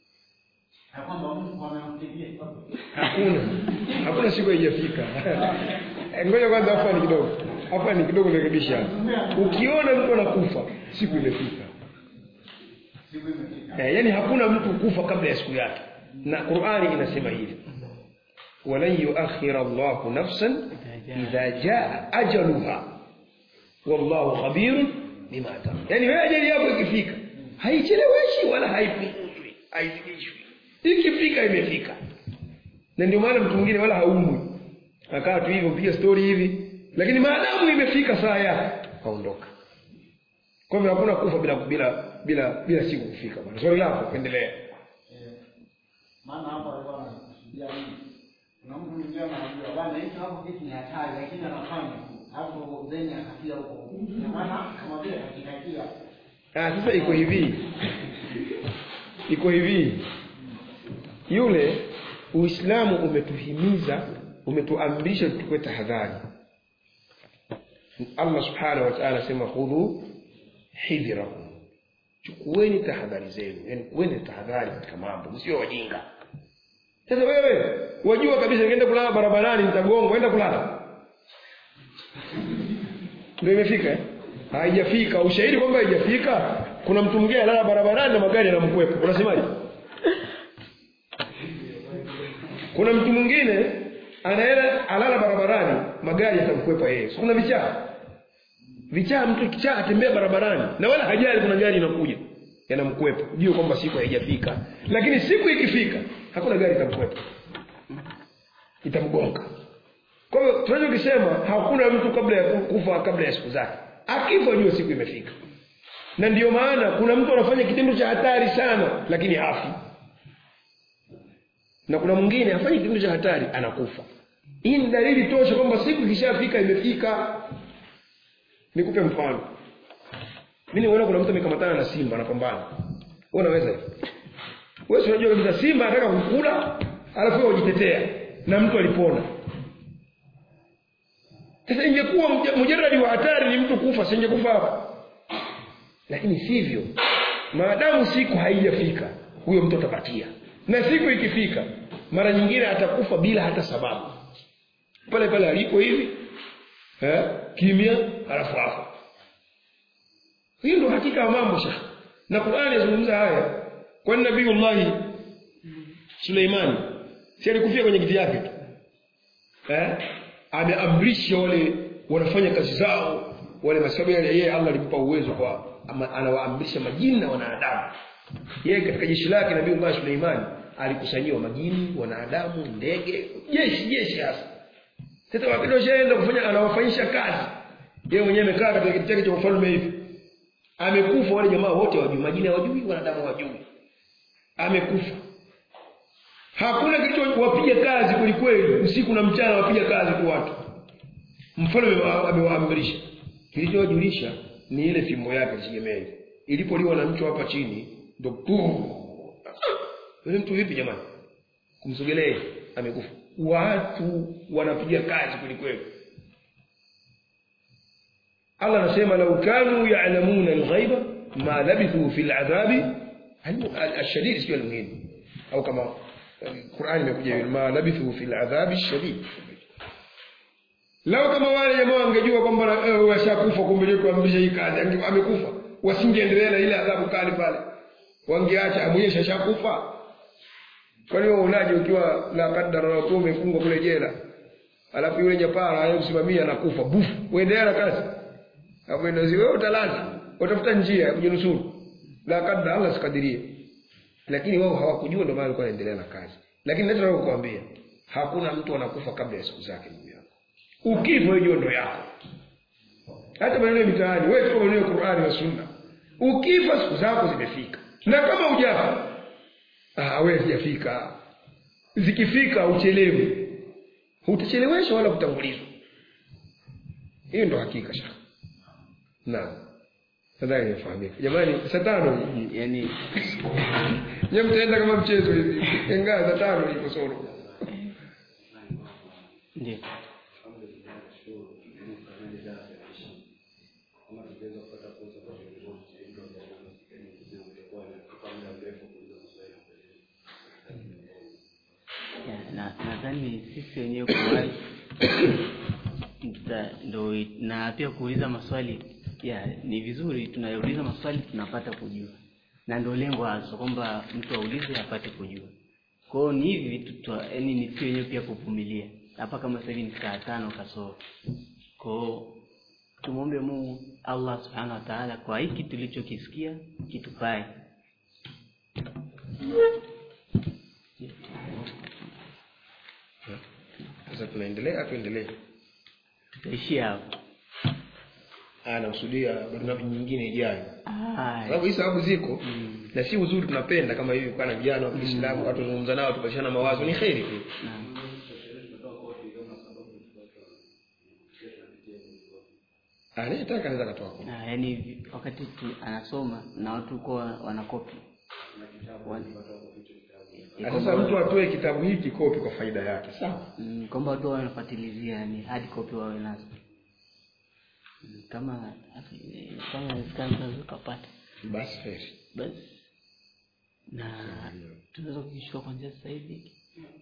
Speaker 4: Na kwamba Mungu amempigia.
Speaker 1: Hakuna. Hakuna siku haijafika. Ngoja kwanza hapa ni kidogo. Hapa ni kidogo nirekebisha. Ukiona mtu anakufa, siku imefika.
Speaker 4: Siku imefika.
Speaker 1: Eh, yani hakuna mtu kufa kabla ya siku yake. Na Qur'ani inasema hivi. Walan yu'akhkhira Allahu nafsan idha jaa ajaluha. Wallahu khabirun bima ta'mal. Yani wewe ajali yako ikifika, haicheleweshi wala haipunguzwi, haizidishwi. Ikifika imefika. Na ndio maana mtu mwingine wala haumwi. Akaa tu hivyo piga story hivi. Lakini maadamu imefika saa yake kaondoka. Kwa hivyo hakuna kufa bila bila bila bila siku kufika bwana. Swali lako endelea.
Speaker 4: Eh, maana hapa alikuwa anasudia nini? Kuna mtu mwingine anamwambia bwana hicho hapo kitu ni hatari lakini anafanya hapo zeni akafia huko. Maana kama vile akikatia.
Speaker 1: Ah sasa iko hivi. Iko hivi. Yule Uislamu umetuhimiza, umetuamrisha tuchukue tahadhari. Allah subhanahu wa ta'ala sema khudhu hidhrakum. Chukueni tahadhari zenu. Yaani kuweni tahadhari katika mambo, msio wajinga. Sasa wewe wajua kabisa ningeenda kulala barabarani nitagongwa, enda kulala. Ndio imefika eh? Haijafika. Ushahidi kwamba haijafika, kuna mtu mwingine analala barabarani na magari yanamkwepa. Unasemaje? Kuna mtu mwingine anaenda alala barabarani, magari yatamkwepa yeye. So, kuna vichaa. Vichaa mtu kichaa atembea barabarani na wala hajali kuna gari inakuja yanamkwepa. Jua kwamba siku haijafika. Lakini siku ikifika, hakuna gari itamkwepa. Itamgonga. Kwa hiyo tunachokisema hakuna mtu kabla ya kufa kabla ya siku zake. Akifa jua siku imefika. Na ndiyo maana kuna mtu anafanya kitendo cha hatari sana lakini hafi. Na kuna mwingine afanye kitendo cha hatari anakufa. Hii ni dalili tosha kwamba siku ikishafika imefika. Nikupe mfano. Mimi nimeona kuna mtu amekamatana na simba anapambana. Wewe unaweza? Wewe unajua kabisa simba anataka kukula, alafu wewe ujitetea na mtu alipona. Sasa ingekuwa mujarradi wa hatari ni mtu kufa, singekufa hapa. Lakini sivyo. Maadamu siku haijafika, huyo mtu atapatia. Na siku ikifika, mara nyingine atakufa bila hata sababu. Pale pale aliko hivi, eh, kimya, alafu afa. Hiyo ndio hakika ya mambo sasa. Na Qur'ani inazungumza haya. Kwa Nabiiullah Suleimani, si alikufia kwenye kiti yake tu. Eh? Ameamrisha wale wanafanya kazi zao, wale masababu yeye Allah alimpa uwezo kwa anawaamrisha majini na wanadamu. Yeye katika jeshi lake Nabiiullah Suleimani alikusanywa majini, wanadamu, ndege, jeshi jeshi hasa. Sasa wakati shaenda kufanya anawafanyisha kazi. Yeye mwenyewe amekaa katika kiti chake cha ufalme hivi. Amekufa wale jamaa wote wajui, majini hawajui, wanadamu hawajui. Amekufa. Hakuna kitu wapiga kazi kulikweli, usiku na mchana wapiga kazi kwa watu. Mfalme amewaamrisha. Kilichojulisha ni ile fimbo yake Tegemei. Ilipoliwa na mtu hapa chini, ndio yule mtu vipi jamani? Kumsogelea amekufa. Watu wanapiga kazi kulikweli. Allah anasema law kanu ya'lamuna al-ghaiba ma labithu fil 'adhabi al-shadid sio al-muhin au kama Qur'ani imekuja ma labithu fil 'adhabi al-shadid. Lao kama wale jamaa wangejua kwamba washakufa kumbe kuamrisha hii kazi amekufa, wasingeendelea na ile adhabu kali pale. Wangeacha amonyesha shakufa. Kwa hiyo unaje ukiwa la kadara na umefungwa kule jela. Alafu yule nyapara anayesimamia anakufa. Bufu, uendelea na kazi. Hapo ndio wewe utalaza, utafuta njia ya kujinusuru. La kadra Allah sikadirie. Lakini wao hawakujua ndio maana walikuwa wanaendelea na kazi. Lakini nataka kukuambia, hakuna mtu anakufa kabla ya siku zake ndugu yako. Ukifa hiyo ndio yako. Hata maneno mitaani, wewe tuko maneno ya Qur'ani na Sunna. Ukifa siku zako zimefika. Na kama hujafa, ah wewe hujafika. Zikifika uchelewe. Utacheleweshwa wala kutangulizwa. Hiyo ndio hakika shaka. Naam. Nadhani nifahamike. Jamani saa tano yani nyinyi mtaenda kama mchezo hivi. Ingawa saa tano iko solo.
Speaker 2: Ndio. Na nadhani sisi wenyewe kwa ndio na pia kuuliza maswali ya ni vizuri tunayouliza maswali tunapata kujua. Na ndio lengo hasa kwamba mtu aulize apate kujua. Kwa hiyo ni hivi vitu yani ni sisi wenyewe pia kuvumilia. Hapa kama sasa hivi ni saa tano kasoro. Kwa hiyo tumuombe Mungu Allah Subhanahu wa Ta'ala kwa hiki tulichokisikia kitupae.
Speaker 1: Sasa tunaendelea tuendelee.
Speaker 2: Ishia hapo.
Speaker 1: Ah nakusudia barnabi nyingine ijayo.
Speaker 2: Ah.
Speaker 1: Sababu hizo sababu ziko mm. Na si uzuri tunapenda kama hivi kwa na vijana wa Kiislamu watu wazungumza nao tupashana mawazo ni khairi tu.
Speaker 2: Naam.
Speaker 1: Anataka anaweza katoa kopi.
Speaker 2: Ah yani wakati anasoma na watu kwa wanakopi.
Speaker 1: Sasa mtu atoe kitabu hiki kopi kwa faida yake, sawa?
Speaker 2: Mm, kwamba watu wanafuatilia yani hadi kopi wawe nazo. Mm, kama kama inawezekana kupata.
Speaker 1: Basi fresh.
Speaker 2: Basi. Na tunaweza kuishika kwa njia sasa hivi.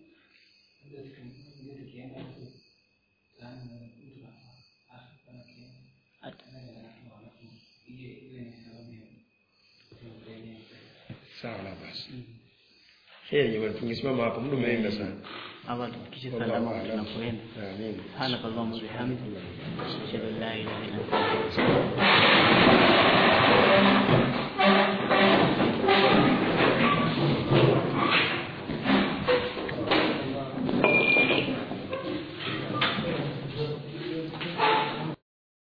Speaker 1: Sawa basi. Heri jamani tungesimama hapo muda umeenda sana.
Speaker 2: Allah tufikishe salama tunapoenda.
Speaker 1: Amin.
Speaker 2: Subhanakallahumma wa bihamdika. Ashhadu an la ilaha illa anta astaghfiruka wa atubu ilaik.